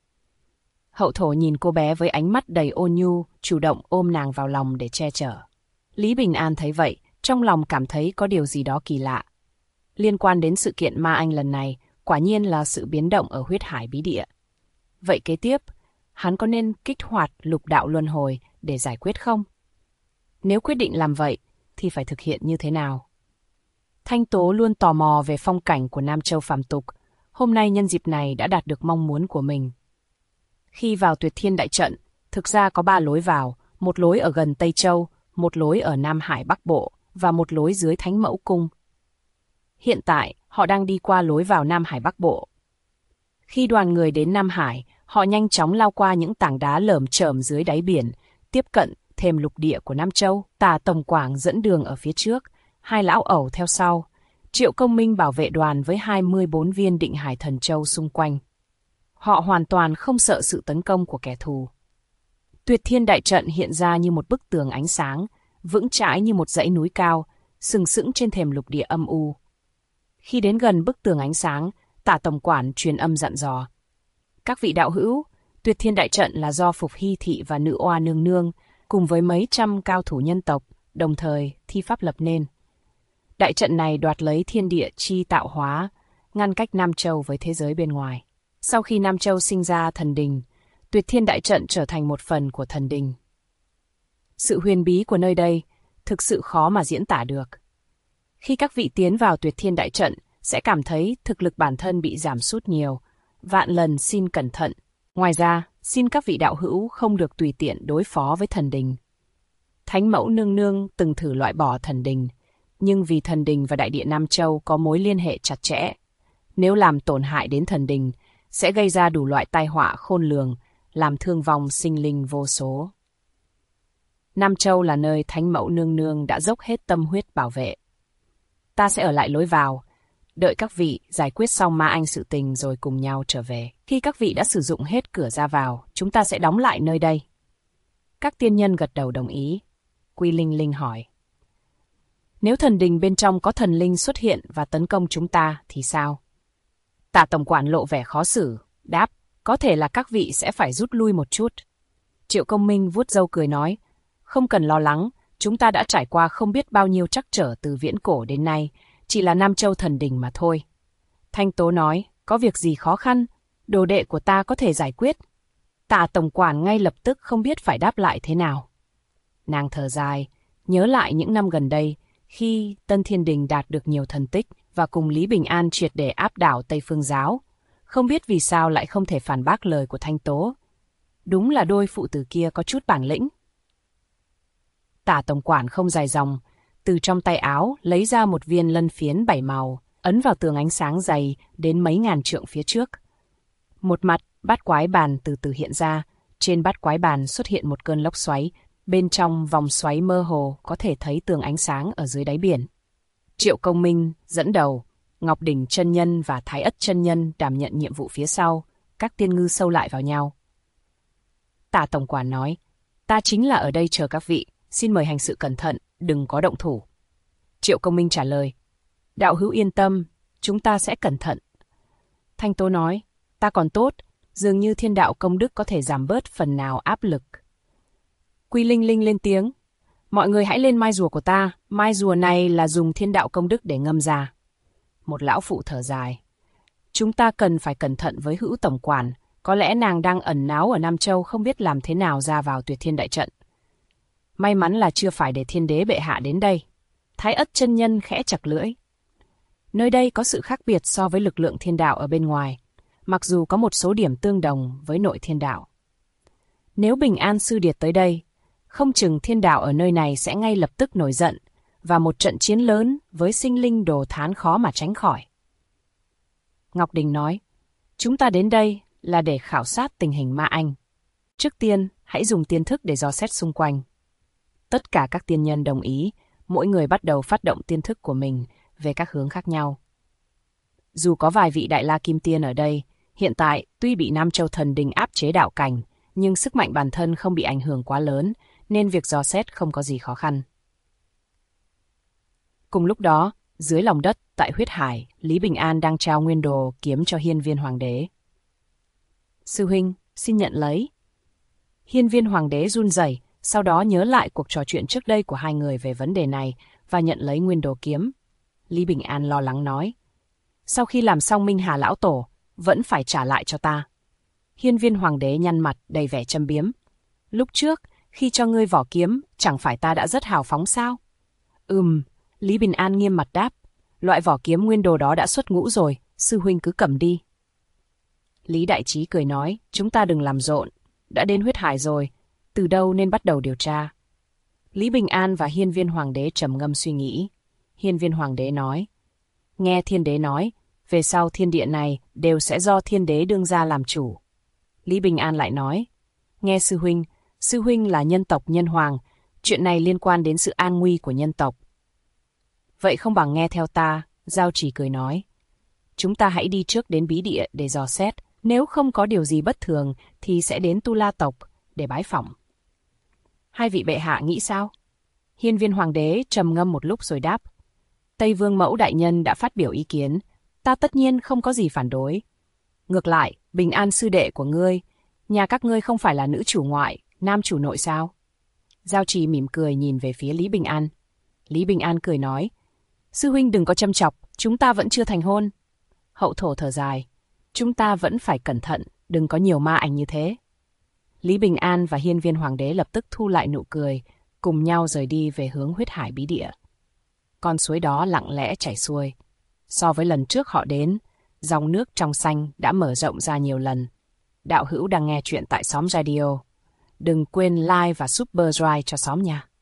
Hậu thổ nhìn cô bé với ánh mắt đầy ôn nhu, chủ động ôm nàng vào lòng để che chở. Lý Bình An thấy vậy, trong lòng cảm thấy có điều gì đó kỳ lạ. Liên quan đến sự kiện ma anh lần này, quả nhiên là sự biến động ở huyết hải bí địa. Vậy kế tiếp, hắn có nên kích hoạt lục đạo luân hồi để giải quyết không? Nếu quyết định làm vậy, thì phải thực hiện như thế nào? Thanh Tố luôn tò mò về phong cảnh của Nam Châu phàm tục. Hôm nay nhân dịp này đã đạt được mong muốn của mình. Khi vào Tuyệt Thiên Đại Trận, thực ra có 3 lối vào, một lối ở gần Tây Châu, một lối ở Nam Hải Bắc Bộ và một lối dưới Thánh Mẫu Cung. Hiện tại, họ đang đi qua lối vào Nam Hải Bắc Bộ. Khi đoàn người đến Nam Hải, họ nhanh chóng lao qua những tảng đá lởm chởm dưới đáy biển, tiếp cận thềm lục địa của Nam Châu. Tả Tổng Quảng dẫn đường ở phía trước, 2 lão ẩu theo sau. Triệu Công Minh bảo vệ đoàn với 24 viên Định Hải Thần Châu xung quanh. Họ hoàn toàn không sợ sự tấn công của kẻ thù. Tuyệt Thiên Đại Trận hiện ra như một bức tường ánh sáng, vững chãi như một dãy núi cao, sừng sững trên thềm lục địa âm u. Khi đến gần bức tường ánh sáng, Tả Tổng Quản truyền âm dặn dò. Các vị đạo hữu, Tuyệt Thiên Đại Trận là do Phục Hy Thị và Nữ Oa Nương Nương, cùng với mấy trăm cao thủ nhân tộc, đồng thời thi pháp lập nên. Đại trận này đoạt lấy thiên địa chi tạo hóa, ngăn cách Nam Châu với thế giới bên ngoài. Sau khi Nam Châu sinh ra thần đình, Tuyệt Thiên Đại Trận trở thành một phần của thần đình. Sự huyền bí của nơi đây thực sự khó mà diễn tả được. Khi các vị tiến vào Tuyệt Thiên Đại Trận, sẽ cảm thấy thực lực bản thân bị giảm sút nhiều. Vạn lần xin cẩn thận. Ngoài ra, xin các vị đạo hữu không được tùy tiện đối phó với thần đình. Thánh Mẫu Nương Nương từng thử loại bỏ thần đình, nhưng vì thần đình và đại địa Nam Châu có mối liên hệ chặt chẽ. Nếu làm tổn hại đến thần đình, sẽ gây ra đủ loại tai họa khôn lường, làm thương vong sinh linh vô số. Nam Châu là nơi Thánh Mẫu Nương Nương đã dốc hết tâm huyết bảo vệ. Ta sẽ ở lại lối vào, đợi các vị giải quyết xong ma anh sự tình rồi cùng nhau trở về. Khi các vị đã sử dụng hết cửa ra vào, chúng ta sẽ đóng lại nơi đây. Các tiên nhân gật đầu đồng ý. Quy Linh Linh hỏi. Nếu thần đình bên trong có thần linh xuất hiện và tấn công chúng ta thì sao? Tả Tổng Quản lộ vẻ khó xử, đáp, có thể là các vị sẽ phải rút lui một chút. Triệu Công Minh vuốt râu cười nói, không cần lo lắng, chúng ta đã trải qua không biết bao nhiêu trắc trở từ viễn cổ đến nay, chỉ là Nam Châu thần đình mà thôi. Thanh Tố nói, có việc gì khó khăn, đồ đệ của ta có thể giải quyết. Tả Tổng Quản ngay lập tức không biết phải đáp lại thế nào. Nàng thở dài, nhớ lại những năm gần đây, khi Tân Thiên Đình đạt được nhiều thần tích và cùng Lý Bình An triệt để áp đảo Tây Phương giáo, không biết vì sao lại không thể phản bác lời của Thanh Tố. Đúng là đôi phụ tử kia có chút bản lĩnh. Tả tổng quản không dài dòng, từ trong tay áo lấy ra một viên lân phiến 7 màu, ấn vào tường ánh sáng dày đến mấy ngàn trượng phía trước. Một mặt, bát quái bàn từ từ hiện ra, trên bát quái bàn xuất hiện một cơn lốc xoáy, bên trong vòng xoáy mơ hồ có thể thấy tường ánh sáng ở dưới đáy biển. Triệu Công Minh dẫn đầu, Ngọc Đỉnh chân nhân và Thái Ất chân nhân đảm nhận nhiệm vụ phía sau, các tiên ngư sâu lại vào nhau. Tả tổng quản nói, ta chính là ở đây chờ các vị, xin mời hành sự cẩn thận, đừng có động thủ. Triệu Công Minh trả lời, đạo hữu yên tâm, chúng ta sẽ cẩn thận. Thanh Tố nói, ta còn tốt, dường như thiên đạo công đức có thể giảm bớt phần nào áp lực. Quy Linh Linh lên tiếng, mọi người hãy lên mai rùa của ta, mai rùa này là dùng thiên đạo công đức để ngâm ra. Một lão phụ thở dài, chúng ta cần phải cẩn thận với Hữu tổng quản, có lẽ nàng đang ẩn náu ở Nam Châu không biết làm thế nào ra vào Tuyệt Thiên đại trận. May mắn là chưa phải để thiên đế bệ hạ đến đây. Thái Ất chân nhân khẽ chặt lưỡi. Nơi đây có sự khác biệt so với lực lượng thiên đạo ở bên ngoài, mặc dù có một số điểm tương đồng với nội thiên đạo. Nếu Bình An sư điệt tới đây, không chừng thiên đạo ở nơi này sẽ ngay lập tức nổi giận, và một trận chiến lớn với sinh linh Đồ Thán khó mà tránh khỏi. Ngọc Đình nói, chúng ta đến đây là để khảo sát tình hình Ma Anh. Trước tiên, hãy dùng tiên thức để dò xét xung quanh. Tất cả các tiên nhân đồng ý, mỗi người bắt đầu phát động tiên thức của mình về các hướng khác nhau. Dù có vài vị Đại La Kim Tiên ở đây, hiện tại tuy bị Nam Châu Thần Đình áp chế đạo cảnh, nhưng sức mạnh bản thân không bị ảnh hưởng quá lớn, nên việc dò xét không có gì khó khăn. Cùng lúc đó, dưới lòng đất, tại huyết hải, Lý Bình An đang trao nguyên đồ kiếm cho Hiên Viên Hoàng đế. Sư huynh, xin nhận lấy. Hiên Viên Hoàng đế run rẩy, sau đó nhớ lại cuộc trò chuyện trước đây của hai người về vấn đề này và nhận lấy nguyên đồ kiếm. Lý Bình An lo lắng nói, sau khi làm xong Minh Hà lão tổ, vẫn phải trả lại cho ta. Hiên Viên Hoàng đế nhăn mặt đầy vẻ châm biếm. Lúc trước, khi cho ngươi vỏ kiếm, chẳng phải ta đã rất hào phóng sao? Lý Bình An nghiêm mặt đáp, loại vỏ kiếm nguyên đồ đó đã xuất ngũ rồi, sư huynh cứ cầm đi. Lý Đại Trí cười nói, chúng ta đừng làm rộn, đã đến huyết hải rồi, từ đâu nên bắt đầu điều tra. Lý Bình An và Hiên Viên Hoàng đế trầm ngâm suy nghĩ. Hiên Viên Hoàng đế nói, nghe thiên đế nói, về sau thiên địa này đều sẽ do thiên đế đương ra làm chủ. Lý Bình An lại nói, nghe sư huynh là nhân tộc nhân hoàng, chuyện này liên quan đến sự an nguy của nhân tộc. Vậy không bằng nghe theo ta, Giao Chỉ cười nói. Chúng ta hãy đi trước đến bí địa để dò xét, nếu không có điều gì bất thường thì sẽ đến Tu La tộc để bái phỏng. Hai vị bệ hạ nghĩ sao? Hiên Viên Hoàng đế trầm ngâm một lúc rồi đáp. Tây Vương Mẫu đại nhân đã phát biểu ý kiến, ta tất nhiên không có gì phản đối. Ngược lại, Bình An sư đệ của ngươi, nhà các ngươi không phải là nữ chủ ngoại, nam chủ nội sao? Giao Trì mỉm cười nhìn về phía Lý Bình An. Lý Bình An cười nói, sư huynh đừng có châm chọc, chúng ta vẫn chưa thành hôn. Hậu thổ thở dài, chúng ta vẫn phải cẩn thận, đừng có nhiều ma ảnh như thế. Lý Bình An và Hiên Viên Hoàng đế lập tức thu lại nụ cười, cùng nhau rời đi về hướng huyết hải bí địa. Con suối đó lặng lẽ chảy xuôi. So với lần trước họ đến, dòng nước trong xanh đã mở rộng ra nhiều lần. Đạo hữu đang nghe chuyện tại Xóm Radio. Đừng quên like và Super Drive cho xóm nha.